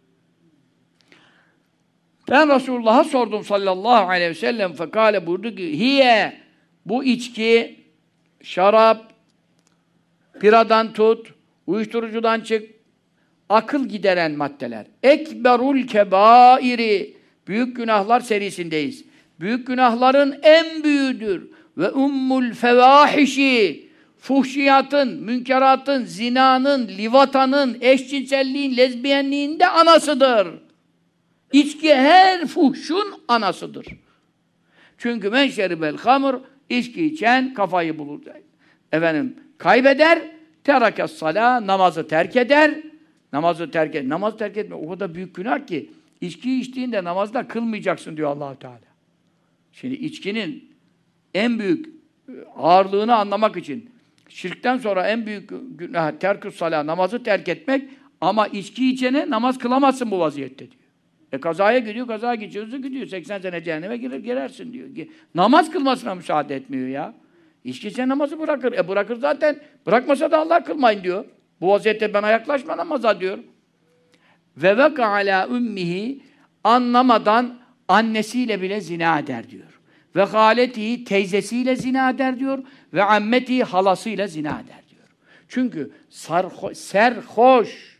Ben Resulullah'a sordum sallallahu aleyhi ve sellem fekale buyurdu ki hiye, bu içki, şarap, biradan tut, uyuşturucudan çık, akıl gideren maddeler. Ekberul kebairi, büyük günahlar serisindeyiz. Büyük günahların en büyüğüdür. Ve ummul fevahişi, fuhşiyatın, münkeratın, zinanın, livatanın, eşcinselliğin, lezbiyenliğin de anasıdır. İçki her fuhşun anasıdır. Çünkü men şeribel hamr, içki içen kafayı bulur. Kaybeder, terakas sala, namazı terk eder. Namazı terk etme o kadar büyük günah ki İçkiyi içtiğinde namazda kılmayacaksın diyor Allah Teala. Şimdi içkinin en büyük ağırlığını anlamak için şirkten sonra en büyük günah terkü salah, namazı terk etmek, ama içki içene namaz kılamazsın bu vaziyette diyor. Kazaya gidiyor, kaza geçiyor, gidiyor. 80 sene cehenneme girersin diyor. Namaz kılmasına müsaade etmiyor ya. İçki içen namazı bırakır. Bırakır zaten. Bırakmasa da Allah kılmayın diyor. Bu vaziyette bana yaklaşma namaza diyor. Ve veka ala ummihi, anlamadan annesiyle bile zina eder diyor. Ve haletihi, teyzesiyle zina eder diyor. Ve ammetihi, halasıyla zina eder diyor. Çünkü serhoş,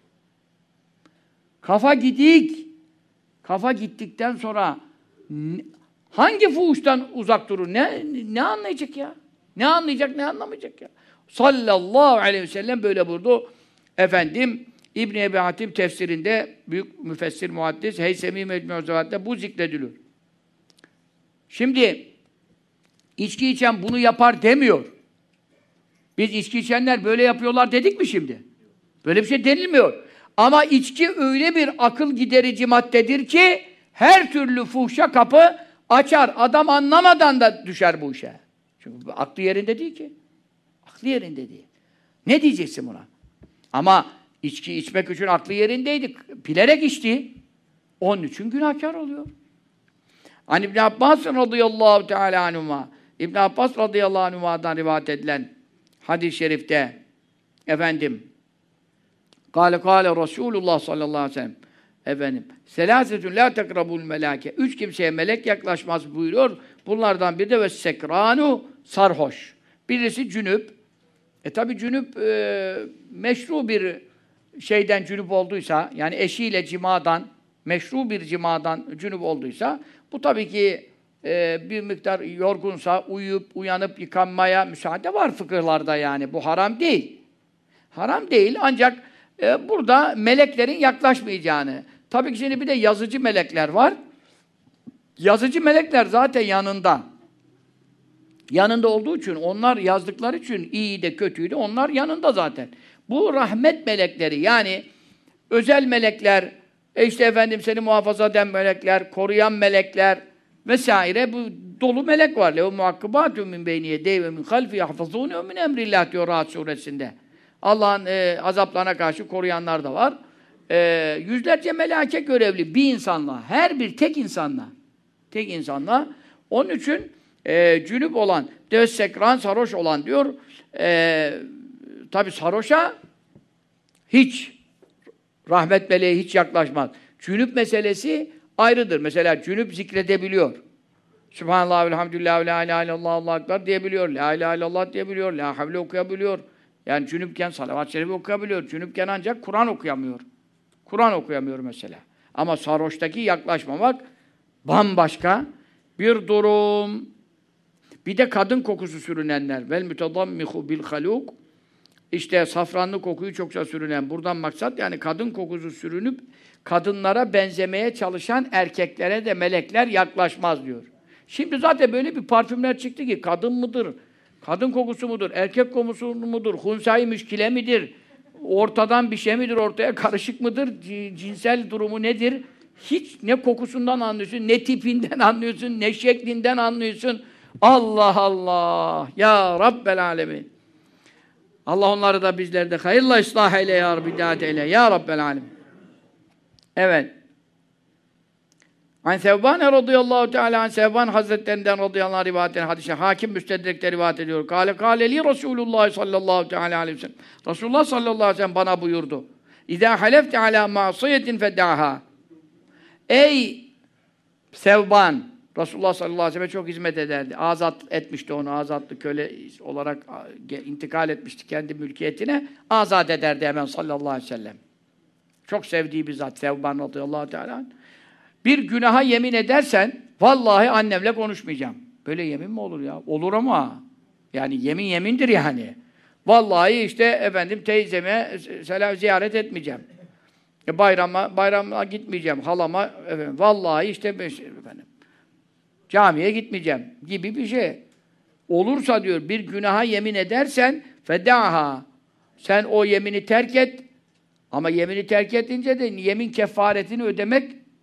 kafa gidik, kafa gittikten sonra hangi fuhuştan uzak durur? Ne anlayacak ya? Ne anlayacak, ne anlamayacak ya? Sallallahu aleyhi ve sellem böyle buyurdu. Efendim, İbn-i Ebi Hatim tefsirinde, büyük müfessir muhaddis, Heysemi Mecmu Zevat'ta bu zikrediliyor. Şimdi, içki içen bunu yapar demiyor. Biz içki içenler böyle yapıyorlar dedik mi şimdi? Böyle bir şey denilmiyor. Ama içki öyle bir akıl giderici maddedir ki, her türlü fuhşa kapı açar. Adam anlamadan da düşer bu işe. Çünkü aklı yerinde değil ki. Aklı yerinde değil. Ne diyeceksin buna? Ama içki içmek için aklı yerindeydi. Bilerek içti. Onun için günahkar oluyor. Hani İbn Abbas radıyallahu teala anhuma, İbn Abbas radıyallahu anhuma'dan rivayet edilen hadis-i şerifte efendim kâle Resulullah sallallahu aleyhi ve sellem efendim selâsetun lâ tekrabul melâke, 3 kimseye melek yaklaşmaz buyuruyor. Bunlardan biri de ve sekranu, sarhoş. Birisi cünüp. Tabi cünüp meşru bir şeyden cünüp olduysa, yani eşiyle cimadan, meşru bir cimadan cünüp olduysa, bu tabii ki bir miktar yorgunsa uyuyup uyanıp yıkanmaya müsaade var fıkıhlarda yani. Bu haram değil. Haram değil ancak burada meleklerin yaklaşmayacağını. Tabii ki şimdi bir de yazıcı melekler var. Yazıcı melekler zaten yanında. Yanında olduğu için, onlar yazdıkları için iyi de kötüyü de onlar yanında zaten. Bu rahmet melekleri, yani özel melekler, işte efendim seni muhafaza eden melekler, koruyan melekler vesaire, bu dolu melek var. Lehu muhakkibâtun min beyni yedeyhi ve min halfi yahfazûne min emrillah diyor Rahat suresinde. Allah'ın azaplarına karşı koruyanlar da var. Yüzlerce meleke görevli bir insanla, her bir tek insanla. Tek insanla. Onun için cünüp olan, sekran, sarhoş olan diyor. Tabi sarhoşa hiç rahmet meleği hiç yaklaşmaz. Cünüp meselesi ayrıdır. Mesela cünüp zikredebiliyor. Sübhanallah, elhamdülillah, la ilahe illallah, Allahu ekber diyebiliyor. La ilahe illallah diyebiliyor. La havle okuyabiliyor. Yani cünüpken salavat-ı şerifi okuyabiliyor. Cünüpken ancak Kur'an okuyamıyor. Kur'an okuyamıyor mesela. Ama sarhoştaki yaklaşmamak bambaşka bir durum. Bir de kadın kokusu sürünenler. Vel mütedammihu bil haluk. İşte safranlı kokuyu çokça sürünen. Buradan maksat yani kadın kokusu sürünüp kadınlara benzemeye çalışan erkeklere de melekler yaklaşmaz diyor. Şimdi zaten böyle bir parfümler çıktı ki kadın mıdır? Kadın kokusu mudur? Erkek kokusu mudur? Hunsay-i müşkile midir? Ortadan bir şey midir? Ortaya karışık mıdır? Cinsel durumu nedir? Hiç ne kokusundan anlıyorsun, ne tipinden anlıyorsun, ne şeklinden anlıyorsun. Allah Allah! Ya Rabbel Alemin! Allah onları da bizleri de hayırla ıslah eyle ya Rabbi, hidayet eyle ya Rabbel Alemin. Evet. An Sevban radıyallahu teala an Sevban Hazretlerinden radıyallahu anh rivayet eden hadise Hakim Müstedrek'te rivayet ediyor. Kâle li Resulullah sallallahu teala aleyhi ve sellem. Resulullah sallallahu aleyhi ve sellem bana buyurdu. İzâ halefte alâ ma'siyetin fedâhâ. Ey Sevban! Resulullah sallallahu aleyhi ve sellem çok hizmet ederdi. Azat etmişti onu, azatlı köle olarak intikal etmişti kendi mülkiyetine. Azat ederdi hemen sallallahu aleyhi ve sellem. Çok sevdiği bir zat, Sevban radıyallahu teala. Bir günaha yemin edersen, vallahi annemle konuşmayacağım. Böyle yemin mi olur ya? Olur ama. Yani yemin yemindir yani. Vallahi işte efendim teyzeme selam ziyaret etmeyeceğim. Bayrama gitmeyeceğim. Halama efendim, vallahi işte efendim camiye gitmeyeceğim gibi bir şey. Olursa diyor bir günaha yemin edersen fedaha. Sen o yemini terk et. Ama yemini terk edince de yemin kefaretini ödemek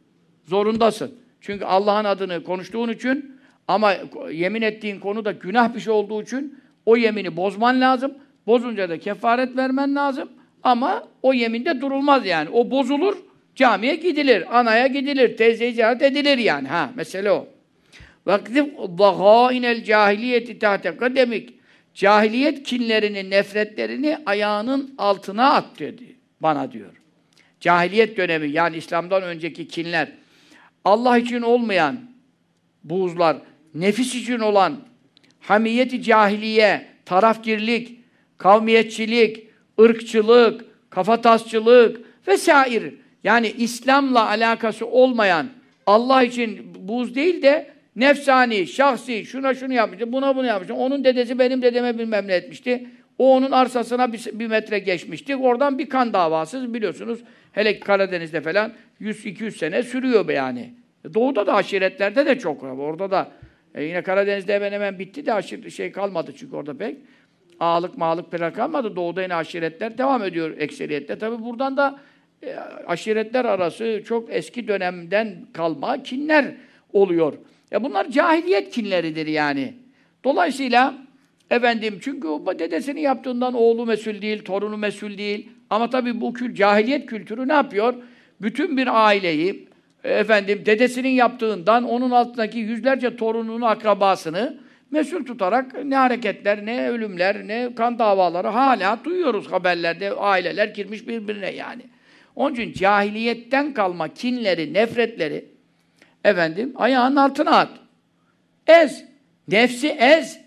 zorundasın. Çünkü Allah'ın adını konuştuğun için ama yemin ettiğin konu da günah bir şey olduğu için o yemini bozman lazım. Bozunca da kefaret vermen lazım. Ama o yeminde durulmaz yani. O bozulur, camiye gidilir, anaya gidilir, teyzeye ziyaret edilir yani. Ha, mesele o. وَقْذِفْ ضَغَائِنَ الْجَاهِلِيَةِ تَحْتَ قَدَمِكَ Cahiliyet kinlerini, nefretlerini ayağının altına at dedi. Bana diyor. Cahiliyet dönemi yani İslam'dan önceki kinler, Allah için olmayan buğzlar, nefis için olan hamiyeti cahiliye, tarafgirlik, kavmiyetçilik, ırkçılık, kafatasçılık vesaire. Yani İslam'la alakası olmayan, Allah için buğz değil de nefsani, şahsi, şuna şunu yapmıştı, buna bunu yapmıştı. Onun dedesi benim dedeme bilmem ne etmişti. O onun arsasına bir metre geçmişti. Oradan bir kan davası biliyorsunuz. Hele ki Karadeniz'de falan 100-200 sene sürüyor be yani. Doğuda da aşiretlerde de çok var. Orada da yine Karadeniz'de hemen hemen bitti de aşiret kalmadı çünkü orada pek. Ağalık mağalık pek kalmadı. Doğuda yine aşiretler devam ediyor ekseriyette. Tabi buradan da aşiretler arası çok eski dönemden kalma kinler oluyor. Bunlar cahiliyet kinleridir yani. Dolayısıyla efendim çünkü o dedesinin yaptığından oğlu mesul değil, torunu mesul değil. Ama tabii bu cahiliyet kültürü ne yapıyor? Bütün bir aileyi efendim dedesinin yaptığından onun altındaki yüzlerce torununu, akrabasını mesul tutarak ne hareketler, ne ölümler, ne kan davaları hala duyuyoruz haberlerde. Aileler girmiş birbirine yani. Onun için cahiliyetten kalma kinleri, nefretleri efendim ayağının altına at. Ez. Nefsi ez.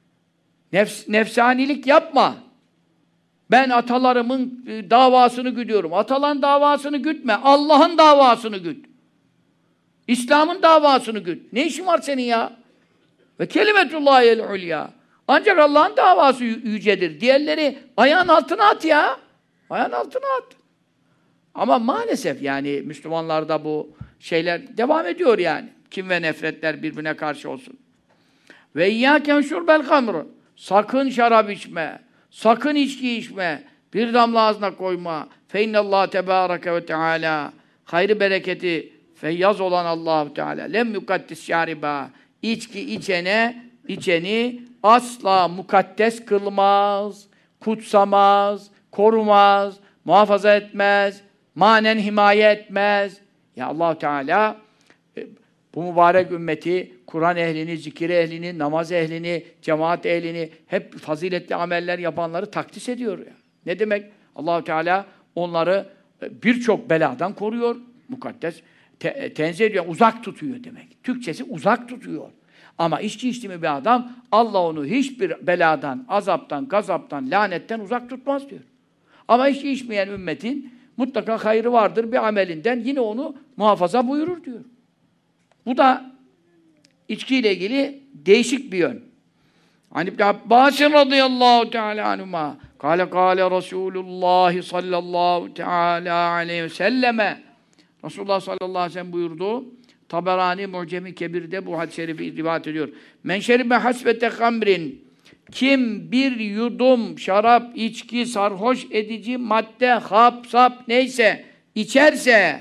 Nefsanilik yapma. Ben atalarımın davasını güdüyorum. Ataların davasını gütme. Allah'ın davasını güt. İslam'ın davasını güt. Ne işin var senin ya? Ve kelimetullahiyel ulya. Ancak Allah'ın davası yücedir. Diğerleri ayağın altına at ya. Ayağın altına at. Ama maalesef yani Müslümanlarda bu şeyler devam ediyor yani. Kim ve nefretler birbirine karşı olsun. Ve iyyâken şurbel hamr. Sakın şarap içme. Sakın içki içme. Bir damla ağzına koyma. Fe innallâhe tebâreke ve teâlâ. Hayrı bereketi feyyaz olan Allah-u Teala. Lem yukaddis şâribâ. İçki içeni asla mukaddes kılmaz, kutsamaz, korumaz, muhafaza etmez, manen himaye etmez. Ya Allah Teala bu mübarek ümmeti, Kur'an ehlini, zikir ehlini, namaz ehlini, cemaat ehlini, hep faziletli ameller yapanları takdis ediyor ya. Ne demek? Allah Teala onları birçok beladan koruyor, mukaddes. Tenzih ediyor, uzak tutuyor demek. Türkçesi uzak tutuyor. Ama içki içti mi bir adam, Allah onu hiçbir beladan, azaptan, gazaptan, lanetten uzak tutmaz diyor. Ama içki içmeyen ümmetin mutlaka hayrı vardır bir amelinden, yine onu muhafaza buyurur diyor. Bu da içkiyle ilgili değişik bir yön. Hani İbn Abbas radıyallahu teala anhuma kâle Resulullah sallallahu teala aleyhi ve selleme Resulullah sallallahu aleyhi ve sellem buyurdu. Taberani Mu'cem-i Kebir'de bu hadis-i şerifi rivayet ediyor. Men şeribe hasbete hamrin kim bir yudum şarap, içki, sarhoş edici madde, hap, sap neyse içerse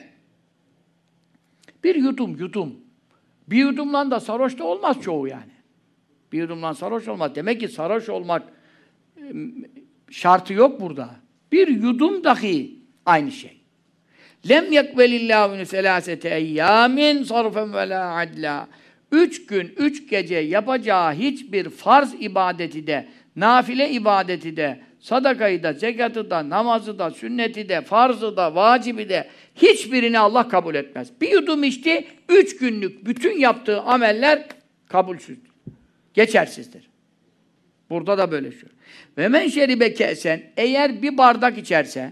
bir yudum. Bir yudumla da sarhoş da olmaz çoğu yani. Bir yudumla sarhoş olmaz. Demek ki sarhoş olmak şartı yok burada. Bir yudum dahi aynı şey. Lem yekvelillâhu min selâsete eyyâmin sarfen ve lâ adlâ. 3 gün, 3 gece yapacağı hiçbir farz ibadeti de, nafile ibadeti de, sadakayı da, zekatı da, namazı da, sünneti de, farzı da, vacibi de hiçbirini Allah kabul etmez. Bir yudum içti, 3 günlük bütün yaptığı ameller kabulsüzdür. Geçersizdir. Burada da böyle şey. Ve men şeribe ke'sen eğer bir bardak içerse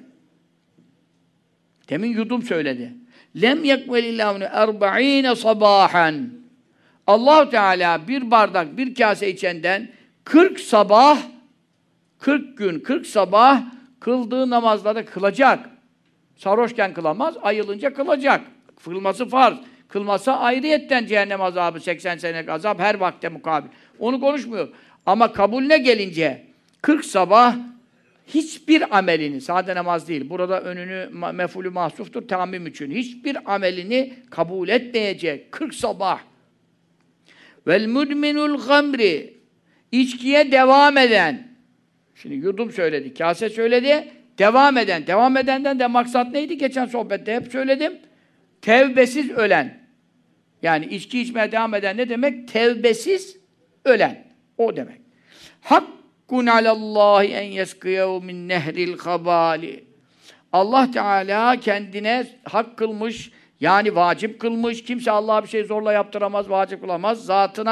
demin yudum söyledi. Lem yekvelillâhu 40 sabâhen. Allah Teala bir bardak, bir kase içenden 40 sabah, 40 gün, 40 sabah kıldığı namazları kılacak. Sarhoşken kılamaz, ayılınca kılacak. Kılması farz. Kılmasa ayrıyetten cehennem azabı, 80 senelik azap her vakte mukabil. Onu konuşmuyor. Ama kabulüne gelince 40 sabah hiçbir amelini, sade namaz değil, burada önünü mef'ulü mahsuftur tamim için, hiçbir amelini kabul etmeyecek 40 sabah. Vel mudminul gamri, içkiye devam eden, şimdi yudum söyledi, kase söyledi, devam eden, devam edenden de maksat neydi? Geçen sohbette hep söyledim, tevbesiz ölen. Yani içki içmeye devam eden ne demek? Tevbesiz ölen. O demek. Hakkun alallahi en yeskiyehu min nehril habali. Allah Teala kendine hak kılmış, yani vacip kılmış. Kimse Allah'a bir şey zorla yaptıramaz, vacip kılamaz.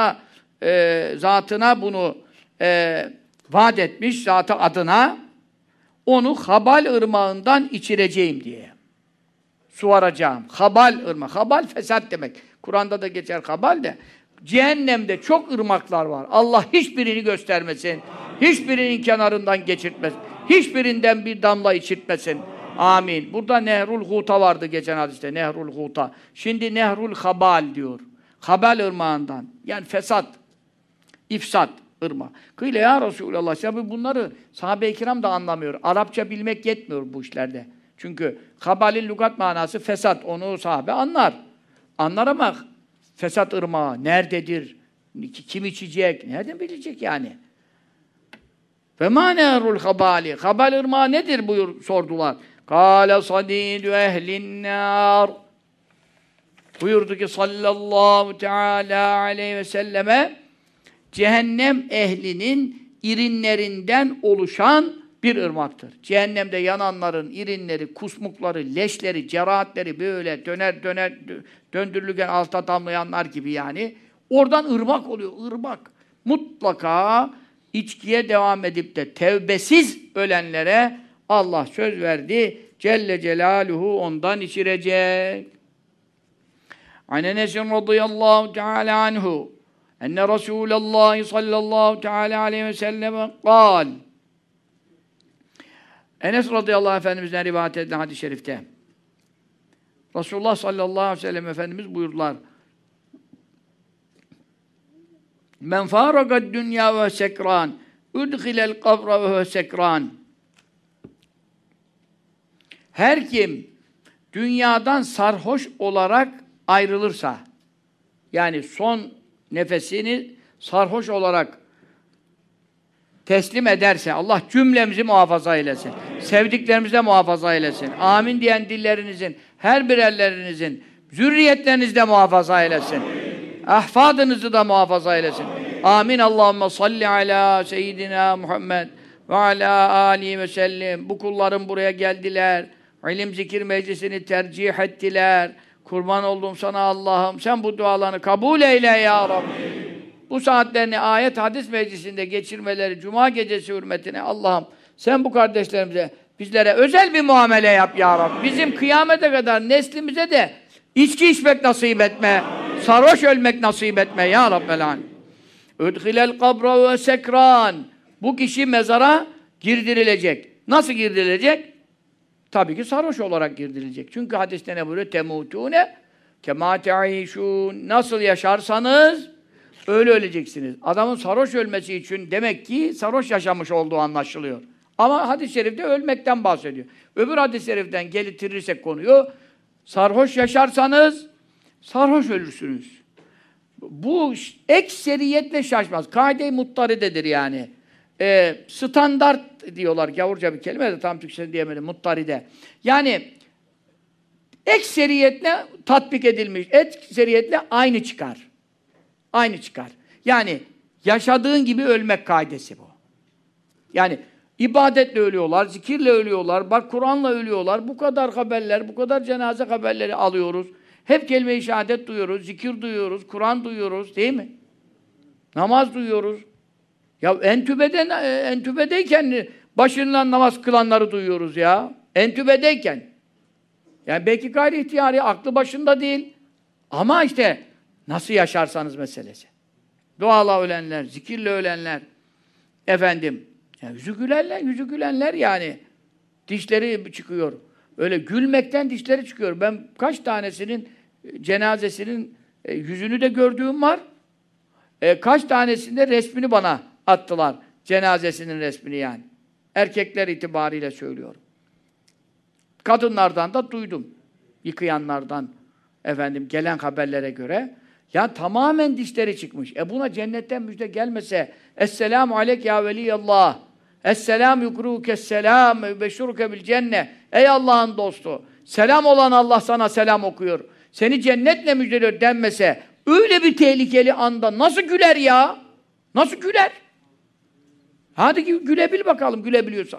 Zatına bunu vaat etmiş, zatı adına onu Habal ırmağından içireceğim diye. Suvaracağım. Habal ırmağı. Habal fesat demek. Kur'an'da da geçer habal de. Cehennemde çok ırmaklar var. Allah hiçbirini göstermesin. Hiçbirinin kenarından geçirtmesin. Hiçbirinden bir damla içirtmesin. Amin. Burada Nehrul Huta vardı geçen hadiste. Nehrul Huta. Şimdi Nehrul Habal diyor. Habal ırmağından. Yani fesat. İfsat ırmağı. Kıyle ya Resulallah. Tabi bunları sahabe-i kiram da anlamıyor. Arapça bilmek yetmiyor bu işlerde. Çünkü habalin lügat manası fesat. Onu sahabe anlar. Anlar ama fesat ırmağı nerededir? Kim içecek? Nereden bilecek yani? Ve mâ nehrul habali. Habal ırmağı nedir sordular. Kâle sadîdü ehlin nâr. Buyurdu ki sallallahu teâlâ aleyhi ve selleme cehennem ehlinin irinlerinden oluşan bir ırmaktır. Cehennemde yananların irinleri, kusmukları, leşleri, cerahatleri böyle döner döndürülürken alta damlayanlar gibi yani. Oradan ırmak oluyor, ırmak. Mutlaka içkiye devam edip de tevbesiz ölenlere Allah söz verdi. Celle Celaluhu ondan içirecek. An Enes'in radıyallahu teala anhu enne Resulallah sallallahu teala aleyhi ve sellem kal. Enes radıyallahu anh Efendimiz'den rivayet edilen hadis-i şerifte Resulullah sallallahu aleyhi ve sellem Efendimiz buyurdular. Men fâragad dünya ve sekran udkhilel kabra ve sekran. Her kim dünyadan sarhoş olarak ayrılırsa, yani son nefesini sarhoş olarak teslim ederse, Allah cümlemizi muhafaza eylesin. Sevdiklerimize muhafaza eylesin. Amin diyen dillerinizin, her birerlerinizin, zürriyetlerinizde muhafaza eylesin. Ahfadınızı da muhafaza eylesin. Amin. Allahümme salli ala seyyidina Muhammed ve ala alihi ve sellim. Bu kullarım buraya geldiler. İlim zikir meclisini tercih ettiler. Kurban oldum sana Allah'ım. Sen bu dualarını kabul eyle ya Rabbi. Bu saatlerini ayet hadis meclisinde geçirmeleri cuma gecesi hürmetine Allah'ım sen bu kardeşlerimize, bizlere özel bir muamele yap ya Rabbi. Bizim kıyamete kadar neslimize de içki içmek nasip etme. Sarhoş ölmek nasip etme ya Rabbel alemin. Udkhilel kabra ve sekran. Bu kişi mezara girdirilecek. Nasıl girdirilecek? Tabii ki sarhoş olarak girdirilecek. Çünkü hadiste ne buyuruyor? Temutune kemâ te'îşûn. Nasıl yaşarsanız öyle öleceksiniz. Adamın sarhoş ölmesi için demek ki sarhoş yaşamış olduğu anlaşılıyor. Ama hadis-i şerifte ölmekten bahsediyor. Öbür hadis-i şeriften getirirsek konuyu, sarhoş yaşarsanız sarhoş ölürsünüz. Bu ekseriyetle şaşmaz. Kaide-i muttaridedir yani. Standart diyorlar. Gavurca bir kelime de tam Türkçe diyemedim. Muttaride. Yani ekseriyetle tatbik edilmiş. Ekseriyetle aynı çıkar. Aynı çıkar. Yani yaşadığın gibi ölmek kaidesi bu. Yani ibadetle ölüyorlar, zikirle ölüyorlar, bak Kur'an'la ölüyorlar. Bu kadar haberler, bu kadar cenaze haberleri alıyoruz. Hep kelime-i şehadet duyuyoruz, zikir duyuyoruz, Kur'an duyuyoruz, değil mi? Namaz duyuyoruz. Ya entübedeyken başından namaz kılanları duyuyoruz ya. Entübedeyken. Yani belki gayri ihtiyari, aklı başında değil. Ama işte nasıl yaşarsanız meselesi. Duayla ölenler, zikirle ölenler, efendim, yani yüzü gülenler yani. Dişleri çıkıyor. Öyle gülmekten dişleri çıkıyor. Ben kaç tanesinin cenazesinin yüzünü de gördüğüm var. Kaç tanesinde resmini bana attılar. Cenazesinin resmini yani. Erkekler itibariyle söylüyorum. Kadınlardan da duydum. Yıkayanlardan gelen haberlere göre. Ya tamamen dişleri çıkmış. Buna cennetten müjde gelmese Esselamu aleyk ya veliyallah. Esselam yukruke'sselam ve beşruke bil cennet. Ey Allah'ın dostu. Selam olan Allah sana selam okuyor. Seni cennetle müjdeliyor denmese öyle bir tehlikeli anda nasıl güler ya? Nasıl güler? Hadi gülebil bakalım gülebiliyorsan.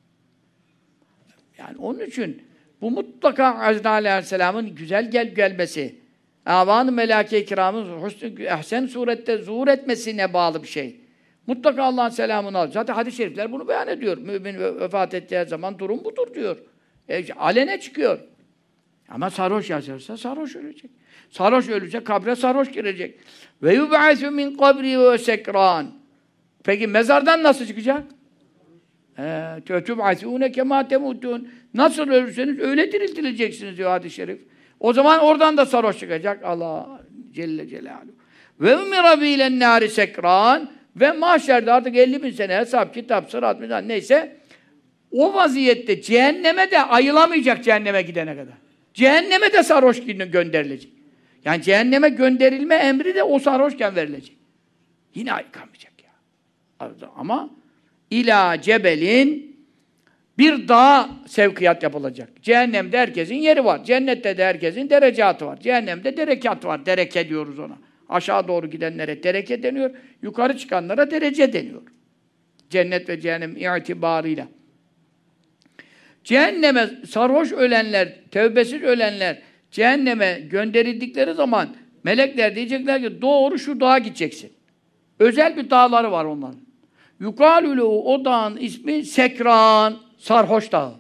Yani onun için bu mutlaka Hazreti Aleyhisselam'ın güzel gelmesi, avan-ı melâke-i kiramın ehsen surette zuhur etmesine bağlı bir şey. Mutlaka Allah'ın selamını al. Zaten hadis-i şerifler bunu beyan ediyor. Mümin vefat ettiği zaman durum budur diyor. Alene çıkıyor. Ama sarhoş yaşarsa sarhoş ölecek. Sarhoş ölecek, kabre sarhoş girecek. Ve yub'asu min kabri ve sekran. Peki mezardan nasıl çıkacak? Tüb'asûne kemâ temûtûn. Nasıl ölürseniz öyle diriltileceksiniz diyor hadis-i şerif. O zaman oradan da sarhoş çıkacak. Allah Celle Celaluhu. Ve umira bilen nâri sekran. Ve mahşerde artık 50.000 sene hesap, kitap, sırat, mizan neyse o vaziyette cehenneme de ayılamayacak cehenneme gidene kadar. Cehenneme de sarhoş gönderilecek. Yani cehenneme gönderilme emri de o sarhoşken verilecek. Yine ayıkamayacak ya. Ama İlâ cebelin bir dağa sevkiyat yapılacak. Cehennemde herkesin yeri var. Cennette de herkesin derecatı var. Cehennemde derekat var. Dereke diyoruz ona. Aşağı doğru gidenlere dereke deniyor. Yukarı çıkanlara derece deniyor. Cennet ve cehennem itibarıyla. Cehenneme sarhoş ölenler, tevbesiz ölenler cehenneme gönderildikleri zaman melekler diyecekler ki doğru şu dağa gideceksin. Özel bir dağları var onların. Yukalülü o dağın ismi Sekran, sarhoş dağı.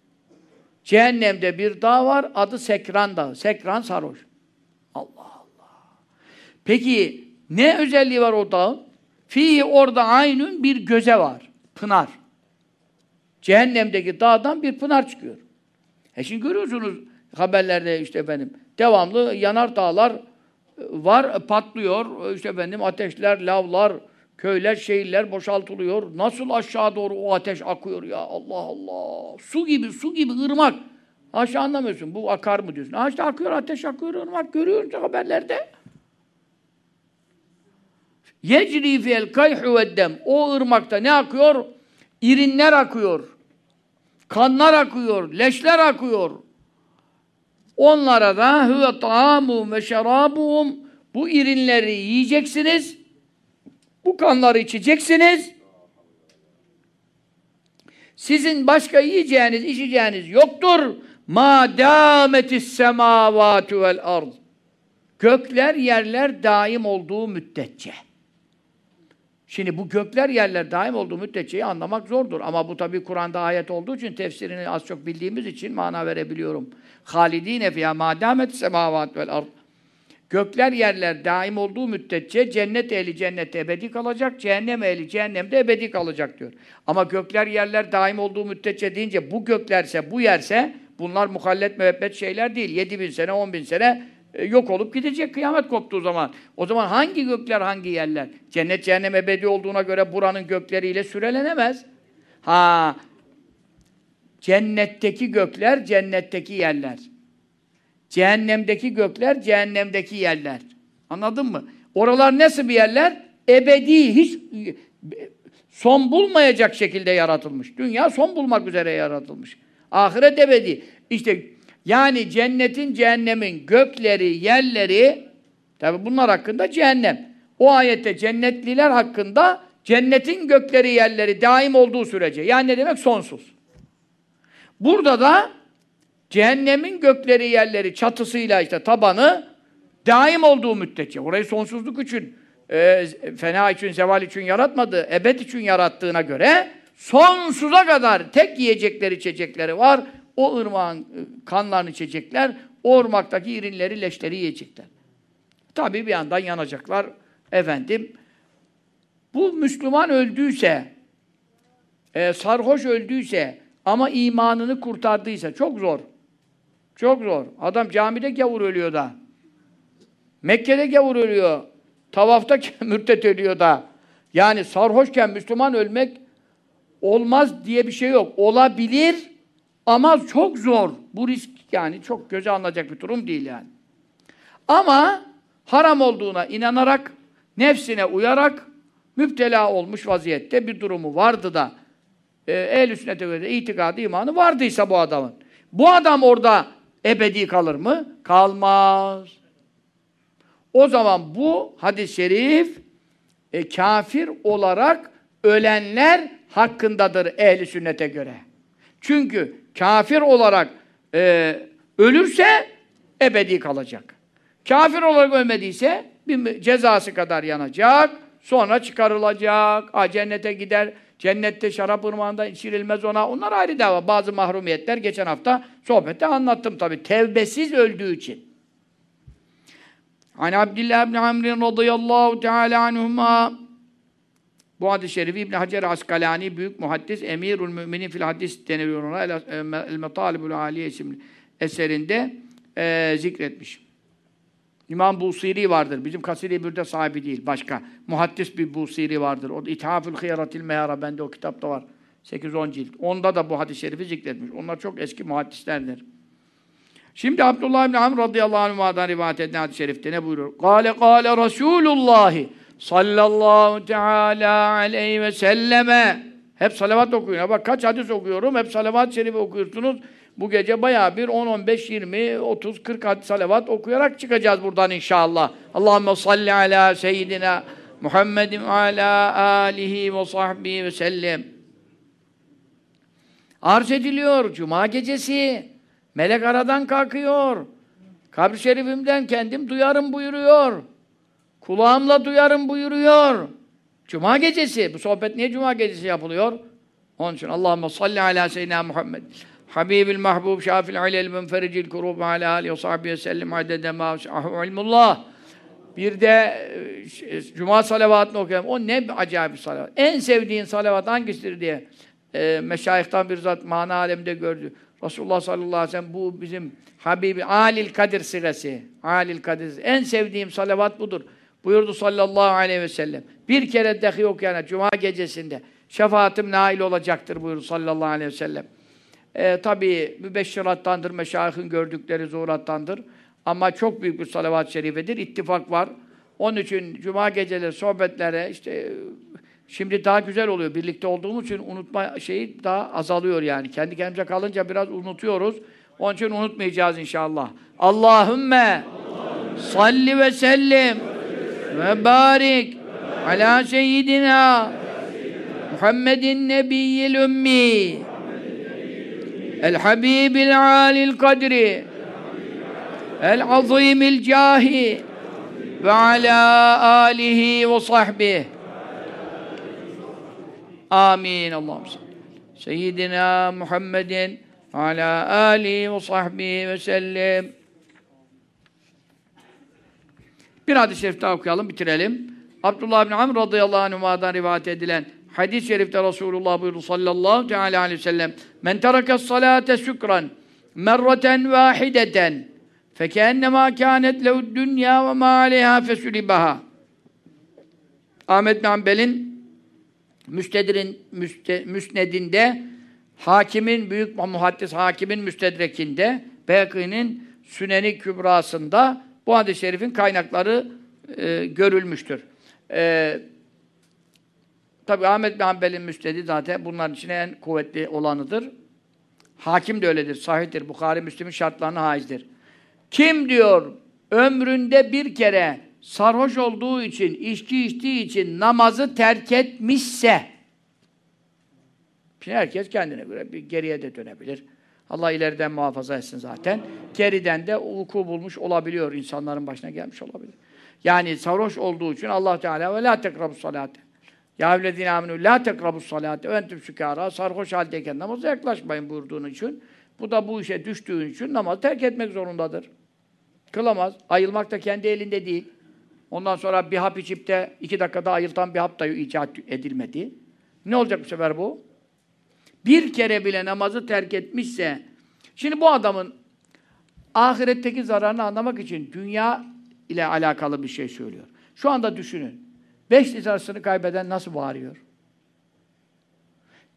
Cehennemde bir dağ var, adı Sekran dağı. Sekran sarhoş. Allah Allah. Peki ne özelliği var o dağın? Fihi orada aynün bir göze var. Pınar. Cehennemdeki dağdan bir pınar çıkıyor. Şimdi görüyorsunuz haberlerde devamlı yanar dağlar var, patlıyor. Ateşler, lavlar, köyler, şehirler boşaltılıyor. Nasıl aşağı doğru o ateş akıyor ya Allah Allah. Su gibi ırmak. Aşağı anlamıyorsun. Bu akar mı diyorsun? İşte akıyor, ateş akıyor, ırmak. Görüyoruz haberlerde. Yecri fiyel kayhu veddem. O ırmakta ne akıyor? İrinler akıyor. Kanlar akıyor. Leşler akıyor. Onlara da huve ta'amuhum ve şerabuhum. Bu irinleri yiyeceksiniz. Bu kanları içeceksiniz. Sizin başka yiyeceğiniz, içeceğiniz yoktur. مَا دَامَتِ السَّمَاوَاتُ وَالْاَرْضِ Gökler, yerler daim olduğu müddetçe. Şimdi bu gökler, yerler daim olduğu müddetçeyi anlamak zordur. Ama bu tabi Kur'an'da ayet olduğu için, tefsirini az çok bildiğimiz için mana verebiliyorum. خَالِد۪ينَ فِيهَا مَا دَامَتِ السَّمَاوَاتُ وَالْاَرْضِ Gökler, yerler daim olduğu müddetçe cennet ehli cennette ebedi kalacak, cehennem ehli cehennemde ebedi kalacak diyor. Ama gökler, yerler daim olduğu müddetçe deyince bu göklerse, bu yerse bunlar muhallet, müebbet şeyler değil. 7.000 sene, 10.000 sene yok olup gidecek kıyamet koptuğu zaman. O zaman hangi gökler, hangi yerler? Cennet, cehennem ebedi olduğuna göre buranın gökleriyle sürelenemez. Cennetteki gökler, cennetteki yerler. Cehennemdeki gökler, cehennemdeki yerler. Anladın mı? Oralar nasıl bir yerler? Ebedi, hiç son bulmayacak şekilde yaratılmış. Dünya son bulmak üzere yaratılmış. Ahiret ebedi. İşte yani cennetin, cehennemin gökleri, yerleri, tabi bunlar hakkında cehennem. O ayette cennetliler hakkında cennetin gökleri, yerleri daim olduğu sürece. Yani ne demek? Sonsuz. Burada da cehennemin gökleri, yerleri, çatısıyla tabanı daim olduğu müddetçe. Orayı sonsuzluk için, fena için, zeval için yaratmadı, ebed için yarattığına göre sonsuza kadar tek yiyecekleri, içecekleri var. O ırmağın kanlarını içecekler, o ırmaktaki irinleri, leşleri yiyecekler. Tabii bir yandan yanacaklar. Bu Müslüman öldüyse, sarhoş öldüyse ama imanını kurtardıysa çok zor. Çok zor. Adam camide gavur ölüyor da. Mekke'de gavur ölüyor. Tavafta mürtet ölüyor da. Yani sarhoşken Müslüman ölmek olmaz diye bir şey yok. Olabilir ama çok zor. Bu risk yani çok göze alınacak bir durum değil yani. Ama haram olduğuna inanarak, nefsine uyarak müptela olmuş vaziyette bir durumu vardı da ehl-i sünnete göre itikadı, imanı vardıysa bu adamın. Bu adam orada ebedi kalır mı? Kalmaz. O zaman bu hadis-i şerif kafir olarak ölenler hakkındadır ehl-i sünnete göre. Çünkü kafir olarak ölürse ebedi kalacak. Kafir olarak ölmediyse bir cezası kadar yanacak, sonra çıkarılacak, cennete gider, cennette şarap ırmağında içirilmez ona. Onlar ayrı dava. Bazı mahrumiyetler geçen hafta sohbette anlattım tabii. Tevbesiz öldüğü için. Hani Abdullah ibn Amr radıyallahu teala anhuma, bu hadis-i şerifi İbn Hacer Askalani büyük muhaddis, Emirül Müminin fil hadis deniliyor ona, El-Metalibul Aliye isimli eserinde zikretmiş. İmam Busiri vardır. Bizim Kaside-i Bürde sahibi değil. Başka. Muhaddis bir Busiri vardır. O da İthafül Hıyaratil Mehara. Bende o kitapta var. 8-10 cilt. Onda da bu hadis-i şerifi zikretmiş. Onlar çok eski muhaddislerdir. Şimdi Abdullah ibn Amr radıyallahu anh'dan rivayet edilen hadis-i şerifte ne buyuruyor? Kâle Resulullah sallallahu teâlâ aleyhi ve selleme. Hep salavat okuyor. Bak kaç hadis okuyorum. Hep salavat-ı şerifi okuyorsunuz. Bu gece bayağı bir 10, 15, 20, 30, 40 hadis salavat okuyarak çıkacağız buradan inşallah. Allahümme salli ala seyyidina Muhammedin ala alihi ve sahbihi ve sellem. Arz ediliyor Cuma gecesi. Melek aradan kalkıyor. Kabr-i şerifimden kendim duyarım buyuruyor. Kulağımla duyarım buyuruyor. Cuma gecesi. Bu sohbet niye Cuma gecesi yapılıyor? Onun için Allahümme salli ala seyyidina Muhammed. Habibil mahbub şafil ilel münfericil kurub ala alihi ve sahbihi ve sellem adede ma'ahu ilmullah. Bir de Cuma salavatını okuyalım. O ne acayip bir salavat. En sevdiğin salavat hangisidir diye meşayihtan bir zat mana alemde gördü. Resulullah sallallahu aleyhi ve sellem bu bizim Habibi Alil Kadir sigası. Alil Kadir. En sevdiğim salavat budur. Buyurdu sallallahu aleyhi ve sellem. Bir kere dahi okuyana Cuma gecesinde şefaatim nail olacaktır buyurdu sallallahu aleyhi ve sellem. Tabii mübeşşirattandır, meşayihin gördükleri zuhurattandır. Ama çok büyük bir salavat-ı şerifedir. İttifak var. Onun için Cuma geceleri sohbetlere işte şimdi daha güzel oluyor. Birlikte olduğumuz için unutma şeyi daha azalıyor yani. Kendi kendimize kalınca biraz unutuyoruz. Onun için unutmayacağız inşallah. Allahümme salli ve sellim ve barik ala seyyidina Muhammedin nebiyyil ümmi el-habibil alil kadri el-azimil cahi ve ala alihi ve sahbihi. Amin. Allahümme salli. Seyyidina Muhammedin ala alihi ve sahbihi ve sellem. Bir hadis-i şerif daha okuyalım, bitirelim. Abdullah ibn Amr radıyallahu anhuma'dan rivayet edilen hadis-i şerifte Resulullah buyurdu sallallahu teala aleyhi ve sellem: "Men terakes salate şükran merraten vahideten fekennema kânet lehu'd dünya ve mâ aleyhâ fesulibaha." Ahmed bin Hanbel'in müsnedinde, Hakim'in, büyük muhaddis Hakim'in müstedrekinde, Beyhakî'nin Sünen-i Kübrası'nda bu hadis-i şerifin kaynakları görülmüştür. Tabi Ahmed bin Hanbel'in müstedi zaten bunların içine en kuvvetli olanıdır. Hakim de öyledir, sahihtir. Bukhari, Müslim'in şartlarına haizdir. Kim diyor, ömründe bir kere sarhoş olduğu için, içki içtiği için namazı terk etmişse, şimdi herkes kendine göre bir geriye de dönebilir. Allah ileriden muhafaza etsin zaten. Geriden de vuku bulmuş olabiliyor, insanların başına gelmiş olabilir. Yani sarhoş olduğu için Allah Teala ve la tekrabus salate. Ya evlezine aminu la tekrabus salate ve entüm sükârâ. Sarhoş haldeyken namaza yaklaşmayın buyurduğun için, bu da bu işe düştüğün için namazı terk etmek zorundadır. Kılamaz. Ayılmak da kendi elinde değil. Ondan sonra bir hap içip de 2 dakikada ayıltan bir hap da icat edilmedi. Ne olacak bu sefer bu? Bir kere bile namazı terk etmişse, şimdi bu adamın ahiretteki zararını anlamak için dünya ile alakalı bir şey söylüyor. Şu anda düşünün. 5 lirasını kaybeden nasıl bağırıyor?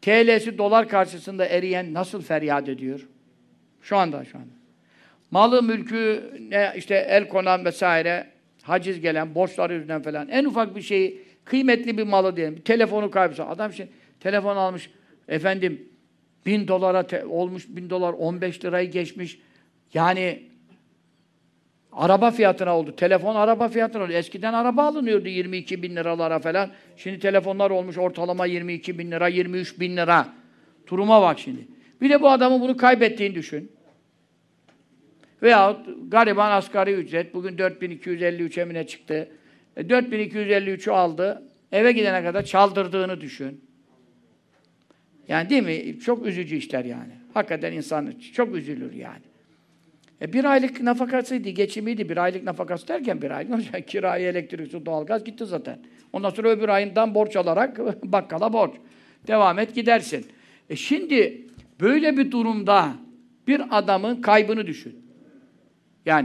TL'si dolar karşısında eriyen nasıl feryat ediyor? Şu anda. Malı, mülkü, işte el konan vesaire, haciz gelen, borçları yüzünden falan. En ufak bir şeyi, kıymetli bir malı diyelim. Telefonu kaybolsa. Adam şimdi telefon almış. Efendim, $1000 olmuş, $1000 15 lirayı geçmiş. Yani araba fiyatına oldu. Telefon araba fiyatına oldu. Eskiden araba alınıyordu 22 bin liralara falan. Şimdi telefonlar olmuş ortalama 22 bin lira, 23 bin lira. Duruma bak şimdi. Bir de bu adamın bunu kaybettiğini düşün. Veyahut gariban asgari ücret. Bugün 4253 emine çıktı. 4253'ü aldı. Eve gidene kadar çaldırdığını düşün. Yani değil mi? Çok üzücü işler yani. Hakikaten insan çok üzülür yani. Bir aylık nafakasıydı, geçimiydi. Bir aylık nafakası derken bir aylık kirayı, elektrik, su, doğalgaz gitti zaten. Ondan sonra öbür ayından borç alarak bakkala borç. Devam et gidersin. Şimdi böyle bir durumda bir adamın kaybını düşün. Yani.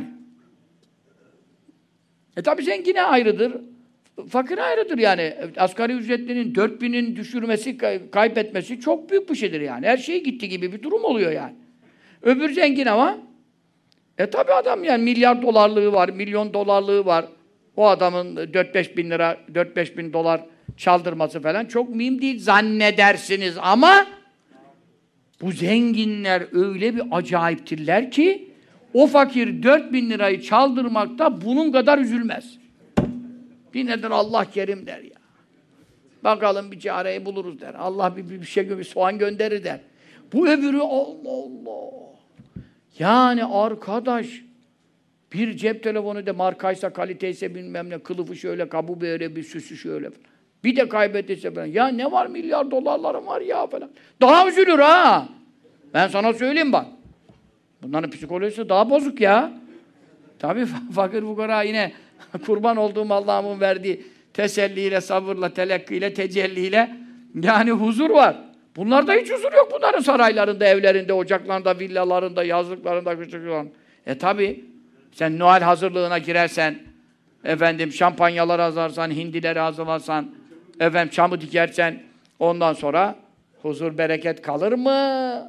Tabi zengine ayrıdır. Fakir ayrıdır yani. Asgari ücretlinin 4000'in düşürmesi, kaybetmesi çok büyük bir şeydir yani. Her şey gitti gibi bir durum oluyor yani. Öbür zengin ama tabi adam yani milyar dolarlığı var, milyon dolarlığı var. O adamın 4-5 bin lira, 4-5 bin dolar çaldırması falan çok mühim değil zannedersiniz ama bu zenginler öyle bir acayiptirler ki o fakir 4000 lirayı çaldırmakta bunun kadar üzülmez. Bir nedir Allah kerim der ya. Bakalım bir çareyi buluruz der. Allah bir şey bir soğan gönderir der. Bu öbürü Allah Allah. Yani arkadaş bir cep telefonu da markaysa, kaliteyse bilmem ne, kılıfı şöyle, kabuğu böyle, bir süsü şöyle falan. Bir de kaybettiyse falan. Ya ne var milyar dolarlarım var ya falan. Daha üzülür ha. Ben sana söyleyeyim bak. Bunların psikolojisi daha bozuk ya. Tabii fakir fukara yine kurban olduğum Allah'ımın verdiği teselliyle, sabırla, telekkiyle, tecelliyle yani huzur var. Bunlarda hiç huzur yok bunların saraylarında, evlerinde, ocaklarında, villalarında, yazlıklarında, kışlıklarında. Tabii sen Noel hazırlığına girersen, efendim şampanyaları hazırlarsan, hindileri hazırlarsan, efendim çamı dikersen, ondan sonra huzur, bereket kalır mı?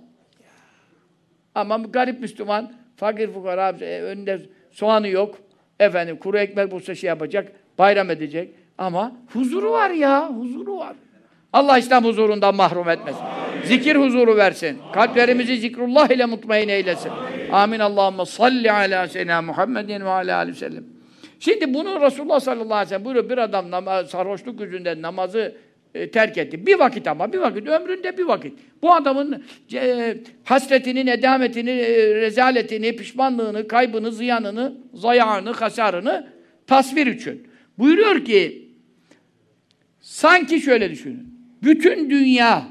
Ama garip Müslüman, fakir fukara, önünde soğanı yok, efendim kuru ekmek bulsa şey yapacak, bayram edecek. Ama huzuru var ya, huzuru var. Allah İslam huzurundan mahrum etmesin. Zikir huzuru versin. Kalplerimizi zikrullah ile mutmain eylesin. Amin. Allahümme salli ala seyyidina Muhammedin ve ala aleyhi ve sellem. Şimdi bunu Resulullah sallallahu aleyhi ve sellem buyuruyor. Bir adam sarhoşluk yüzünden namazı terk etti. Bir vakit ama, bir vakit. Ömründe bir vakit. Bu adamın hasretini, nedametini, rezaletini, pişmanlığını, kaybını, ziyanını, zayağını, hasarını tasvir için. Buyuruyor ki sanki şöyle düşünün. Bütün dünya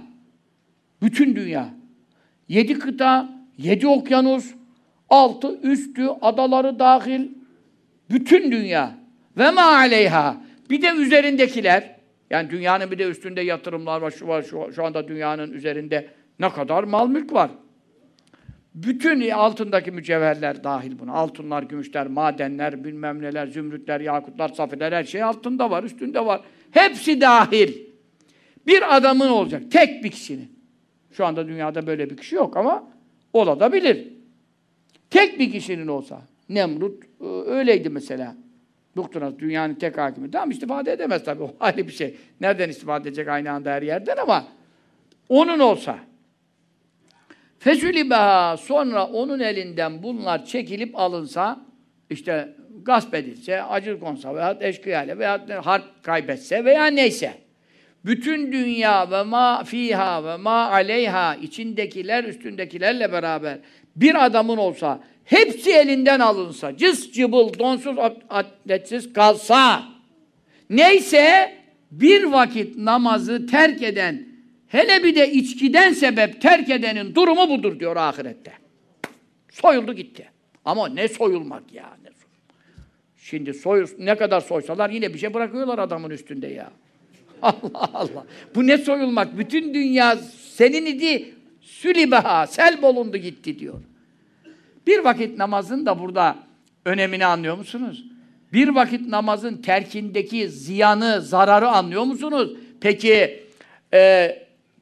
7 kıta, 7 okyanus, altı, üstü, adaları dahil bütün dünya ve ma aleyha bir de üzerindekiler yani dünyanın bir de üstünde yatırımlar var, şu var, şu anda dünyanın üzerinde ne kadar mal mülk var. Bütün altındaki mücevherler dahil buna. Altınlar, gümüşler, madenler, bilmem neler, zümrütler, yakutlar, safiler her şey altında var, üstünde var. Hepsi dahil. Bir adamın olacak, tek bir kişinin. Şu anda dünyada böyle bir kişi yok ama olabilir. Tek bir kişinin olsa. Nemrut öyleydi mesela. Doktora dünyanın tek hakimi. Tamam istifade edemez tabii. O ayrı bir şey. Nereden istifade edecek aynı anda her yerden ama onun olsa. Fesülübeha sonra onun elinden bunlar çekilip alınsa işte gasp edilse, acı konsa veya eşkıyayla veya harp kaybetse veya neyse. Bütün dünya ve ma fiha ve ma aleyha içindekiler üstündekilerle beraber bir adamın olsa hepsi elinden alınsa, cız cıbıl, donsuz, atletsiz kalsa neyse bir vakit namazı terk eden hele bir de içkiden sebep terk edenin durumu budur diyor ahirette. Soyuldu gitti. Ama ne soyulmak ya. Ne soyulmak. Şimdi ne kadar soysalar yine bir şey bırakıyorlar adamın üstünde ya. Allah Allah. Bu ne soyulmak? Bütün dünya senin idi. Sülibeha. Sel bolundu gitti diyor. Bir vakit namazın da burada önemini anlıyor musunuz? Bir vakit namazın terkindeki ziyanı, zararı anlıyor musunuz? Peki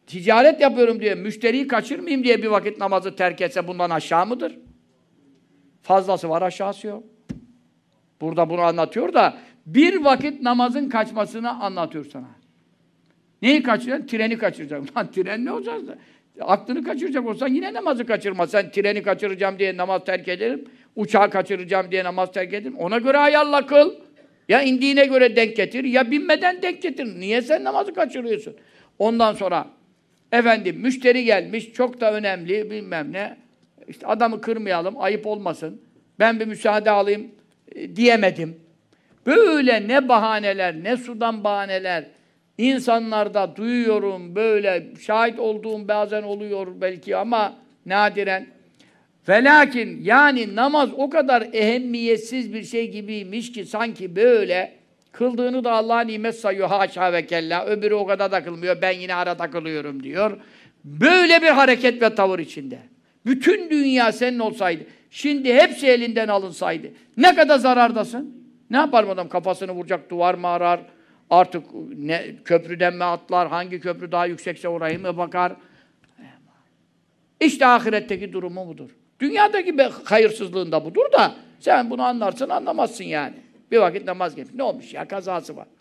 ticaret yapıyorum diye, müşteriyi kaçırmayayım diye bir vakit namazı terk etse bundan aşağı mıdır? Fazlası var, aşağısı yok. Burada bunu anlatıyor da bir vakit namazın kaçmasını anlatıyor sana. Neyi kaçıracaksın? Treni kaçıracaksın. Lan tren ne olacak? Aklını kaçıracak olsan yine namazı kaçırma. Sen treni kaçıracağım diye namaz terk ederim. Uçağı kaçıracağım diye namaz terk ederim. Ona göre ayarla kıl. Ya indiğine göre denk getir, ya binmeden denk getir. Niye sen namazı kaçırıyorsun? Ondan sonra efendim müşteri gelmiş, çok da önemli bilmem ne. İşte adamı kırmayalım, ayıp olmasın. Ben bir müsaade alayım diyemedim. Böyle ne bahaneler, ne sudan bahaneler insanlarda duyuyorum, böyle şahit olduğum bazen oluyor belki ama nadiren. Velakin yani namaz o kadar ehemmiyetsiz bir şey gibiymiş ki sanki böyle kıldığını da Allah'a nimet sayıyor haşa ve kella. Öbürü o kadar da kılmıyor, ben yine arada kılıyorum diyor. Böyle bir hareket ve tavır içinde. Bütün dünya senin olsaydı, şimdi hepsi elinden alınsaydı, ne kadar zarardasın? Ne yapar adam? Kafasını vuracak, duvar mı arar? Artık ne, köprüden mi atlar? Hangi köprü daha yüksekse orayı mı bakar? İşte ahiretteki durumu budur. Dünyadaki hayırsızlığın da budur da sen bunu anlarsın, anlamazsın yani. Bir vakit namaz gelmiş. Ne olmuş ya? Kazası var.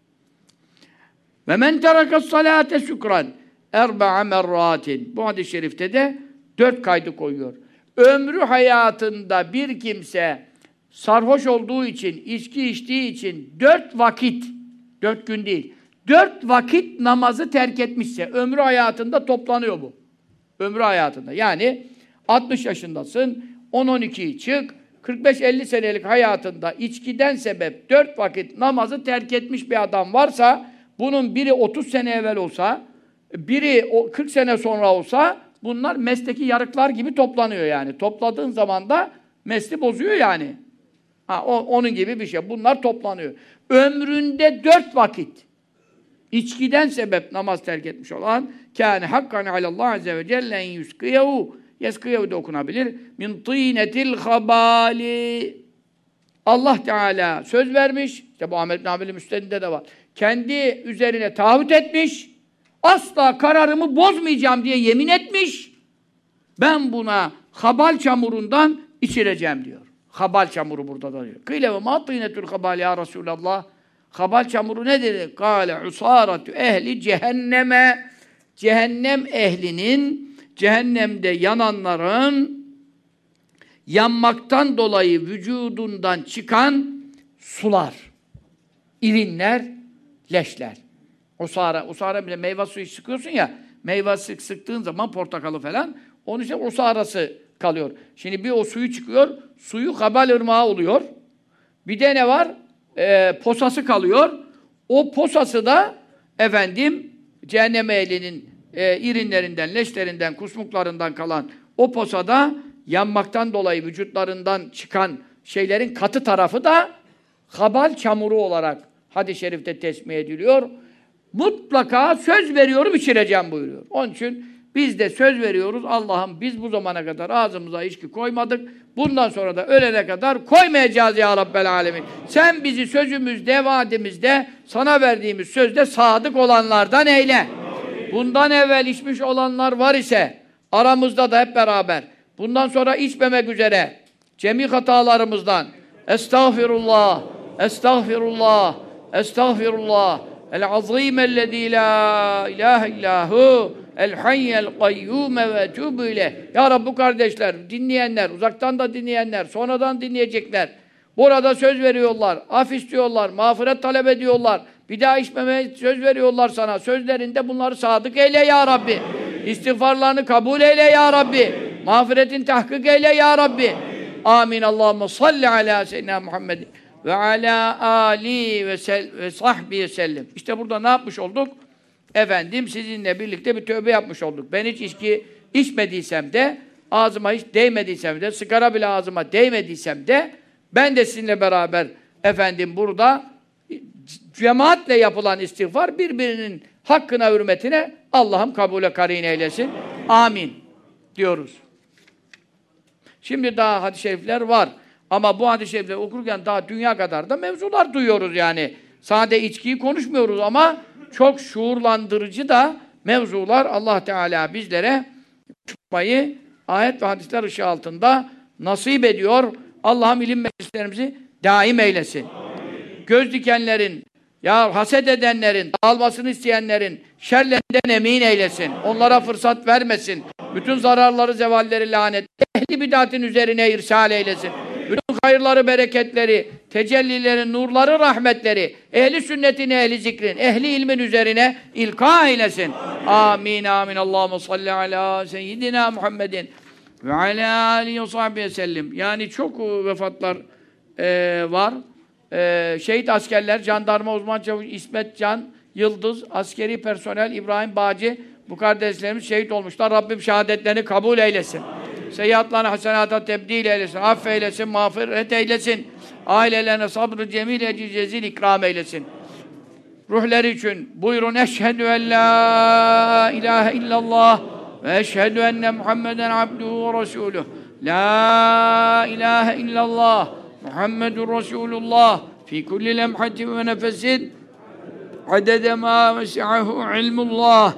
Ve men terakas salate şükran erba'a merratin. Bu hadis-i şerifte de 4 kaydı koyuyor. Ömrü hayatında bir kimse sarhoş olduğu için, içki içtiği için 4 vakit, 4 gün değil, 4 vakit namazı terk etmişse, ömrü hayatında toplanıyor bu. Ömrü hayatında. Yani 60 yaşındasın, 10-12'yi çık, 45-50 senelik hayatında içkiden sebep 4 vakit namazı terk etmiş bir adam varsa, bunun biri 30 sene evvel olsa, biri 40 sene sonra olsa, bunlar mesleki yarıklar gibi toplanıyor yani. Topladığın zaman da mesli bozuyor yani. Onun gibi bir şey. Bunlar toplanıyor. Ömründe 4 vakit içkiden sebep namaz terk etmiş olan kâne hakkan alallah azze ve celle en yuskiyehu yeskiyehu da okunabilir. Min tînetil habali. Allah Teala söz vermiş. İşte bu Ahmed bin Hanbel'in Müsned'inde de var. Kendi üzerine taahhüt etmiş. Asla kararımı bozmayacağım diye yemin etmiş. Ben buna habal çamurundan içireceğim diyor. Habal çamuru burada da diyor. Kıyle ve ma tînetül habal ya Resulallah. Habal çamuru ne dedi? Kâle usâratü ehli cehenneme. Cehennem ehlinin, cehennemde yananların yanmaktan dolayı vücudundan çıkan sular, irinler, leşler. Usara bile meyve suyu sıkıyorsun ya, meyve sıktığın zaman portakalı falan, onun için usarası kalıyor. Şimdi bir o suyu çıkıyor, suyu habal ırmağı oluyor. Bir de ne var? Posası kalıyor. O posası da efendim cehennem ehlinin irinlerinden, leşlerinden, kusmuklarından kalan o posada yanmaktan dolayı vücutlarından çıkan şeylerin katı tarafı da habal çamuru olarak hadis-i şerifte tesmih ediliyor. Mutlaka söz veriyorum içireceğim buyuruyor. Onun için biz de söz veriyoruz. Allah'ım biz bu zamana kadar ağzımıza içki koymadık. Bundan sonra da ölene kadar koymayacağız ya Rabbel Alemin. Sen bizi sözümüzde, vaadimizde, sana verdiğimiz sözde sadık olanlardan eyle. Bundan evvel içmiş olanlar var ise aramızda da hep beraber bundan sonra içmemek üzere cemi hatalarımızdan estağfirullah, estağfirullah, estağfirullah el-azîmellezî lâ ilâhe illâhu el-hayyel kayyûme ve etûbü ileyh. Ya Rabbi kardeşler, dinleyenler, uzaktan da dinleyenler, sonradan dinleyecekler. Burada söz veriyorlar, af istiyorlar, mağfiret talep ediyorlar. Bir daha içmemeye söz veriyorlar sana. Sözlerinde bunları sadık eyle ya Rabbi. İstiğfarlarını kabul eyle ya Rabbi. Mağfiretin tahkik eyle ya Rabbi. Amin. Allahümme salli ala seyyidina Muhammed ve ala ali ve sahbihi sellem. İşte burada ne yapmış olduk? Efendim sizinle birlikte bir tövbe yapmış olduk. Ben hiç içki içmediysem de, ağzıma hiç değmediysem de, sigara bile ağzıma değmediysem de, ben de sizinle beraber efendim burada cemaatle yapılan istiğfar birbirinin hakkına, hürmetine Allah'ım kabule karin eylesin. Amin diyoruz. Şimdi daha hadis-i şerifler var. Ama bu hadis-i şerifleri okurken daha dünya kadar da mevzular duyuyoruz yani. Sadece içkiyi konuşmuyoruz ama çok şuurlandırıcı da mevzular Allah Teala bizlere çıkmayı ayet ve hadisler ışığı altında nasip ediyor. Allah'ım ilim meclislerimizi daim eylesin. Göz dikenlerin, ya haset edenlerin, dağılmasını isteyenlerin şerlerinden emin eylesin. Onlara fırsat vermesin. Bütün zararları, zevalleri lanet. Ehli bid'atin üzerine irsal eylesin. Bütün hayırları, bereketleri, tecellilerin, nurları, rahmetleri, ehli sünnetin, ehli zikrin, ehli ilmin üzerine ilka eylesin. Amin, amin. Allahumme salli ala seyyidina Muhammedin ve ala alihi ve sahbihi sellem. Yani çok vefatlar var. Şehit askerler, jandarma uzman çavuş İsmet Can Yıldız, askeri personel İbrahim Bağcı, bu kardeşlerimiz şehit olmuşlar. Rabbim şehadetlerini kabul eylesin. Seyyiatlarını hasenata tebdil eylesin. Affeylesin, mağfiret eylesin. Ailelerine sabrı cemil, ecil cezil ikram eylesin. Ruhları için buyurun. Eşhedü en la ilahe illallah ve eşhedü enne Muhammeden abduhu ve resuluh. La ilahe illallah Muhammedun Resulullah fi kulli lemhatin ve nefesin adede ma vesi'ahu ilmullah.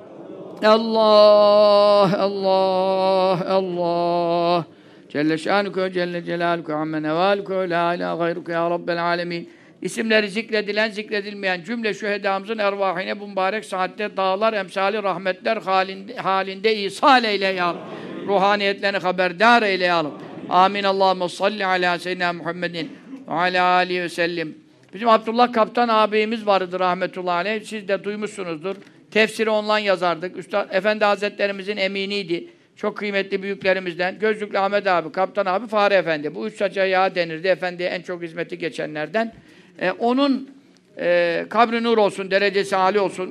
Allah, Allah, Allah. Celle şanuke, Celle celaluke, amme nevaluke, la ilahe gayruke ya Rabbel alemin. İsimleri zikredilen, zikredilmeyen cümle şühedamızın ervahine bu mübarek saatte dağlar, emsali rahmetler halinde ihsal eyle ya Rabbi. Ruhaniyetlerini haberdar eyle ya Rabbi. Amin. Allahümme salli ala seyyidina Muhammedin ve ala alihi ve sellem. Bizim Abdullah Kaptan abimiz vardı rahmetullahi aleyh. Siz de duymuşsunuzdur. Tefsiri ondan yazardık. Üstad Efendi Hazretlerimizin eminiydi. Çok kıymetli büyüklerimizden. Gözlüklü Ahmet abi, Kaptan abi, Fahri Efendi. Bu üç saça yağ denirdi. Efendiye en çok hizmeti geçenlerden. Onun kabri nur olsun, derecesi âli olsun.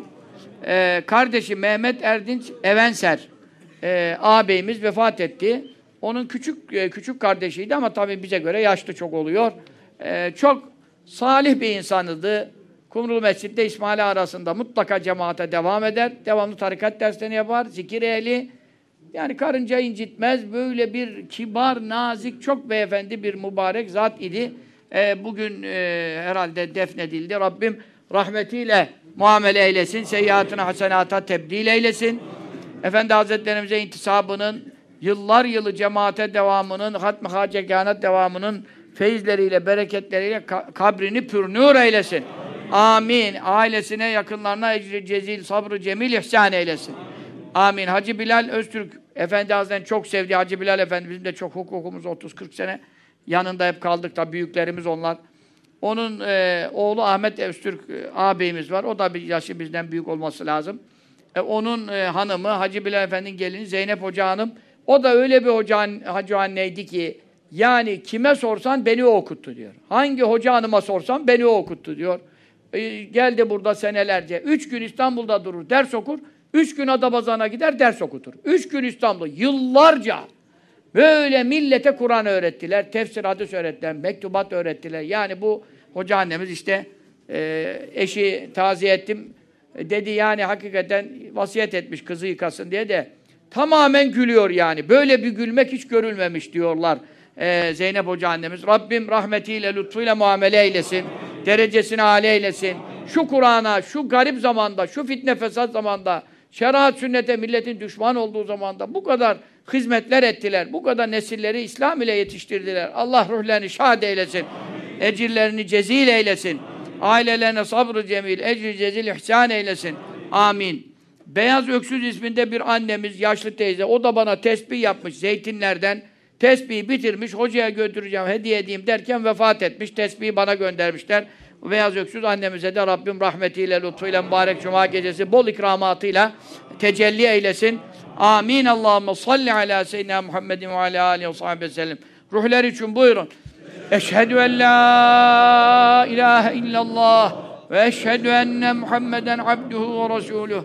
Kardeşi Mehmet Erdinç Evenser ağabeyimiz vefat etti. Onun küçük kardeşiydi ama tabii bize göre yaşlı çok oluyor. Çok salih bir insanıydı. Kumrulu Mescid'de İsmail arasında mutlaka cemaate devam eder. Devamlı tarikat derslerini yapar. Zikir ehli. Yani karınca incitmez. Böyle bir kibar, nazik, çok beyefendi bir mübarek zat idi. Bugün herhalde defnedildi. Rabbim rahmetiyle muamele eylesin. Seyyiatına hasenata tebdil eylesin. Efendi Hazretlerimize intisabının, yıllar yılı cemaate devamının, hatm-ı hacegânat devamının feyizleriyle, bereketleriyle kabrini pürnûr eylesin. Amin. Ailesine, yakınlarına ecri cezil, sabrı cemil ihsan eylesin. Amin. Hacı Bilal Öztürk Efendi Hazretleri'nin çok sevdiği Hacı Bilal Efendi, bizim de çok hukukumuz 30-40 sene yanında hep kaldık da büyüklerimiz onlar. Onun oğlu Ahmet Öztürk ağabeyimiz var. O da bir yaşı bizden büyük olması lazım. Onun hanımı Hacı Bilal Efendi'nin gelini Zeynep Hoca Hanım. O da öyle bir hacı anneydi ki yani kime sorsan beni o okuttu diyor. Hangi hoca hanıma sorsam beni o okuttu diyor. Geldi burada senelerce. 3 gün İstanbul'da durur, ders okur. 3 gün Adapazarı'na gider, ders okutur. 3 gün İstanbul'da, yıllarca böyle millete Kur'an öğrettiler, tefsir, hadis öğrettiler, mektubat öğrettiler. Yani bu hoca annemiz işte eşi taziye ettim dedi, yani hakikaten vasiyet etmiş kızı yıkasın diye de tamamen gülüyor yani. Böyle bir gülmek hiç görülmemiş diyorlar Zeynep Hoca annemiz. Rabbim rahmetiyle, lütfuyla muamele eylesin. Derecesini âli eylesin. Şu Kur'an'a, şu garip zamanda, şu fitne fesat zamanda, şeriat sünnete milletin düşman olduğu zamanda bu kadar hizmetler ettiler. Bu kadar nesilleri İslam ile yetiştirdiler. Allah ruhlerini şad eylesin. Ecirlerini cezil eylesin. Ailelerine sabrı cemil, ecri cezil ihsan eylesin. Amin. Beyaz Öksüz isminde bir annemiz, yaşlı teyze, o da bana tesbih yapmış zeytinlerden. Tesbihi bitirmiş, hocaya götüreceğim, hediye edeyim derken vefat etmiş. Tesbihi bana göndermişler. Beyaz Öksüz annemize de Rabbim rahmetiyle, lütfuyla, mübarek cuma gecesi bol ikramatıyla tecelli eylesin. Amin. Allahümme salli ala seyyidina Muhammedin ve ala aleyhi ve sahibi sellem. Ruhlar için buyurun. Eşhedü en la ilahe illallah ve eşhedü enne Muhammeden abduhu ve resuluh.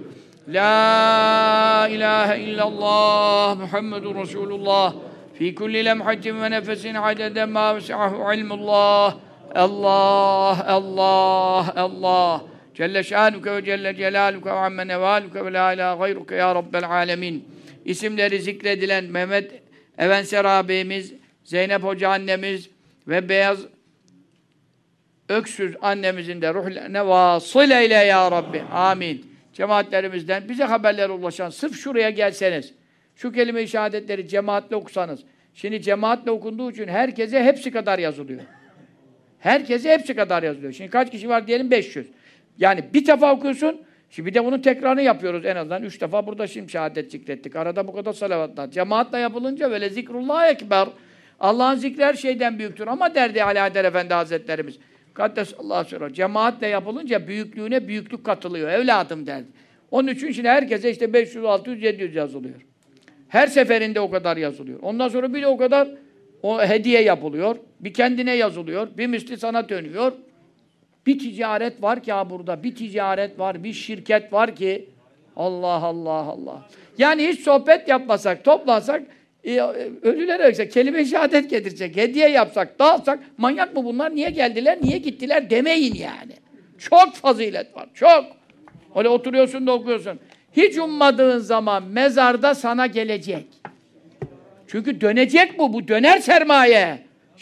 La ilahe illallah Muhammedun Resulullah fi kulli lemhatin ve nefesin adede ma vesi'ahu ilmullah. Allah, Allah, Allah. Celle şanuke ve celle celaluke ve amme nevaluke ve la ilahe gayruke ya Rabbel alemin. İsimleri zikredilen Mehmet Evenser ağabeyimiz, Zeynep Hoca annemiz ve Beyaz Öksüz annemizin de ruhlerine vasıl eyle ya Rabbi. Amin. cemaatlerimizden bize haberler ulaşan, sırf şuraya gelseniz, şu kelime-i şehadetleri cemaatle okusanız, şimdi cemaatle okunduğu için herkese hepsi kadar yazılıyor. Herkese hepsi kadar yazılıyor. Şimdi kaç kişi var diyelim? 500. Yani bir defa okuyorsun, şimdi bir de bunun tekrarını yapıyoruz en azından. 3 defa burada şimdi şehadet zikrettik. Arada bu kadar salavatlar. Cemaatle yapılınca böyle zikrullah ekber. Allah'ın zikri her şeyden büyüktür. Ama derdi Ali Haydar Efendi Hazretlerimiz. Kaddesallahu sürre. Cemaatle yapılınca büyüklüğüne büyüklük katılıyor. Evladım derdi. Onun için şimdi herkese işte 500, 600, 700 yazılıyor. Her seferinde o kadar yazılıyor. Ondan sonra bir de o kadar o hediye yapılıyor. Bir kendine yazılıyor. Bir misli sana dönüyor. Bir ticaret var ki ha burada. Bir ticaret var. Bir şirket var ki Allah Allah Allah. Yani hiç sohbet yapmasak, toplansak ölüler öksek, kelime-i şehadet getirecek, hediye yapsak, dağıtsak, manyak mı bunlar, niye geldiler, niye gittiler demeyin yani. Çok fazilet var, çok. Öyle oturuyorsun da okuyorsun. Hiç ummadığın zaman mezarda sana gelecek. Çünkü dönecek bu döner sermaye.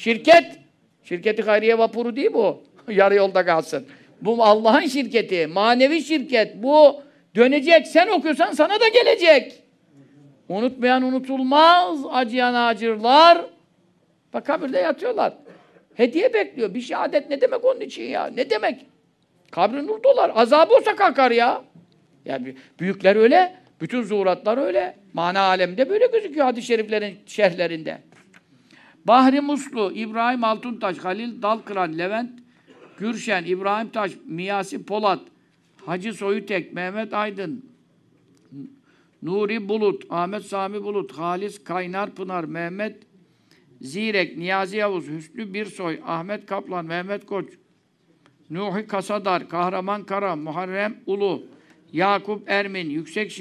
Şirketi hayriye vapuru değil bu. Yarı yolda kalsın. Bu Allah'ın şirketi, manevi şirket. Bu dönecek, sen okuyorsan sana da gelecek. Unutmayan unutulmaz, acıyan acırlar. Bak kabirde yatıyorlar. Hediye bekliyor. Bir şehadet ne demek onun için ya? Ne demek? Kabri nur dolar. Azabı olsa kalkar ya. Yani büyükler öyle, bütün zuhuratlar öyle. Mana alemde böyle gözüküyor hadis-i şeriflerin şerhlerinde. Bahri Muslu, İbrahim Altuntaş, Halil Dalkıran, Levent Gürşen, İbrahim Taş, Miyasi Polat, Hacı Soyutek, Mehmet Aydın, Nuri Bulut, Ahmet Sami Bulut, Halis Kaynar Pınar, Mehmet Zirek, Niyazi Yavuz, Hüsnü Birsoy, Ahmet Kaplan, Mehmet Koç, Nuhi Kasadar, Kahraman Kara, Muharrem Ulu, Yakup Ermin,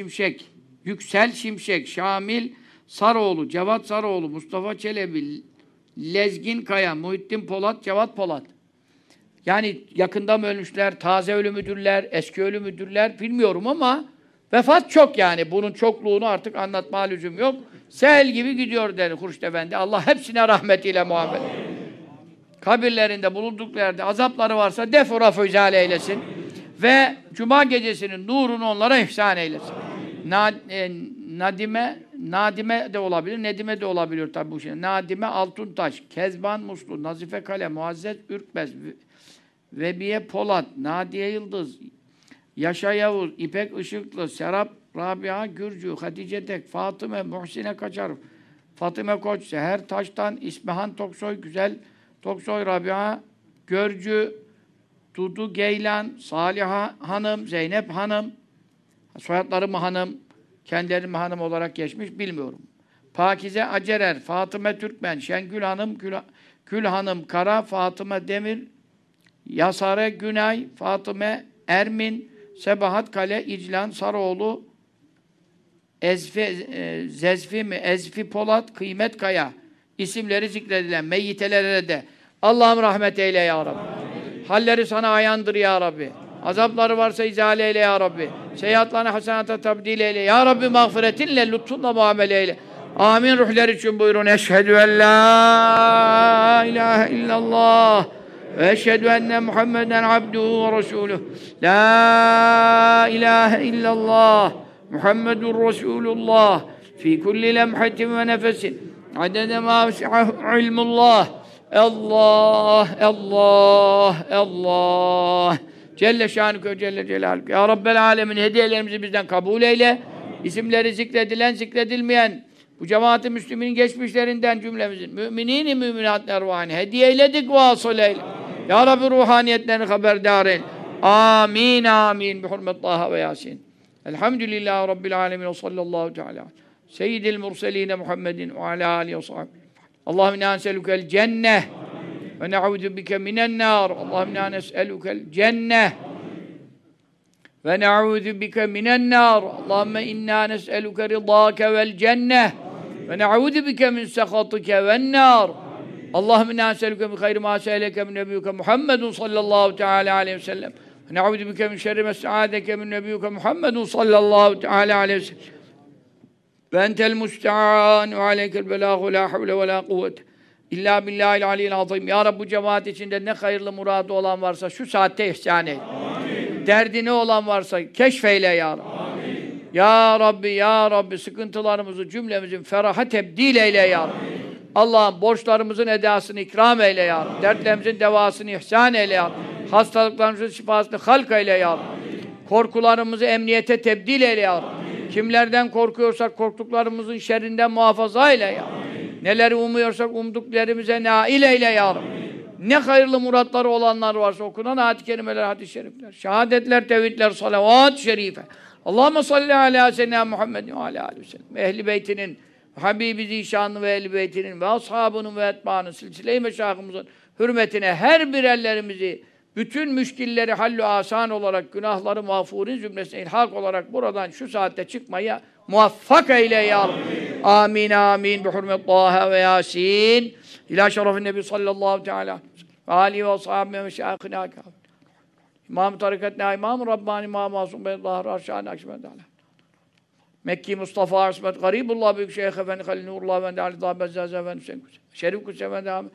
Yüksel Şimşek, Şamil Sarıoğlu, Cevat Sarıoğlu, Mustafa Çelebi, Lezgin Kaya, Muhittin Polat, Cevat Polat. Yani yakında mı ölmüşler, taze ölü müdürler, eski ölü müdürler bilmiyorum ama vefat çok yani. Bunun çokluğunu artık anlatma lüzum yok. Sel gibi gidiyor der Hurşit Efendi. Allah hepsine rahmetiyle muamele. Kabirlerinde bulundukları yerde azapları varsa defura füzâle eylesin. Ve Cuma gecesinin nurunu onlara ihsan eylesin. Nadime de olabilir, Nedime de olabilir tabi bu şey. Nadime Altuntaş, Kezban Muslu, Nazife Kale, Muazzez Ürkmez, Vebiye Polat, Nadiye Yıldız, Yaşa Yavuz, İpek Işıklı, Serap Rabia Gürcü, Hatice Tek, Fatıma Muhsine Kaçar, Fatıma Koç, Seher Taş'tan, İsmihan Toksoy, Güzel Toksoy, Rabia Görcü, Dudu Geylan, Saliha Hanım, Zeynep Hanım, soyadları mı hanım, kendileri mi hanım olarak geçmiş bilmiyorum. Pakize Acerer, Fatıma Türkmen, Şengül Hanım, Gül Hanım Kara, Fatıma Demir, Yasare Günay, Fatıma Ermin, Sebahat Kale, İclan Sarıoğlu, Ezfi Polat, Kıymet Kaya isimleri zikredilen meyyitelere de Allah'ım rahmet eyle ya Rabbi. Amin. Halleri sana ayandır ya Rabbi. Azapları varsa izale eyle ya Rabbi. Seyahatlarını hasenata tabdil eyle. Ya Rabbi mağfiretinle, lütfunla muamele eyle. Amin ruhlar için buyurun. Eşhedü en la ilahe illallah ve eşhedü enne Muhammeden abduhu ve resuluh. La ilahe illallah Muhammedun Resulullah fi kulli lemhatin ve nefesin adede ma vesi'ahu ilmullah. Allah, Allah, Allah. Celle şanüke Celle Celaluhu. Ya Rabbel alemin hediyelerimizi bizden kabul eyle. İsimleri zikredilen, zikredilmeyen bu cemaat-i Müslümin geçmişlerinden cümlemizin müminin-i müminat ervani hediye eyledik vasıl eyle. Ya Rabbi ruhaniyetlerini haberdar eyle. Amin, amin. Bi hurmet Taha ve Yasin. Elhamdülillahi Rabbil alemin ve sallallahu teala. Seyyidil murseline Muhammedin ve ala alihi ve sahbihi. Allahümme inna nes'elukel cenneh ve ne'udhu bike minen nar. Allahümme inna nes'elukel cenneh ve ne'udhu bike minen nar. Allahümme inna nes'eluke ridâke vel cenneh ve ne'udhu bike min sehatike ven nar. Allahümme inna nes'eluke min hayri ma se'eleke min nebiyyuke Muhammedun sallallahu teala aleyhi ve sellem. Ve ne'udhu bike min şerri mes'adeke min nebiyyuke Muhammedun sallallahu teala aleyhi ve sellem. Ve entel musta'an ve aleykel belâhu la havle ve la kuvvete illa billahil aliyyil azim. Ya Rabbi bu cemaat içinde ne hayırlı muradı olan varsa şu saatte ihsan eyle. Derdi ne olan varsa keşfeyle ya Rabbi. Amin. Ya Rabbi, ya Rabbi sıkıntılarımızı cümlemizin feraha tebdil eyle ya Rabbi. Allah'ım borçlarımızın edasını ikram eyle ya Rabbi. Dertlerimizin devasını ihsan eyle ya Rabbi. Hastalıklarımızın şifasını halk eyle ya Rabbi. Korkularımızı emniyete tebdil eyle ya Rabbi. Kimlerden korkuyorsak korktuklarımızın şerrinden muhafaza eyle ya Rabbi. Neleri umuyorsak umduklarımıza nail eyle ya Rabbi. Ne hayırlı muratları olanlar varsa okunan ayet-i kerimeler, hadis-i şerifler, şehadetler, tevhidler, salavat-ı şerife. Allahümme salli ala seyyidina Muhammedin ve ala aleyhi ve sellem. Ehli beytinin, Habibi Zişanlı ve Ehli beytinin ve ashabının ve etbaanın, silsile-i meşâhımızın hürmetine her birerlerimizi, bütün müşkilleri hallü asan olarak, günahları mağfurin zümresine ilhak olarak buradan şu saatte çıkmaya muvaffak eyle ya Rabbi. Amin, amin. Bi hurmet Taha ve Yasin. İlâ şerefin Nebi sallallahu teâlâ ve âlihi ve ashabine ve şâhına kâfir. İmam-ı tarikatına İmam-ı Rabbani İmam-ı Masum Bey Zahra Arşâni Akşemen'de alâ. Mekki Mustafa Arsmet Garibullah Büyük Şeyh Efendi Halil Nurullah Efendi Ali Dâ Bezzâz Efendi Hüseyin Kusi. Şerif Kusi Efendi Ahmet.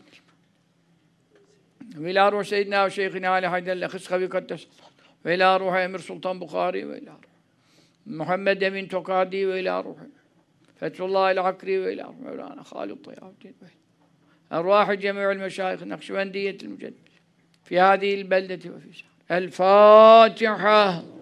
Ve ilâ ruh Seyyidina ve Şeyhina Ali Hayderle Hıskavi Kaddes. Ve ilâ ruh Emir Sultan Bukhari ve ilâ ruh Muhammed Emin Tokadi ve ilâ ruh Fethullah el-Akri ve ilâ ruh Mevlana Halid Tayyâbdin ve Ervâh-ı cemî'ül meşâyih Nakşibendiyetil müceddid fi hâzihil beldeti ve fî El-Fâtiha.